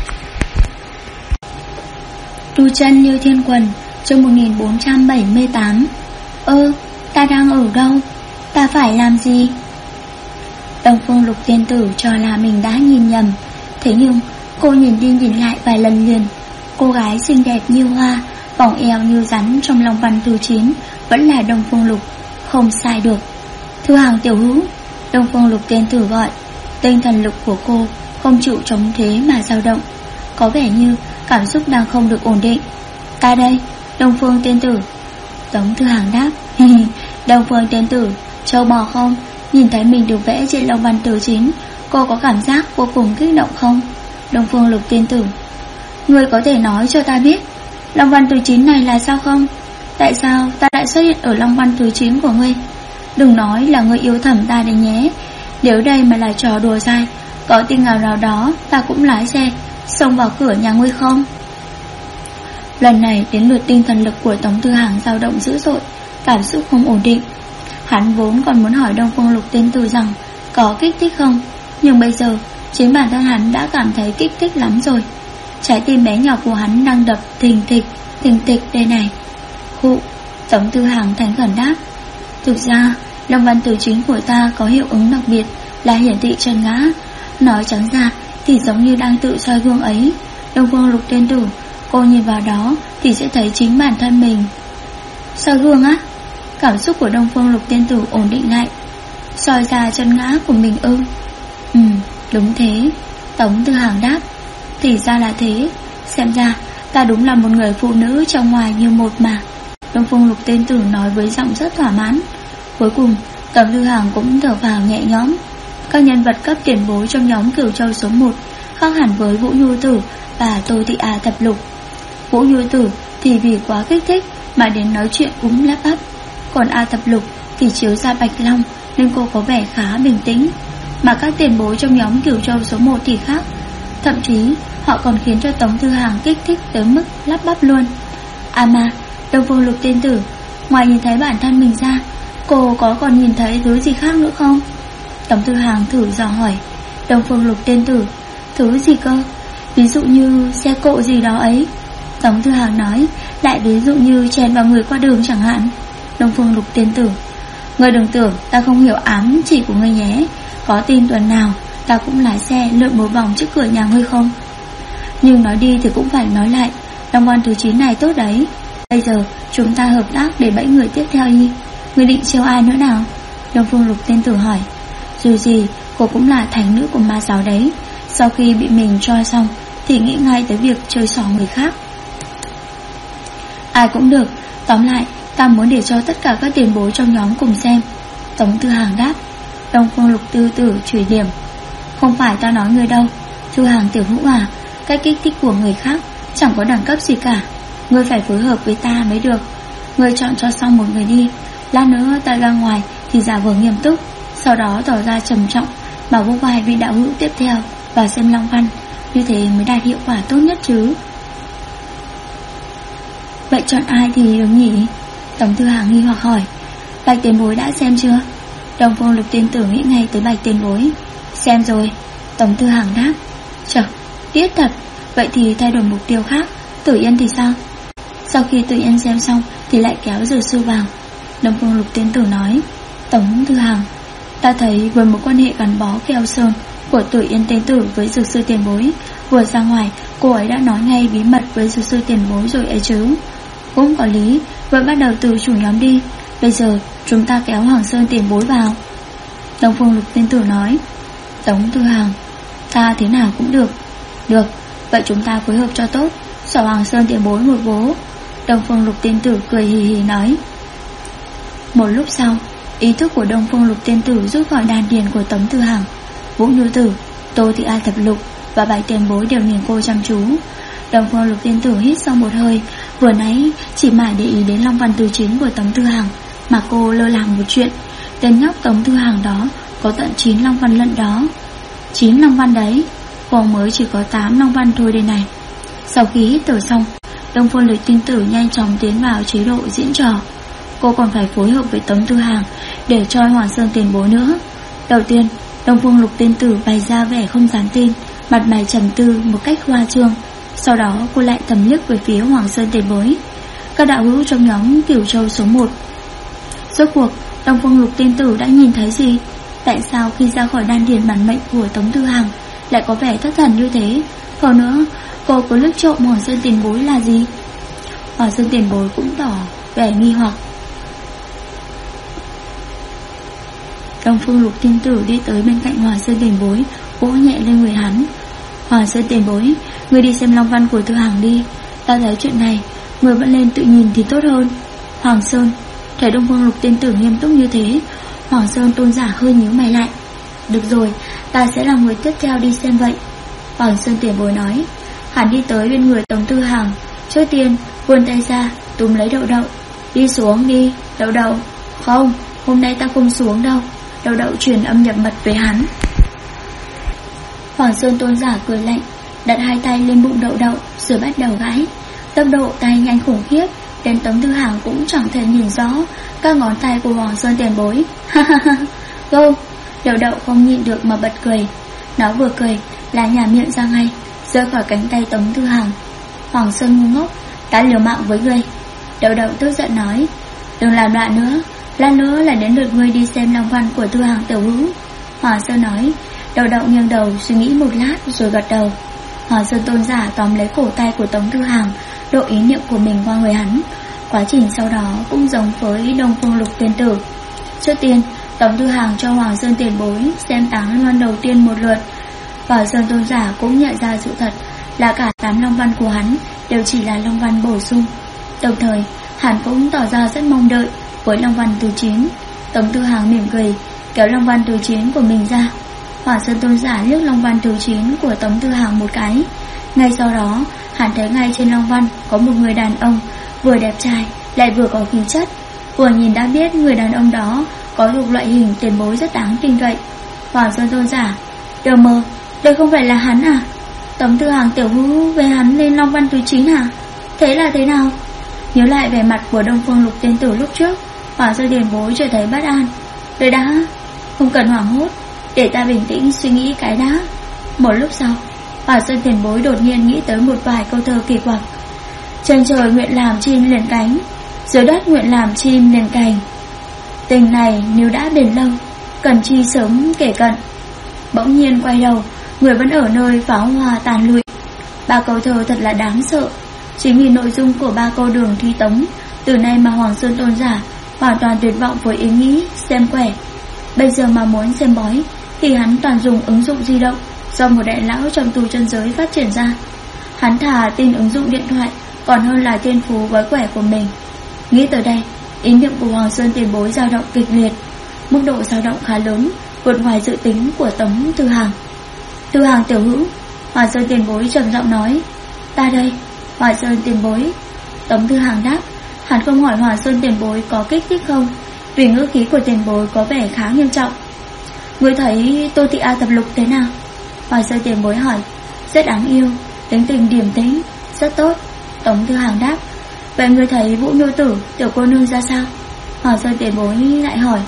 Tu chân như thiên quần, chương 1478. Ta đang ở đâu? Ta phải làm gì? Đông Phương Lục Tiên Tử cho là mình đã nhìn nhầm. Thế nhưng cô nhìn đi nhìn lại vài lần liền. Cô gái xinh đẹp như hoa, vòng eo như rắn trong long văn thứ 9 vẫn là Đông Phương Lục, không sai được. Thư Hằng tiểu hữu, Đông Phương Lục Tiên Tử gọi. Tinh thần lực của cô không chịu chống thế mà dao động, có vẻ như cảm xúc đang không được ổn định. Ta đây, Đông Phương Tiên Tử. Tống Thư Hằng đáp. Đông Phương Tiên Tử, châu bò không? Nhìn thấy mình được vẽ trên long văn thứ 9, cô có cảm giác vô cùng kích động không? Đông Phương Lục Tiên Tử. Ngươi có thể nói cho ta biết long văn thứ 9 này là sao không? Tại sao ta lại xuất hiện ở long văn thứ 9 của ngươi? Đừng nói là ngươi yêu thầm ta đấy nhé. Nếu đây mà là trò đùa dai, có tin nào đó ta cũng lái xe xông vào cửa nhà ngươi không? Lần này đến lượt tinh thần lực của Tống Tư Hằng dao động dữ dội, cảm xúc không ổn định. Hắn vốn còn muốn hỏi Đông Phương Lục Tiên Tử rằng có kích thích không, nhưng bây giờ chính bản thân hắn đã cảm thấy kích thích lắm rồi. Trái tim bé nhỏ của hắn đang đập thình thịch đây này. Khụ. Tống Tư Hằng thành khẩn đáp. Thực ra long văn thứ 9 của ta có hiệu ứng đặc biệt là hiển thị chân ngã. Nói trắng ra thì giống như đang tự soi gương ấy. Đông Phương Lục Tiên Tử, cô nhìn vào đó thì sẽ thấy chính bản thân mình. Soi gương á? Cảm xúc của Đông Phương Lục Tiên Tử ổn định lại. Soi ra chân ngã của mình ư? Đúng thế. Tống Tư Hằng đáp. Thì ra là thế. Xem ra ta đúng là một người phụ nữ trong ngoài như một mà. Đông Phương Lục Tiên Tử nói với giọng rất thỏa mãn. Cuối cùng Tống Tư Hằng cũng thở vào nhẹ nhõm. Các nhân vật cấp tiền bối trong nhóm Cửu Châu số 1 khác hẳn với Vũ Nhu Tử và Tô Thị A Thập Lục. Vũ Nhu Tử thì vì quá kích thích mà đến nói chuyện cũng lắp bắp, còn A Thập Lục thì chiếu ra Bạch Long nên cô có vẻ khá bình tĩnh. Mà các tiền bối trong nhóm Cửu Châu số 1 thì khác, thậm chí họ còn khiến cho Tống Tư Hằng kích thích tới mức lắp bắp luôn. Mà Đông Phương Lục Tiên Tử, ngoài nhìn thấy bản thân mình ra, cô có còn nhìn thấy thứ gì khác nữa không? Tống Tư Hằng thử dò hỏi. Đông Phương Lục Tiên Tử, thứ gì cơ? Ví dụ như xe cộ gì đó ấy. Tống Tư Hằng nói, lại ví dụ như chèn vào người qua đường chẳng hạn. Đông Phương Lục Tiên Tử, ngươi đừng tưởng ta không hiểu ám chỉ của ngươi nhé. Có tin tuần nào ta cũng lái xe lượn một vòng trước cửa nhà ngươi không? Nhưng nói đi thì cũng phải nói lại, long văn thứ 9 này tốt đấy. Bây giờ chúng ta hợp tác để bẫy người tiếp theo đi. Ngươi định trêu ai nữa nào? Đông Phương Lục Tiên Tử hỏi. Dù gì cô cũng là thánh nữ của ma giáo đấy. Sau khi bị mình troi xong thì nghĩ ngay tới việc chơi xỏ người khác. Ai cũng được. Tóm lại ta muốn để cho tất cả các tiền bối trong nhóm cùng xem. Tống Tư Hằng đáp. Đông Phương Lục Tư Tử chửi điểm. Không phải ta nói người đâu, Thư Hằng tiểu hữu à, cái kích thích của người khác chẳng có đẳng cấp gì cả. Ngươi phải phối hợp với ta mới được. Ngươi chọn cho xong một người đi. Lát nữa ta ra ngoài thì giả vờ nghiêm túc, sau đó tỏ ra trầm trọng mà vô vai vị đạo hữu tiếp theo và xem long văn. Như thế mới đạt hiệu quả tốt nhất chứ. Vậy chọn ai thì được nhỉ? Tống Tư Hằng nghi hoặc hỏi. Bạch tiền bối đã xem chưa? Đông Phương Lục Tiên Tử nghĩ ngay tới Bạch tiền bối. Xem rồi. Tống Tư Hằng đáp. Trời, tiếc thật, Vậy thì thay đổi mục tiêu khác. Tử Yên thì sao? Sau khi Tử Yên xem xong thì lại kéo Dược Sư vào. Đông Phương Lục Tiên Tử nói: Tống Thư Hằng, ta thấy với mối quan hệ gắn bó keo sơn của Tử Yên Tiên Tử với Dược Sư tiền bối, vừa ra ngoài cô ấy đã nói ngay bí mật với Dược Sư tiền bối rồi ấy chứ. Cũng có lý, vẫn bắt đầu từ chủ nhóm đi. Bây giờ chúng ta kéo Hoàng Sơn tiền bối vào. Đông Phương Lục Tiên Tử nói: Tống Thư Hằng, ta thế nào cũng được. Được, vậy chúng ta phối hợp cho tốt, xỏ Hoàng Sơn tiền bối một vố. Đông Phương Lục Tiên Tử cười hì hì nói. Một lúc sau, ý thức của Đông Phương Lục Tiên Tử rút khỏi đan điền của Tống Thư Hằng. Vũ Nhu Tử, Tô Thị A Thập Lục và Bạch tiền bối đều nhìn cô chăm chú. Đông Phương Lục Tiên Tử hít sau một hơi. Vừa nãy chỉ mãi để ý đến long văn từ chiến của Tống Thư Hằng mà cô lơ là một chuyện. Tên nhóc Tống Thư Hằng đó có tận 9 long văn lận đó. 9 long văn đấy, vòng mới chỉ có 8 long văn thôi đây này. Sau khi hít thở xong, Đông Phương Lục Tiên Tử nhanh chóng tiến vào chế độ diễn trò. Cô còn phải phối hợp với Tống Thư Hằng để choi Hoàng Sơn tiền bối nữa. Đầu tiên, Đông Phương Lục Tiên Tử bày ra vẻ không dám tin, mặt mày trầm tư một cách khoa trương. Sau đó cô lại tầm liếc về phía Hoàng Sơn tiền bối, các đạo hữu trong nhóm Cửu Châu số 1. Rốt cuộc Đông Phương Lục Tiên Tử đã nhìn thấy gì? Tại sao khi ra khỏi đan điền bản mệnh của Tống Thư Hằng lại có vẻ thất thần như thế? Hơn nữa, cô có liếc trộm Hoàng Sơn tiền bối là gì? Hoàng Sơn tiền bối cũng tỏ vẻ nghi hoặc. Đông Phương Lục Tiên Tử đi tới bên cạnh Hoàng Sơn tiền bối, vỗ nhẹ lên người hắn. Hoàng Sơn tiền bối, người đi xem long văn của Thư Hằng đi. Ta thấy chuyện này người vẫn lên tự nhìn thì tốt hơn. Hoàng Sơn thấy Đông Phương Lục Tiên Tử nghiêm túc như thế, Hoàng Sơn tôn giả hơi nhíu mày lại. Được rồi, ta sẽ là người tiếp theo đi xem vậy. Hoàng Sơn tiền bối nói. Hắn đi tới bên người Tống Thư Hằng, trước tiên vươn tay ra túm lấy Đậu Đậu. Đi xuống đi, Đậu Đậu. Không, hôm nay ta không xuống đâu. Đậu Đậu truyền âm nhập mật với hắn. Hoàng Sơn tôn giả cười lạnh, đặt hai tay lên bụng Đậu Đậu rồi bắt đầu gãi. Tốc độ tay nhanh khủng khiếp, đến Tống Thư Hằng cũng chẳng thể nhìn rõ các ngón tay của Hoàng Sơn tiền bối. Ha ha ha, go. Đậu Đậu không nhịn được mà bật cười. Nó vừa cười là nhả miệng ra ngay, rơi khỏi cánh tay Tống Thư Hằng. Hoàng Sơn ngu ngốc, đã liều mạng với ngươi. Đậu Đậu tức giận nói. Đừng làm loạn nữa, lát nữa là đến lượt ngươi đi xem long văn của Thư Hằng tiểu hữu. Hoàng Sơn nói. Đậu Đậu nghiêng đầu suy nghĩ một lát rồi gật đầu. Hoàng Sơn tôn giả tóm lấy cổ tay của Tống Thư Hằng, độ ý niệm của mình qua người hắn. Quá trình sau đó cũng giống với Đông Phương Lục Tiên Tử. Trước tiên, Tống Thư Hằng cho Hoàng Sơn tiền bối xem 8 long văn đầu tiên một lượt. Hoàng Sơn tôn giả cũng nhận ra sự thật là cả 8 long văn của hắn đều chỉ là long văn bổ sung. Đồng thời, hắn cũng tỏ ra rất mong đợi với long văn thứ 9. Tống Thư Hằng mỉm cười, kéo long văn thứ 9 của mình ra. Hoàng Sơn tôn giả liếc long văn thứ 9 của Tống Thư Hằng một cái. Ngay sau đó, hắn thấy ngay trên long văn có một người đàn ông vừa đẹp trai lại vừa có khí chất. Vừa nhìn đã biết người đàn ông đó có thuộc loại hình tiền bối rất đáng tin cậy. Hoàng Sơn tôn giả, đờ mờ, đây không phải là hắn à? Tống Thư Hằng tiểu hữu về hắn lên long văn thứ 9 à? Thế là thế nào? Nhớ lại vẻ mặt của Đông Phương Lục Tiên Tử lúc trước, Hoàng Sơn tiền bối trở thấy bất an. Đợi đã, không cần hoảng hốt, để ta bình tĩnh suy nghĩ cái đã. Một lúc sau, Hoàng Sơn tiền bối đột nhiên nghĩ tới một vài câu thơ kỳ quặc. Trên trời nguyện làm chim liền cánh, dưới đất nguyện làm chim liền cành. Tình này nếu đã bền lâu, cần chi sớm kể cận. Bỗng nhiên quay đầu, người vẫn ở nơi pháo hoa tàn lụi. 3 câu thơ thật là đáng sợ. Chính vì nội dung của 3 câu đường thi tống, từ nay mà Hoàng Sơn tôn giả hoàn toàn tuyệt vọng với ý nghĩ xem quẻ. Bây giờ mà muốn xem bói thì hắn toàn dùng ứng dụng di động do một đại lão trong tu chân giới phát triển ra. Hắn thà tin ứng dụng điện thoại còn hơn là thiên phú với quẻ của mình. Nghĩ tới đây, ý niệm của Hoàng Sơn tiền bối dao động kịch liệt. Mức độ dao động khá lớn, vượt ngoài dự tính của Tống Thư Hằng. Thư Hằng tiểu hữu, Hoàng Sơn tiền bối trầm giọng nói. Ta đây, Hoàng Sơn tiền bối. Tống Thư Hằng đáp. Hắn không hỏi Hoàng Sơn tiền bối có kích thích không, vì ngữ khí của tiền bối có vẻ khá nghiêm trọng. Ngươi thấy Tô Thị A Thập Lục thế nào? Hoàng Sơn tiền bối hỏi. Rất đáng yêu, tính tình điềm tĩnh, rất tốt. Tống Thư Hằng đáp. Vậy ngươi thấy Vũ Nhu Tử tiểu cô nương ra sao? Hoàng Sơn tiền bối lại hỏi.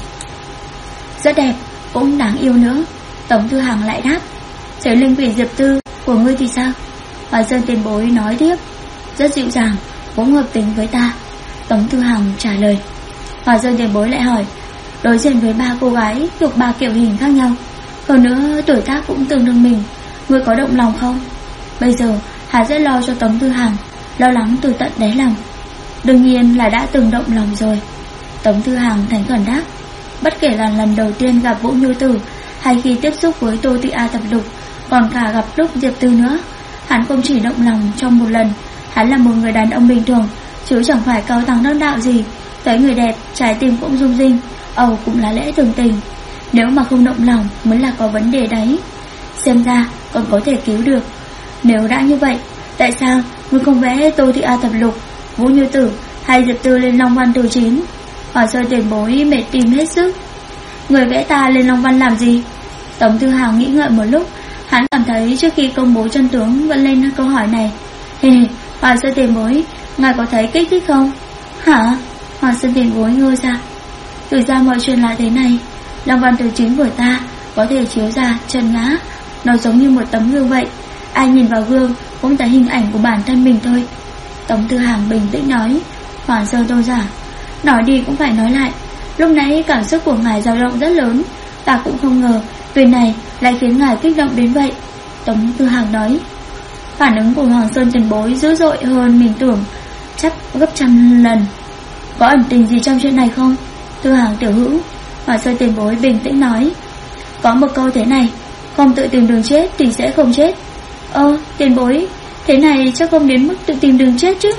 Rất đẹp, cũng đáng yêu nữa. Tống Thư Hằng lại đáp. Giới linh vị Diệp Tư của ngươi thì sao? Hòa Sơn tiền bối nói tiếp, rất dịu dàng, cũng hợp tình với ta. Tống Thư Hằng trả lời. Hòa Sơn tiền bối lại hỏi, đối diện với 3 cô gái thuộc 3 kiểu hình khác nhau, hơn nữa tuổi tác cũng tương đương mình, ngươi có động lòng không? Bây giờ hắn rất lo cho Tống Thư Hằng, lo lắng từ tận đáy lòng. Đương nhiên là đã từng động lòng rồi. Tống Thư Hằng thành khẩn đáp. Bất kể là lần đầu tiên gặp Vũ Nhu Tử, hay khi tiếp xúc với Tô Thị A Thập Lục, còn cả gặp lúc Diệp Tư nữa, hắn không chỉ động lòng trong một lần. Hắn là một người đàn ông bình thường, chứ chẳng phải cao tăng đắc đạo gì. Thấy người đẹp, trái tim cũng rung rinh, ầu cũng là lẽ thường tình. Nếu mà không động lòng mới là có vấn đề đấy. Xem ra còn có thể cứu được. Nếu đã như vậy, tại sao ngươi không vẽ Tô Thị A Thập Lục, Vũ Nhu Tử hay Diệp Tư lên Long Văn Thủ Chín? Hòa Sơn tiền bối mệt tim hết sức. Người vẽ ta lên Long Văn làm gì? Tống Thư Hằng nghĩ ngợi một lúc, hắn cảm thấy trước khi công bố chân tướng vẫn lên câu hỏi này. Hòa Sơn tiền bối, ngài có thấy kích thích không? Hả? Hòa Sơn tiền bối ngơ ra. Thực ra mọi chuyện là thế này, Long Văn Thủ Chín của ta có thể chiếu ra chân ngã, nó giống như một tấm gương vậy, ai nhìn vào gương cũng thấy hình ảnh của bản thân mình thôi. Tống Thư Hằng bình tĩnh nói. Hoàng Sơn tôn giả, nói đi cũng phải nói lại, lúc nãy cảm xúc của ngài dao động rất lớn, ta cũng không ngờ việc này lại khiến ngài kích động đến vậy. Tống Thư Hằng nói. Phản ứng của Hoàng Sơn tiền bối dữ dội hơn mình tưởng, chắc gấp trăm lần. Có ẩn tình gì trong chuyện này không? Thư Hằng tiểu hữu. Hoàng Sơn tiền bối bình tĩnh nói. Có một câu thế này, không tự tìm đường chết thì sẽ không chết. Tiền bối, thế này chắc không đến mức tự tìm đường chết chứ?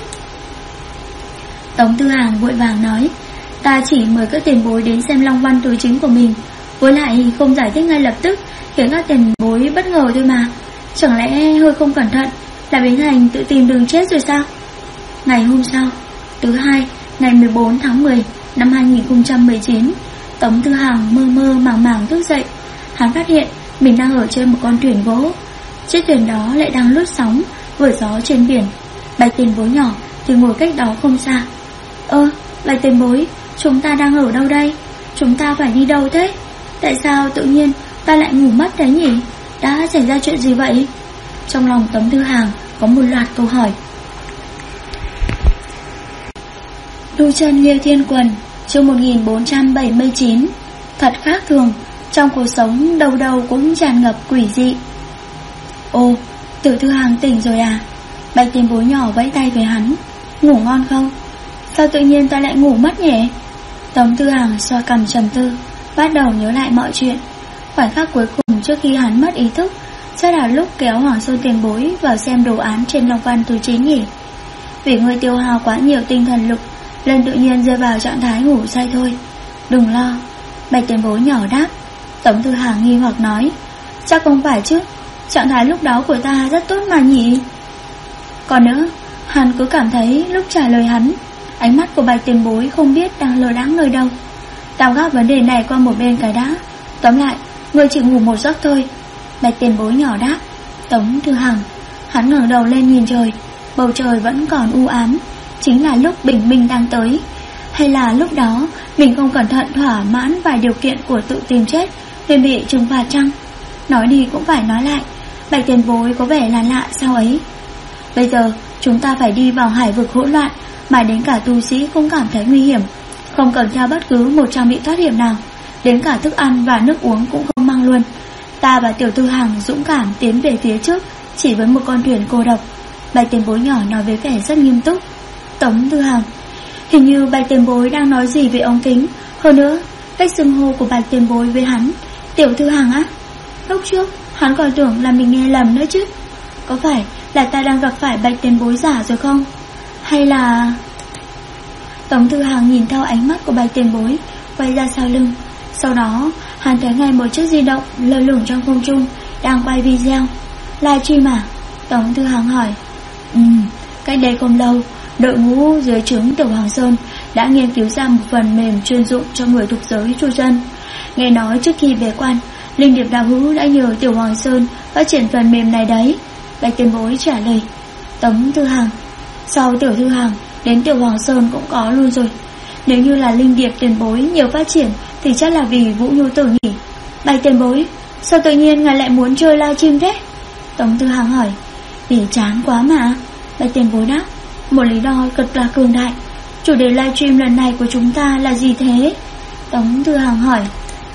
Tống Thư Hằng vội vàng nói. Ta chỉ mời các tiền bối đến xem Long Văn Thủ Chính của mình, với lại không giải thích ngay lập tức, khiến các tiền bối bất ngờ thôi mà. Chẳng lẽ hơi không cẩn thận là biến thành tự tìm đường chết rồi sao? Ngày hôm sau, thứ hai, ngày 14 tháng 10 năm 2019, Tống Thư Hằng mơ màng thức dậy. Hắn phát hiện mình đang ở trên một con thuyền gỗ. Chiếc thuyền đó lại đang lướt sóng vừa gió trên biển. Bạch tiền bối nhỏ thì ngồi cách đó không xa. Bạch tiền bối, chúng ta đang ở đâu đây? Chúng ta phải đi đâu thế? Tại sao tự nhiên ta lại ngủ mất thế nhỉ? Đã xảy ra chuyện gì vậy? Trong lòng Tống Thư Hằng có một loạt câu hỏi. Đu chân Liêu Thiên Quần, chương 1479. Thật khác thường, trong cuộc sống đâu đâu cũng tràn ngập quỷ dị. Ồ, Tiểu Thư Hằng tỉnh rồi à? Bạch tiền bối nhỏ vẫy tay với hắn. Ngủ ngon không? Sao tự nhiên ta lại ngủ mất nhỉ? Tống Thư Hằng xoa cằm trầm tư, bắt đầu nhớ lại mọi chuyện. Khoảnh khắc cuối cùng trước khi hắn mất ý thức chắc là lúc kéo Hoàng Sơn tiền bối vào xem đồ án trên Long Văn Thủ Chín nhỉ? Vì người tiêu hao quá nhiều tinh thần lực nên tự nhiên rơi vào trạng thái ngủ say thôi. Đừng lo, Bạch tiền bối nhỏ đáp. Tống Thư Hằng nghi hoặc nói. Chắc không phải chứ, trạng thái lúc đó của ta rất tốt mà nhỉ? Còn nữa, hắn cứ cảm thấy lúc trả lời hắn, ánh mắt của Bạch tiền bối không biết đang lờ đãng nơi đâu. Tạm gác vấn đề này qua một bên cái đã. Tóm lại, ngươi chỉ ngủ một giấc thôi, Bạch tiền bối nhỏ đáp. Tống Thư Hằng, hắn ngẩng đầu lên nhìn trời. Bầu trời vẫn còn u ám. Chính là lúc bình minh đang tới, hay là lúc đó mình không cẩn thận thỏa mãn vài điều kiện của tự tìm chết nên bị trừng phạt chăng? Nói đi cũng phải nói lại, Bạch tiền bối có vẻ là lạ sao ấy. Bây giờ chúng ta phải đi vào hải vực hỗn loạn, mà đến cả tu sĩ cũng cảm thấy nguy hiểm, không cầm theo bất cứ một trang bị thoát hiểm nào, đến cả thức ăn và nước uống cũng không mang luôn. Ta và Tiểu Thư Hằng dũng cảm tiến về phía trước, chỉ với một con thuyền cô độc. Bạch tiền bối nhỏ nói với vẻ rất nghiêm túc. Tống Thư Hằng, hình như Bạch tiền bối đang nói gì về ống kính. Hơn nữa, cách xưng hô của Bạch tiền bối với hắn, Tiểu Thư Hằng á. Lúc trước hắn còn tưởng là mình nghe lầm nữa chứ. Có phải là ta đang gặp phải Bạch tiền bối giả rồi không? Hay là... Tống Thư Hằng nhìn theo ánh mắt của Bạch tiền bối, quay ra sau lưng. Sau đó hắn thấy ngay một chiếc di động lơ lửng trong không trung đang quay video. Livestream à? Tống Thư Hằng hỏi. Cách đây không lâu, đội ngũ dưới trướng Tiểu Hoàng Sơn đã nghiên cứu ra một phần mềm chuyên dụng cho người thuộc giới tru dân. Nghe nói trước khi bế quan, Linh Điệp đạo hữu đã nhờ Tiểu Hoàng Sơn phát triển phần mềm này đấy. Bạch tiền bối trả lời. Tống Thư Hằng, sau Tiểu Thư Hằng đến Tiểu Hoàng Sơn cũng có luôn rồi. Nếu như là Linh Điệp tiền bối nhiều phát triển thì chắc là vì Vũ Nhu Tử nhỉ? Bạch tiền bối, sao tự nhiên ngài lại muốn chơi livestream thế? Tống Thư Hằng hỏi. Vì chán quá mà. Bạch tiền bối đáp. Một lý do cực là cường đại. Chủ đề livestream lần này của chúng ta là gì thế? Tống Thư Hằng hỏi.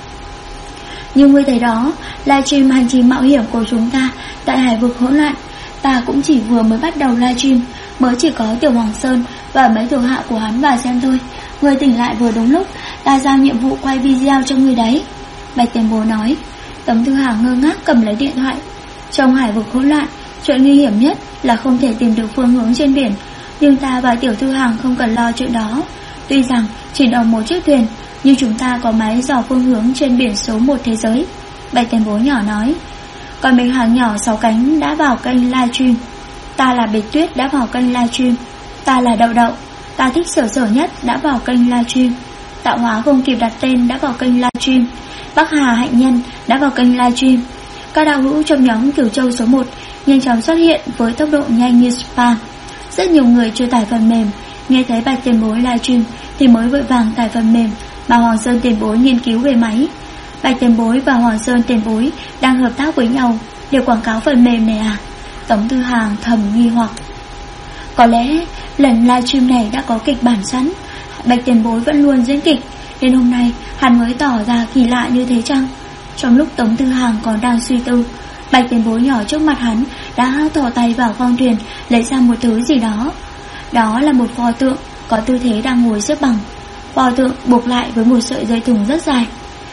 Như ngươi thấy đó, livestream hành trình mạo hiểm của chúng ta tại hải vực hỗn loạn. Ta cũng chỉ vừa mới bắt đầu livestream, mới chỉ có Tiểu Hoàng Sơn và mấy thuộc hạ của hắn vào xem thôi. Ngươi tỉnh lại vừa đúng lúc, ta giao nhiệm vụ quay video cho ngươi đấy. Bạch tiền bối nói. Tống Thư Hằng ngơ ngác cầm lấy điện thoại. Trong hải vực hỗn loạn, chuyện nguy hiểm nhất là không thể tìm được phương hướng trên biển. Nhưng ta và Tiểu Thư Hằng không cần lo chuyện đó. Tuy rằng chỉ đồng một chiếc thuyền, nhưng chúng ta có máy dò phương hướng trên biển số 1 thế giới. Bạch tiền bối nhỏ nói. Còn mình hàng nhỏ 6 cánh đã vào kênh livestream. Ta là Bạch Tuyết đã vào kênh livestream. Ta là Đậu Đậu, ta thích Sở nhất đã vào kênh livestream. Tạo Hóa không kịp đặt tên đã vào kênh livestream. Bắc Hà Hạnh Nhân đã vào kênh livestream. Các đạo hữu trong nhóm Cửu Châu số 1 nhanh chóng xuất hiện với tốc độ nhanh như spam. Rất nhiều người chưa tải phần mềm, nghe thấy Bạch tiền bối livestream thì mới vội vàng tải phần mềm mà Hoàng Sơn tiền bối nghiên cứu về máy. Bạch tiền bối và Hoàng Sơn tiền bối đang hợp tác với nhau để quảng cáo phần mềm này à? Tống Thư Hằng thầm nghi hoặc. Có lẽ lần livestream này đã có kịch bản sẵn. Bạch tiền bối vẫn luôn diễn kịch, nên hôm nay hắn mới tỏ ra kỳ lạ như thế chăng? Trong lúc Tống Thư Hằng còn đang suy tư, Bạch tiền bối nhỏ trước mặt hắn đã thò tay vào khoang thuyền lấy ra một thứ gì đó. Đó là một pho tượng có tư thế đang ngồi xếp bằng. Pho tượng buộc lại với một sợi dây thừng rất dài.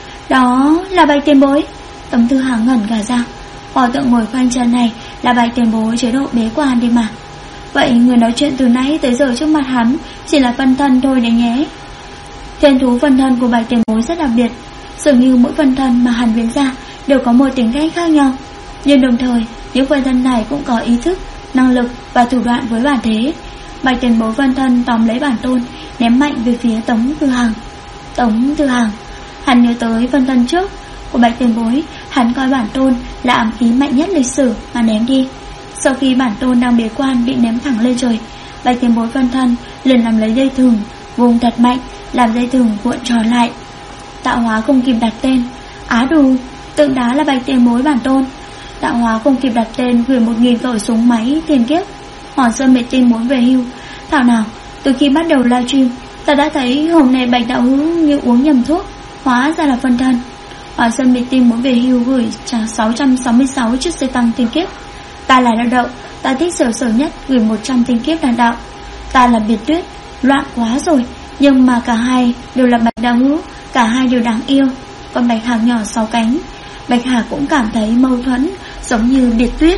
Đó là Bạch tiền bối. Tống Thư Hằng ngẩn cả ra. Pho tượng ngồi khoanh chân này là Bạch tiền bối chế độ bế quan đi mà. Vậy người nói chuyện từ nãy tới giờ trước mặt hắn chỉ là phân thân thôi đấy nhé. Thiên thú phân thân của Bạch tiền bối rất đặc biệt. Dường như mỗi phân thân mà hắn biến ra đều có một tính cách khác nhau, nhưng đồng thời những phân thân này cũng có ý thức, năng lực và thủ đoạn với bản thế. Bạch tiền bối phân thân tóm lấy bản tôn, ném mạnh về phía Tống Thư Hằng. Tống Thư Hằng, hắn nhớ tới phân thân trước của Bạch tiền bối. Hắn coi bản tôn là ám khí mạnh nhất lịch sử mà ném đi. Sau khi bản tôn đang bế quan bị ném thẳng lên trời, Bạch tiền bối phân thân liền làm lấy dây thừng, vùng thật mạnh, làm dây thừng cuộn tròn lại. Tạo Hóa không kịp đặt tên. Á đù, tượng đá là Bạch tiền bối bản tôn. Tạo Hóa không kịp đặt tên gửi 1000 khẩu súng máy tiền kiếp. Hoàng Sơn mệt tin muốn về hưu. Thảo nào, từ khi bắt đầu livestream, ta đã thấy hôm nay Bạch đạo hữu như uống nhầm thuốc, hóa ra là phân thân. Hoàng Sơn mệt tin muốn về hưu gửi 666 chiếc xe tăng tiền kiếp. Ta là Đậu Đậu, ta thích Sở nhất gửi 100 tiền kiếp đàn đạo. Ta là Biệt Tuyết, loạn quá rồi. Nhưng mà cả hai đều là Bạch đạo hữu, cả hai đều đáng yêu. Còn Bạch Hạc nhỏ 6 cánh, Bạch Hạc cũng cảm thấy mâu thuẫn, giống như Biệt Tuyết.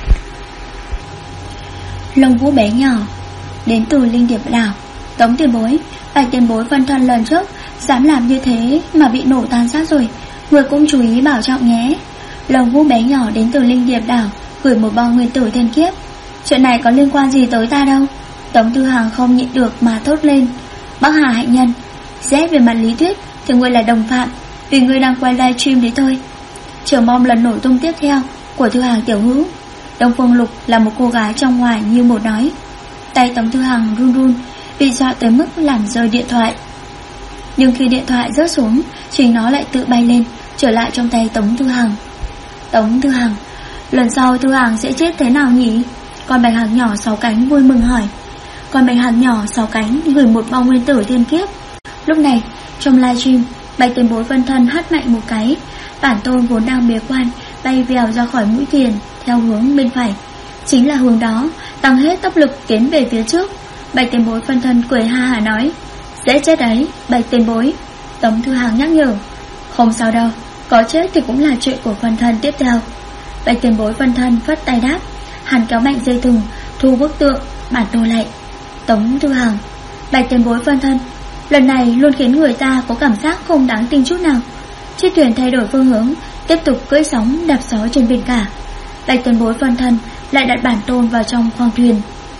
Lông vũ bé nhỏ đến từ Linh Điệp Đảo. Tống tiền bối, Bạch tiền bối phân thân lần trước dám làm như thế mà bị nổ tan xác rồi, người cũng chú ý bảo trọng nhé. Lông vũ bé nhỏ đến từ Linh Điệp Đảo gửi một bao nguyên tử thiên kiếp. Chuyện này có liên quan gì tới ta đâu. Tống Thư Hằng không nhịn được mà thốt lên. Bắc Hà Hạnh Nhân, xét về mặt lý thuyết thì ngươi là đồng phạm, vì ngươi đang quay livestream đấy thôi. Chờ mong lần nổ tung tiếp theo của Thư Hằng tiểu hữu. Đông Phương Lục là một cô gái trong ngoài như một nói. Tay Tống Thư Hằng run run, bị dọa tới mức làm rơi điện thoại. Nhưng khi điện thoại rớt xuống, chính nó lại tự bay lên, trở lại trong tay Tống Thư Hằng. Tống Thư Hằng, lần sau Thư Hằng sẽ chết thế nào nhỉ? Con Bạch Hạc nhỏ 6 cánh vui mừng hỏi. Con Bạch Hạc nhỏ 6 cánh gửi một bao nguyên tử thiên kiếp. Lúc này trong livestream, Bạch tiền bối phân thân hất mạnh một cái. Bản tôn vốn đang bế quan bay vèo ra khỏi mũi thuyền theo hướng bên phải. Chính là hướng đó, tăng hết tốc lực tiến về phía trước. Bạch tiền bối phân thân cười ha hả nói. Dễ chết đấy, Bạch tiền bối. Tống Thư Hằng nhắc nhở. Không sao đâu, có chết thì cũng là chuyện của phân thân tiếp theo. Bạch tiền bối phân thân phất tay đáp. Hắn kéo mạnh dây thừng, thu bức tượng bản tôn lại. Tống Thư Hằng, Bạch tiền bối phân thân, lần này luôn khiến người ta có cảm giác không đáng tin chút nào. Chiếc thuyền thay đổi phương hướng, tiếp tục cưỡi sóng đạp gió trên biển cả. Bạch tiền bối phân thân lại đặt bản tôn vào trong khoang thuyền.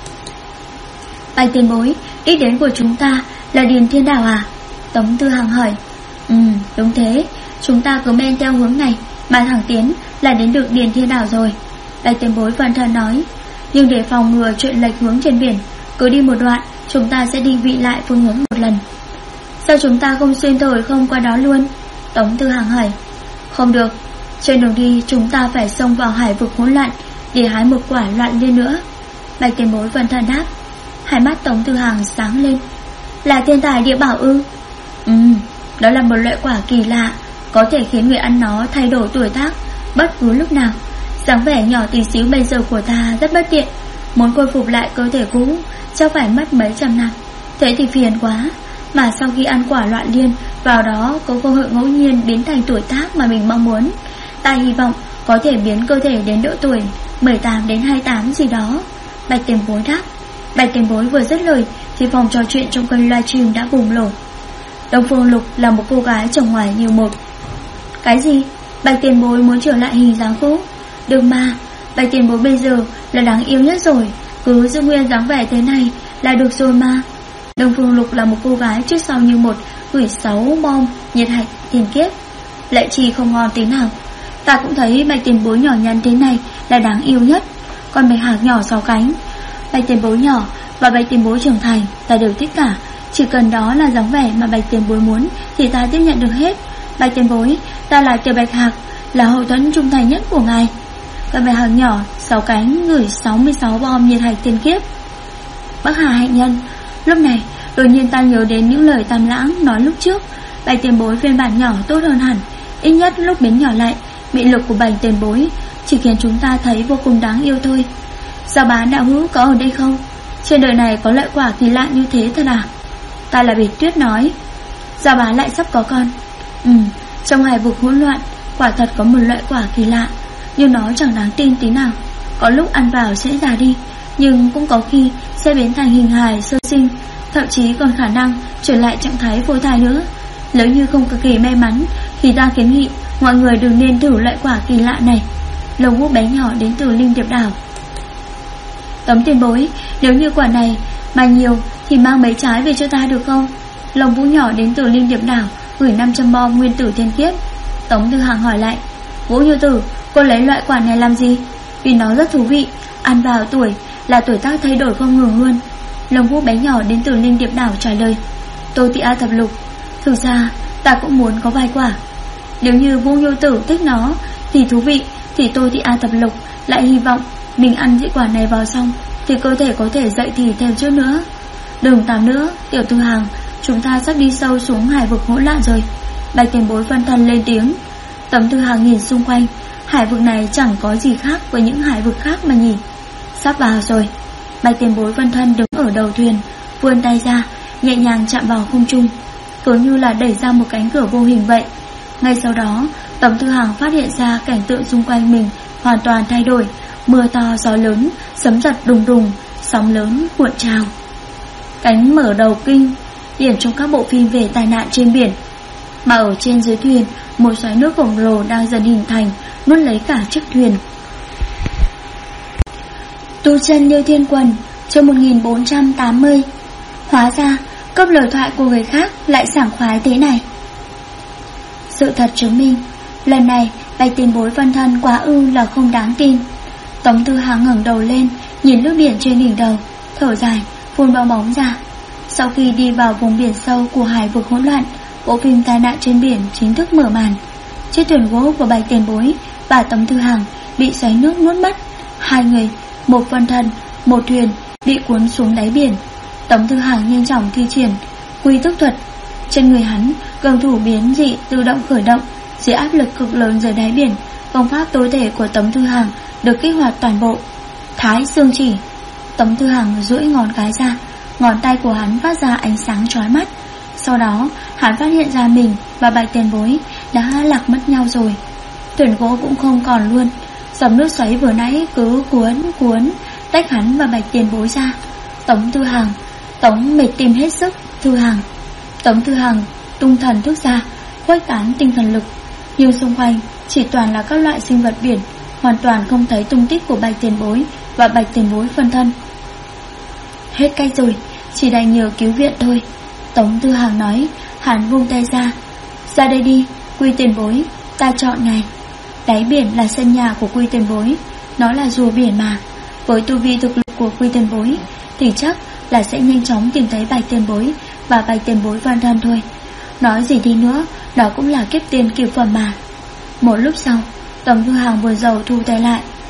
Bạch tiền bối, đích đến của chúng ta là Điền Thiên Đảo à? Tống Thư Hằng hỏi. Đúng thế, chúng ta cứ men theo hướng này mà thẳng tiến là đến được Điền Thiên Đảo rồi. Bạch tiền bối phân thân nói. Nhưng để phòng ngừa chuyện lệch hướng trên biển, cứ đi một đoạn, chúng ta sẽ định vị lại phương hướng một lần. Sao chúng ta không xuyên thổi không qua đó luôn? Tống Thư Hằng hỏi. Không được, trên đường đi chúng ta phải xông vào hải vực hỗn loạn, để hái một quả loạn liên nữa. Bạch tiền bối Vân Thân đáp. Hai mắt Tống Tư Hằng sáng lên. Là thiên tài địa bảo ư? Đó là một loại quả kỳ lạ, có thể khiến người ăn nó thay đổi tuổi tác bất cứ lúc nào. Dáng vẻ nhỏ tí xíu bây giờ của ta rất bất tiện, muốn khôi phục lại cơ thể cũ chắc phải mất mấy trăm năm. Thế thì phiền quá. Mà sau khi ăn quả loạn liên, vào đó có cơ hội ngẫu nhiên biến thành tuổi tác mà mình mong muốn. Ta hy vọng có thể biến cơ thể đến độ tuổi 18 đến 28 gì đó. Bạch tiền bối đáp. Bạch tiền bối vừa dứt lời thì phòng trò chuyện trong kênh livestream đã bùng nổ. Đông Phương Lục là một cô gái trồng ngoài như một. Cái gì? Bạch tiền bối muốn trở lại hình dáng cũ? Đừng mà, Bạch tiền bối bây giờ là đáng yêu nhất rồi, cứ giữ nguyên dáng vẻ thế này là được rồi mà. Đông Phương Lục là một cô gái trước sau như một, gửi 6 bom nhiệt hạch tiền kiếp. Lại chỉ không ngon tí nào. Ta cũng thấy Bạch tiền bối nhỏ nhắn thế này là đáng yêu nhất. Còn Bạch Hạc nhỏ 6 cánh, Bạch tiền bối nhỏ và Bạch tiền bối trưởng thành ta đều thích cả. Chỉ cần đó là dáng vẻ mà Bạch tiền bối muốn thì ta tiếp nhận được hết. Bạch tiền bối, ta là Tiểu Bạch Hạc, là hậu thuẫn trung thành nhất của ngài. Còn Bạch Hạc nhỏ 6 cánh gửi 66 bom nhiệt hạch tiền kiếp. Bác Hà hạnh nhân. Lúc này đột nhiên ta nhớ đến những lời Tam Lãng nói lúc trước. Bạch tiền bối phiên bản nhỏ tốt hơn hẳn. Ít nhất lúc biến nhỏ lại, mị lực của Bạch tiền bối chỉ khiến chúng ta thấy vô cùng đáng yêu thôi. Giao Bá đạo hữu có ở đây không? Trên đời này có loại quả kỳ lạ như thế thật à? Ta là Bạch Tuyết nói. Giao Bá lại sắp có con. Trong hải vực hỗn loạn quả thật có một loại quả kỳ lạ, nhưng nó chẳng đáng tin tí nào. Có lúc ăn vào sẽ già đi, nhưng cũng có khi sẽ biến thành hình hài sơ sinh, thậm chí còn khả năng trở lại trạng thái phôi thai nữa. Nếu như không cực kỳ may mắn thì ta kiến nghị mọi người đừng nên thử loại quả kỳ lạ này. Lồng Vũ bé nhỏ đến từ Linh Điệp Đảo. Tống tiền bối, nếu như quả này mà nhiều thì mang mấy trái về cho ta được không? Lồng Vũ nhỏ đến từ Linh Điệp Đảo gửi 500 bom nguyên tử thiên kiếp. Tống Tư Hằng hỏi lại. Vũ Như Tử, cô lấy loại quả này làm gì? Vì nó rất thú vị, ăn vào tuổi là tuổi tác thay đổi không ngừng luôn. Lồng Vũ bé nhỏ đến từ Linh Điệp Đảo trả lời. Tô Thị A thập lục. Thực ra ta cũng muốn có vài quả. Nếu như Vũ Như Tử thích nó thì thú vị, thì Tô Thị A thập lục lại hy vọng mình ăn dị quả này vào xong thì cơ thể có thể dậy thì thêm chút nữa. Đừng tào nữa, Tiểu Tư Hằng, chúng ta sắp đi sâu xuống hải vực hỗn loạn rồi. Bạch tiền bối Phân Thân lên tiếng. Tống Tư Hằng nhìn xung quanh. Hải vực này chẳng có gì khác với những hải vực khác mà nhỉ. Sắp vào rồi. Bạch tiền bối Phân Thân đứng ở đầu thuyền, vươn tay ra, nhẹ nhàng chạm vào không trung, cứ như là đẩy ra một cánh cửa vô hình vậy. Ngay sau đó Tống Tư Hằng phát hiện ra cảnh tượng xung quanh mình hoàn toàn thay đổi. Mưa to gió lớn, sấm giật đùng đùng, sóng lớn cuộn trào. Cánh mở đầu kinh điển trong các bộ phim về tai nạn trên biển. Mà ở trên dưới thuyền, một xoáy nước khổng lồ đang dần hình thành, nuốt lấy cả chiếc thuyền. Tu chân Liêu Thiên Quần, chương 1480. Hóa ra cấp lời thoại của người khác lại sảng khoái thế này. Sự thật chứng minh, lần này Bạch tiền bối Phân Thân quá ư là không đáng tin. Tống Tư Hằng ngẩng đầu lên, nhìn nước biển trên đỉnh đầu, thở dài, phun bong bóng ra. Sau khi đi vào vùng biển sâu của hải vực hỗn loạn, bộ phim tai nạn trên biển chính thức mở màn. Chiếc thuyền gỗ của Bạch tiền bối và Tống Tư Hằng bị xoáy nước nuốt mất. Hai người, một phân thân, một thuyền bị cuốn xuống đáy biển. Tống Tư Hằng nhanh chóng thi triển quy tức thuật. Trên người hắn, cường thủ biến dị tự động khởi động. Dưới áp lực cực lớn dưới đáy biển, công pháp tối thể của Tống Tư Hằng được kích hoạt toàn bộ. Thái xương chỉ. Tống Tư Hằng duỗi ngón cái ra, ngón tay của hắn phát ra ánh sáng chói mắt. Sau đó hắn phát hiện ra mình và Bạch tiền bối đã lạc mất nhau rồi. Thuyền gỗ cũng không còn luôn. Dòng nước xoáy vừa nãy cứ cuốn tách hắn và Bạch tiền bối ra. Tống Tư Hằng, Tống mệt tim hết sức. Tư Hằng, Tống Tư Hằng tung thần thức ra, khuếch tán tinh thần lực, nhưng xung quanh chỉ toàn là các loại sinh vật biển, hoàn toàn không thấy tung tích của Bạch tiền bối và Bạch tiền bối Phân Thân. Hết cách rồi, chỉ đành nhờ cứu viện thôi. Tống Tư Hằng nói. Hắn vung tay ra. Ra đây đi, Quy tiền bối, ta chọn này. Đáy biển là sân nhà của Quy tiền bối, nó là rùa biển mà. Với tu vi thực lực của Quy tiền bối thì chắc là sẽ nhanh chóng tìm thấy Bạch tiền bối và Bạch tiền bối Phân Thân thôi. Nói gì đi nữa, đó cũng là kiếp tiền cửu phẩm mà. Một lúc sau, Tống Tư Hằng buồn rầu thu tay lại.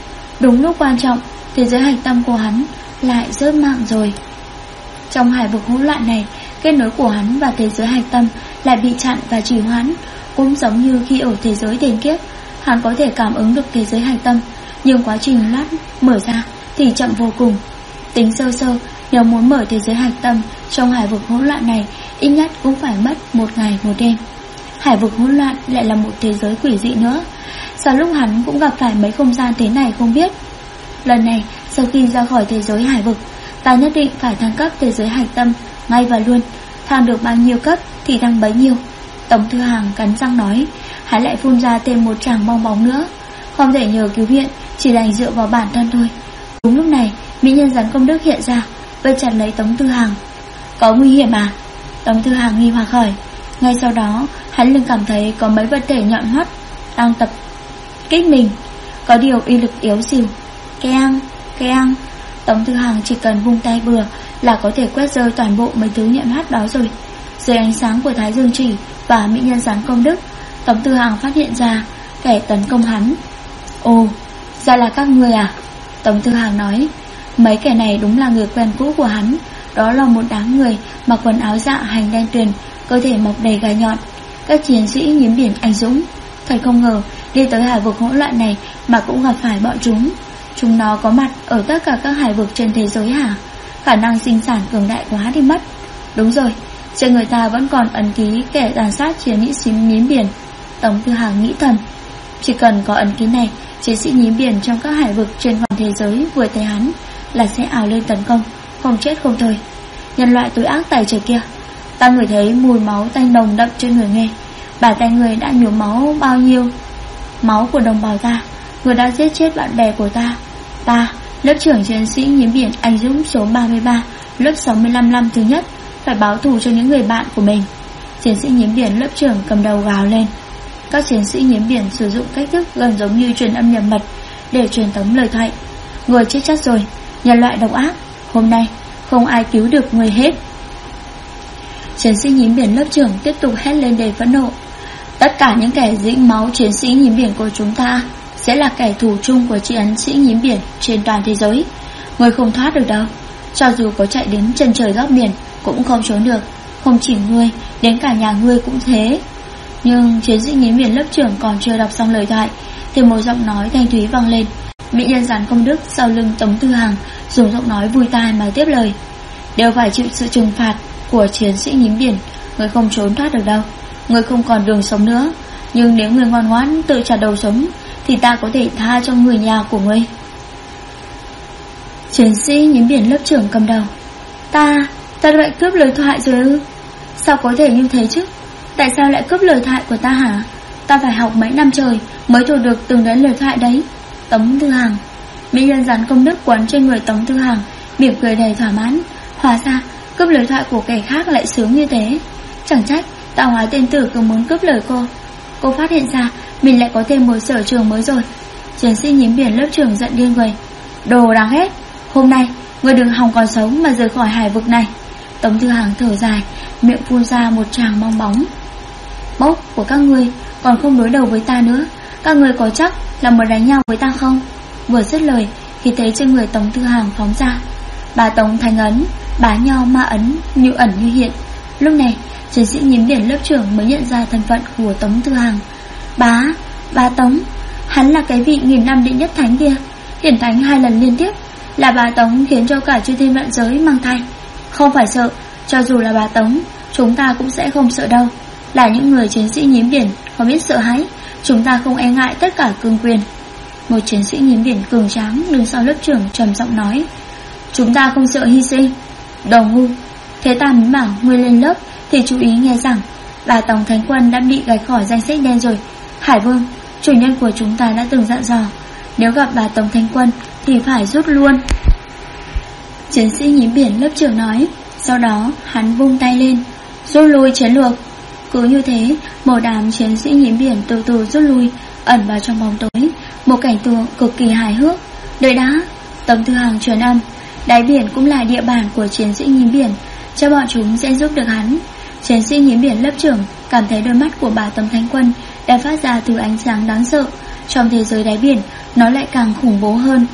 Đúng lúc quan trọng, thế giới hạch tâm của hắn lại rớt mạng rồi. Trong hải vực hỗn loạn này, kết nối của hắn và thế giới hạch tâm lại bị chặn và trì hoãn. Cũng giống như khi ở thế giới tiền kiếp, hắn có thể cảm ứng được thế giới hạch tâm, nhưng quá trình lát mở ra thì chậm vô cùng. Tính sơ sơ, nếu muốn mở thế giới hạch tâm trong hải vực hỗn loạn này, ít nhất cũng phải mất 1 ngày 1 đêm. Hải vực hỗn loạn lại là một thế giới quỷ dị nữa. Sau lúc hắn cũng gặp phải mấy không gian thế này không biết. Lần này, sau khi ra khỏi thế giới hải vực, ta nhất định phải thăng cấp thế giới hạch tâm ngay và luôn. Thăng được bao nhiêu cấp thì thăng bấy nhiêu. Tống Thư Hàng cắn răng nói. Hắn lại phun ra thêm một tràng bong bóng nữa. Không thể nhờ cứu viện, chỉ đành dựa vào bản thân thôi. Đúng lúc này, mỹ nhân rắn công đức hiện ra, vây chặt lấy Tống Thư Hàng. Có nguy hiểm à? Tống Thư Hàng nghi hoặc hỏi. Ngay sau đó, hắn liền cảm thấy có mấy vật thể nhọn hoắt đang tập kích mình. Có điều uy lực yếu xìu. Keang. Tống Thư Hàng chỉ cần vung tay bừa là có thể quét rơi toàn bộ mấy thứ nhọn hoắt đó rồi. Dưới ánh sáng của Thái Dương Chỉ và mỹ nhân rắn công đức, Tống Thư Hàng phát hiện ra kẻ tấn công hắn. Ồ, ra là các ngươi à? Tống Thư Hàng nói. Mấy kẻ này đúng là người quen cũ của hắn. Đó là một đám người mặc quần áo dạ hành đen tuyền, cơ thể mọc đầy gai nhọn, các chiến sĩ nhiễm biển anh dũng. Thật không ngờ đi tới hải vực hỗn loạn này mà cũng gặp phải bọn chúng. Chúng nó có mặt ở tất cả các hải vực trên thế giới hả? Khả năng sinh sản cường đại quá đi mất. Đúng rồi, trên người ta vẫn còn ấn ký kẻ tàn sát chiến sĩ nhiễm biển. Tống Thư Hàng nghĩ thầm. Chỉ cần có ấn ký này, chiến sĩ nhiễm biển trong các hải vực trên toàn thế giới vừa thấy hắn là sẽ ào lên tấn công, không chết không thôi. Nhân loại tối ác tài trời kia. Ta ngửi thấy mùi máu tanh nồng đậm trên người nghe. Bà tay người đã nhuốm máu bao nhiêu máu của đồng bào ta. Người đã giết chết bạn bè của ta. Ta, lớp trưởng chiến sĩ nhiễm biển anh dũng số 33, lớp 65 năm thứ nhất, phải báo thù cho những người bạn của mình. Chiến sĩ nhiễm biển lớp trưởng cầm đầu gào lên. Các chiến sĩ nhiễm biển sử dụng cách thức gần giống như truyền âm nhập mật để truyền tống lời thoại. Người chết chắc rồi, nhân loại độc ác, hôm nay không ai cứu được người hết. Chiến sĩ nhiễm biển lớp trưởng tiếp tục hét lên đầy phẫn nộ. Tất cả những kẻ dính máu chiến sĩ nhiễm biển của chúng ta sẽ là kẻ thù chung của chiến sĩ nhiễm biển trên toàn thế giới. Người không thoát được đâu. Cho dù có chạy đến chân trời góc biển cũng không trốn được. Không chỉ ngươi, đến cả nhà ngươi cũng thế. Nhưng chiến sĩ nhiễm biển lớp trưởng còn chưa đọc xong lời thoại thì một giọng nói thanh thúy vang lên. Mỹ nhân rắn công đức sau lưng Tống Thư Hàng dùng giọng nói vui tai mà tiếp lời. Đều phải chịu sự trừng phạt của chiến sĩ nhiễm biển. Người không trốn thoát được đâu. Người không còn đường sống nữa. Nhưng nếu người ngoan ngoãn tự trả đầu sống thì ta có thể tha cho người nhà của ngươi. Chiến sĩ nhiễm biển lớp trưởng cầm đầu. Ta lại cướp lời thoại rồi ư? Sao có thể như thế chứ? Tại sao lại cướp lời thoại của ta hả? Ta phải học mấy năm trời mới thuộc được từng đấy lời thoại đấy. Tống Thư Hàng. Mỹ nhân rắn công đức quấn trên người Tống Thư Hàng, mỉm cười đầy thỏa mãn. Hóa ra cướp lời thoại của kẻ khác lại sướng như thế. Chẳng trách Tạo Hóa tên tử cứ muốn cướp lời cô. Cô phát hiện ra mình lại có thêm một sở trường mới rồi. Chiến sĩ nhiễm biển lớp trưởng giận điên người. Đồ đáng ghét. Hôm nay người đừng hòng còn sống mà rời khỏi hải vực này. Tống Thư Hàng thở dài, miệng phun ra một tràng bong bóng. Bốc của các ngươi còn không đối đầu với ta nữa. Các ngươi có chắc là muốn đánh nhau với ta không? Vừa dứt lời thì thấy trên người Tống Thư Hàng phóng ra Bà Tống Thánh Ấn, bá nhau ma ấn như ẩn như hiện. Lúc này chiến sĩ nhiễm biển lớp trưởng mới nhận ra thân phận của Tống Thư Hàng. Bá Tống. Hắn là cái vị nghìn năm đệ nhất thánh kia, hiển thánh 2 lần liên tiếp. Là bà Tống khiến cho cả chư thiên vạn giới mang thai. Không phải sợ, cho dù là bà Tống chúng ta cũng sẽ không sợ đâu. Là những người chiến sĩ nhiễm biển không biết sợ hãi, chúng ta không e ngại tất cả cương quyền. Một chiến sĩ nhiễm biển cường tráng đứng sau lớp trưởng trầm giọng nói. Chúng ta không sợ hy sinh. Đồ ngu. Thế ta mới bảo ngươi lên lớp thì chú ý nghe rằng bà Tống Thánh Quân đã bị gạch khỏi danh sách đen rồi. Hải Vương, chủ nhân của chúng ta đã từng dặn dò, nếu gặp bà Tống Thánh Quân thì phải rút luôn. Chiến sĩ nhiễm biển lớp trưởng nói. Sau đó hắn vung tay lên, rút lui chiến lược. Cứ như thế, một đám chiến sĩ nhiễm biển từ từ rút lui, ẩn vào trong bóng tối. Một cảnh tượng cực kỳ hài hước. Đợi đã. Tống Thư Hàng truyền âm. Đáy biển cũng là địa bàn của chiến sĩ nhiễm biển, cho bọn chúng sẽ giúp được hắn. Chiến sĩ nhiễm biển lớp trưởng cảm thấy đôi mắt của bà Tống Thánh Quân đã phát ra từ ánh sáng đáng sợ, trong thế giới đáy biển nó lại càng khủng bố hơn.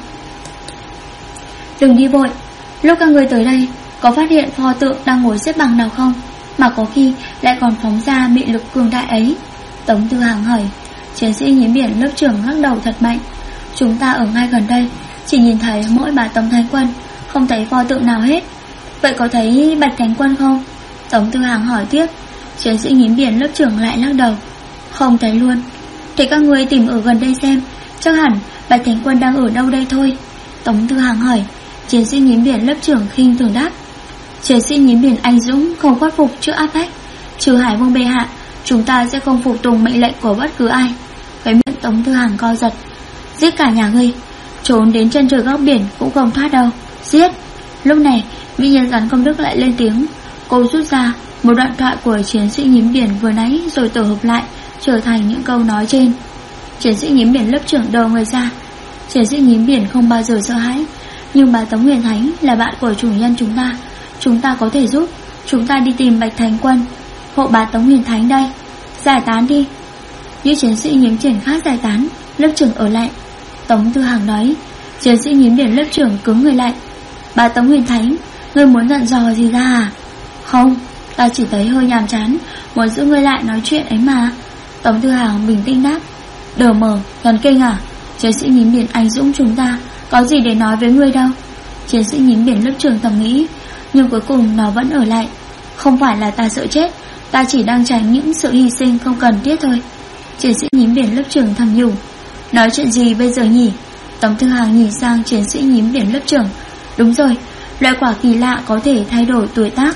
Đừng đi vội, lúc các ngươi tới đây có phát hiện pho tượng đang ngồi xếp bằng nào không, mà có khi lại còn phóng ra mị lực cường đại ấy? Tống Tư Hằng hỏi. Chiến sĩ nhiễm biển lớp trưởng lắc đầu thật mạnh. Chúng ta ở ngay gần đây, chỉ nhìn thấy mỗi bà Tống Thánh Quân, không thấy pho tượng nào hết. Vậy có thấy Bạch Thánh Quân không? Tống Tư Hằng hỏi tiếp. Chiến sĩ nhiễm biển lớp trưởng lại lắc đầu. Không thấy luôn. Thế các ngươi tìm ở gần đây xem, chắc hẳn Bạch Thánh Quân đang ở đâu đây thôi. Tống Tư Hằng hỏi. Chiến sĩ nhiễm biển lớp trưởng khinh thường đáp. Chiến sĩ nhiễm biển anh dũng không khuất phục trước áp bách, trừ Hải Vương bệ hạ, chúng ta sẽ không phục tùng mệnh lệnh của bất cứ ai. Cái miệng Tống Tư Hằng co giật. Giết cả nhà ngươi, trốn đến chân trời góc biển cũng không thoát đâu. Giết. Lúc này mỹ nhân rắn công đức lại lên tiếng. Cô rút ra một đoạn thoại của chiến sĩ nhiễm biển vừa nãy rồi tổ hợp lại trở thành những câu nói trên. Chiến sĩ nhiễm biển lớp trưởng đầu người ra. Chiến sĩ nhiễm biển không bao giờ sợ hãi, nhưng bà Tống Huyền Thánh là bạn của chủ nhân chúng ta có thể giúp. Chúng ta đi tìm Bạch Thánh Quân, hộ bà Tống Huyền Thánh đây. Giải tán đi. Những chiến sĩ nhiễm biển khác giải tán, lớp trưởng ở lại. Tống Tư Hằng nói. Chiến sĩ nhiễm biển lớp trưởng cứng người lại. Bà Tống Huyền Thánh, ngươi muốn dặn dò gì ra à? Không, ta chỉ thấy hơi nhàm chán, muốn giữ ngươi lại nói chuyện ấy mà. Tống Tư Hằng bình tĩnh đáp. Đờ mờ, thần kinh à? Chiến sĩ nhiễm biển anh dũng chúng ta có gì để nói với ngươi đâu. Chiến sĩ nhiễm biển lớp trưởng thầm nghĩ, nhưng cuối cùng nó vẫn ở lại. Không phải là ta sợ chết, ta chỉ đang tránh những sự hy sinh không cần thiết thôi. Chiến sĩ nhiễm biển lớp trưởng thầm nhủ. Nói chuyện gì bây giờ nhỉ? Tống Tư Hằng nhìn sang chiến sĩ nhiễm biển lớp trưởng. Đúng rồi, loại quả kỳ lạ có thể thay đổi tuổi tác.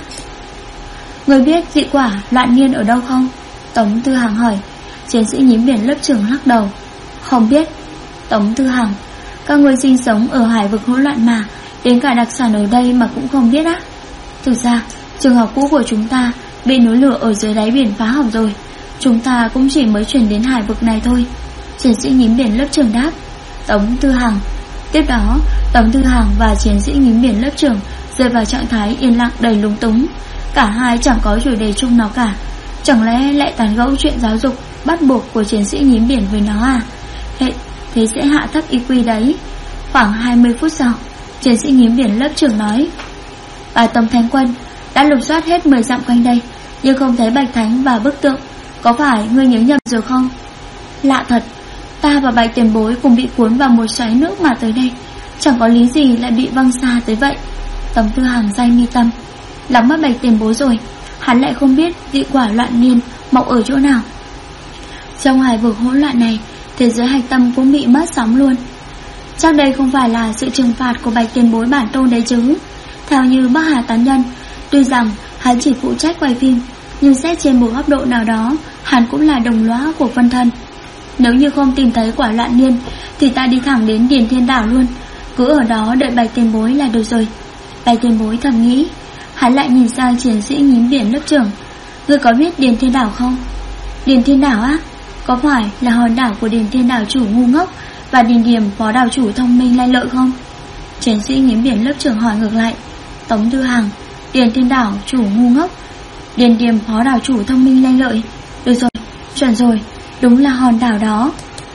Người biết dị quả loạn niên ở đâu không? Tống Tư Hằng hỏi. Chiến sĩ nhiễm biển lớp trưởng lắc đầu. Không biết. Tống Tư Hằng, các ngươi sinh sống ở hải vực hỗn loạn mà, đến cả đặc sản ở đây mà cũng không biết á? Thực ra trường học cũ của chúng ta bị núi lửa ở dưới đáy biển phá hỏng rồi, chúng ta cũng chỉ mới chuyển đến hải vực này thôi. Chiến sĩ nhiễm biển lớp trưởng đáp. Tống Tư Hằng. Tiếp đó Tống Tư Hằng và chiến sĩ nhiễm biển lớp trưởng rơi vào trạng thái yên lặng đầy lúng túng. Cả hai chẳng có chủ đề chung nào cả. Chẳng lẽ lại tán gẫu chuyện giáo dục bắt buộc của chiến sĩ nhiễm biển với nó à? Thế sẽ hạ thấp IQ đấy. Khoảng 20 phút sau, chiến sĩ nhiễm biển lớp trưởng nói. Bà Tống Thánh Quân đã lục soát hết 10 dặm quanh đây, nhưng không thấy Bạch Thánh và bức tượng. Có phải ngươi nhớ nhầm rồi không? Lạ thật, ta và Bạch tiền bối cùng bị cuốn vào một xoáy nước mà tới đây, chẳng có lý gì lại bị văng xa tới vậy. Tống Tư Hằng day mi tâm. Lắm mất Bạch tiền bối rồi, hắn lại không biết dị quả loạn niên mọc ở chỗ nào. Trong hải vực hỗn loạn này, thế giới hạch tâm cũng bị mất sóng luôn. Chắc đây không phải là sự trừng phạt của Bạch tiền bối bản tôn đấy chứ. Theo như Bắc Hà Tán Nhân, tuy rằng hắn chỉ phụ trách quay phim, nhưng xét trên một góc độ nào đó, hắn cũng là đồng lõa của phân thân. Nếu như không tìm thấy quả loạn niên thì ta đi thẳng đến Điền Thiên Đảo luôn, cứ ở đó đợi Bạch tiền bối là được rồi. Bạch tiền bối thầm nghĩ. Hắn lại nhìn sang chiến sĩ nhiễm biển lớp trưởng. Ngươi có biết Điền Thiên Đảo không? Điền Thiên Đảo á? Có phải là hòn đảo của Điền Thiên Đảo chủ ngu ngốc và Điền Điềm phó đảo chủ thông minh lanh lợi không? Chiến sĩ nhiễm biển lớp trưởng hỏi ngược lại. Tống Tư Hằng. Điền Thiên Đảo chủ ngu ngốc, Điền Điềm phó đảo chủ thông minh lanh lợi. Được rồi, chuẩn rồi, đúng là hòn đảo đó.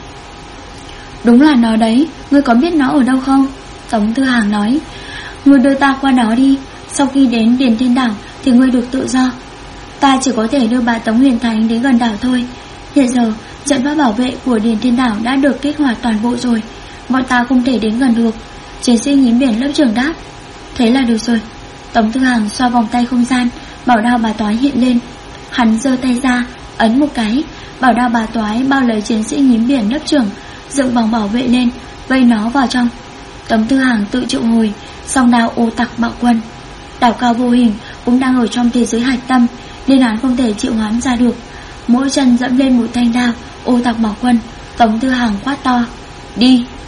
Đúng là nó đấy, ngươi có biết nó ở đâu không? Tống Tư Hằng nói. Ngươi đưa ta qua đó đi, sau khi đến Điền Thiên Đảo thì ngươi được tự do. Ta chỉ có thể đưa bà Tống Huyền Thánh đến gần đảo thôi. Hiện giờ trận pháp bảo vệ của Điền Thiên Đảo đã được kích hoạt toàn bộ rồi, bọn ta không thể đến gần được. Chiến sĩ nhiễm biển lớp trưởng đáp. Thế là được rồi. Tống Tư Hằng xoa vòng tay không gian, bảo đao bà toái hiện lên. Hắn giơ tay ra, ấn một cái, bảo đao bà toái bao lấy chiến sĩ nhiễm biển lớp trưởng, dựng vòng bảo vệ lên, vây nó vào trong. Tống Tư Hằng tự triệu hồi song đao ô tặc bạo quân. Đảo cao vô hình cũng đang ở trong thế giới hạch tâm, nên hắn không thể triệu hoán ra được. Mỗi chân dẫm lên một thanh đao ô tặc bạo quân. Tống Tư Hằng quát to. Đi.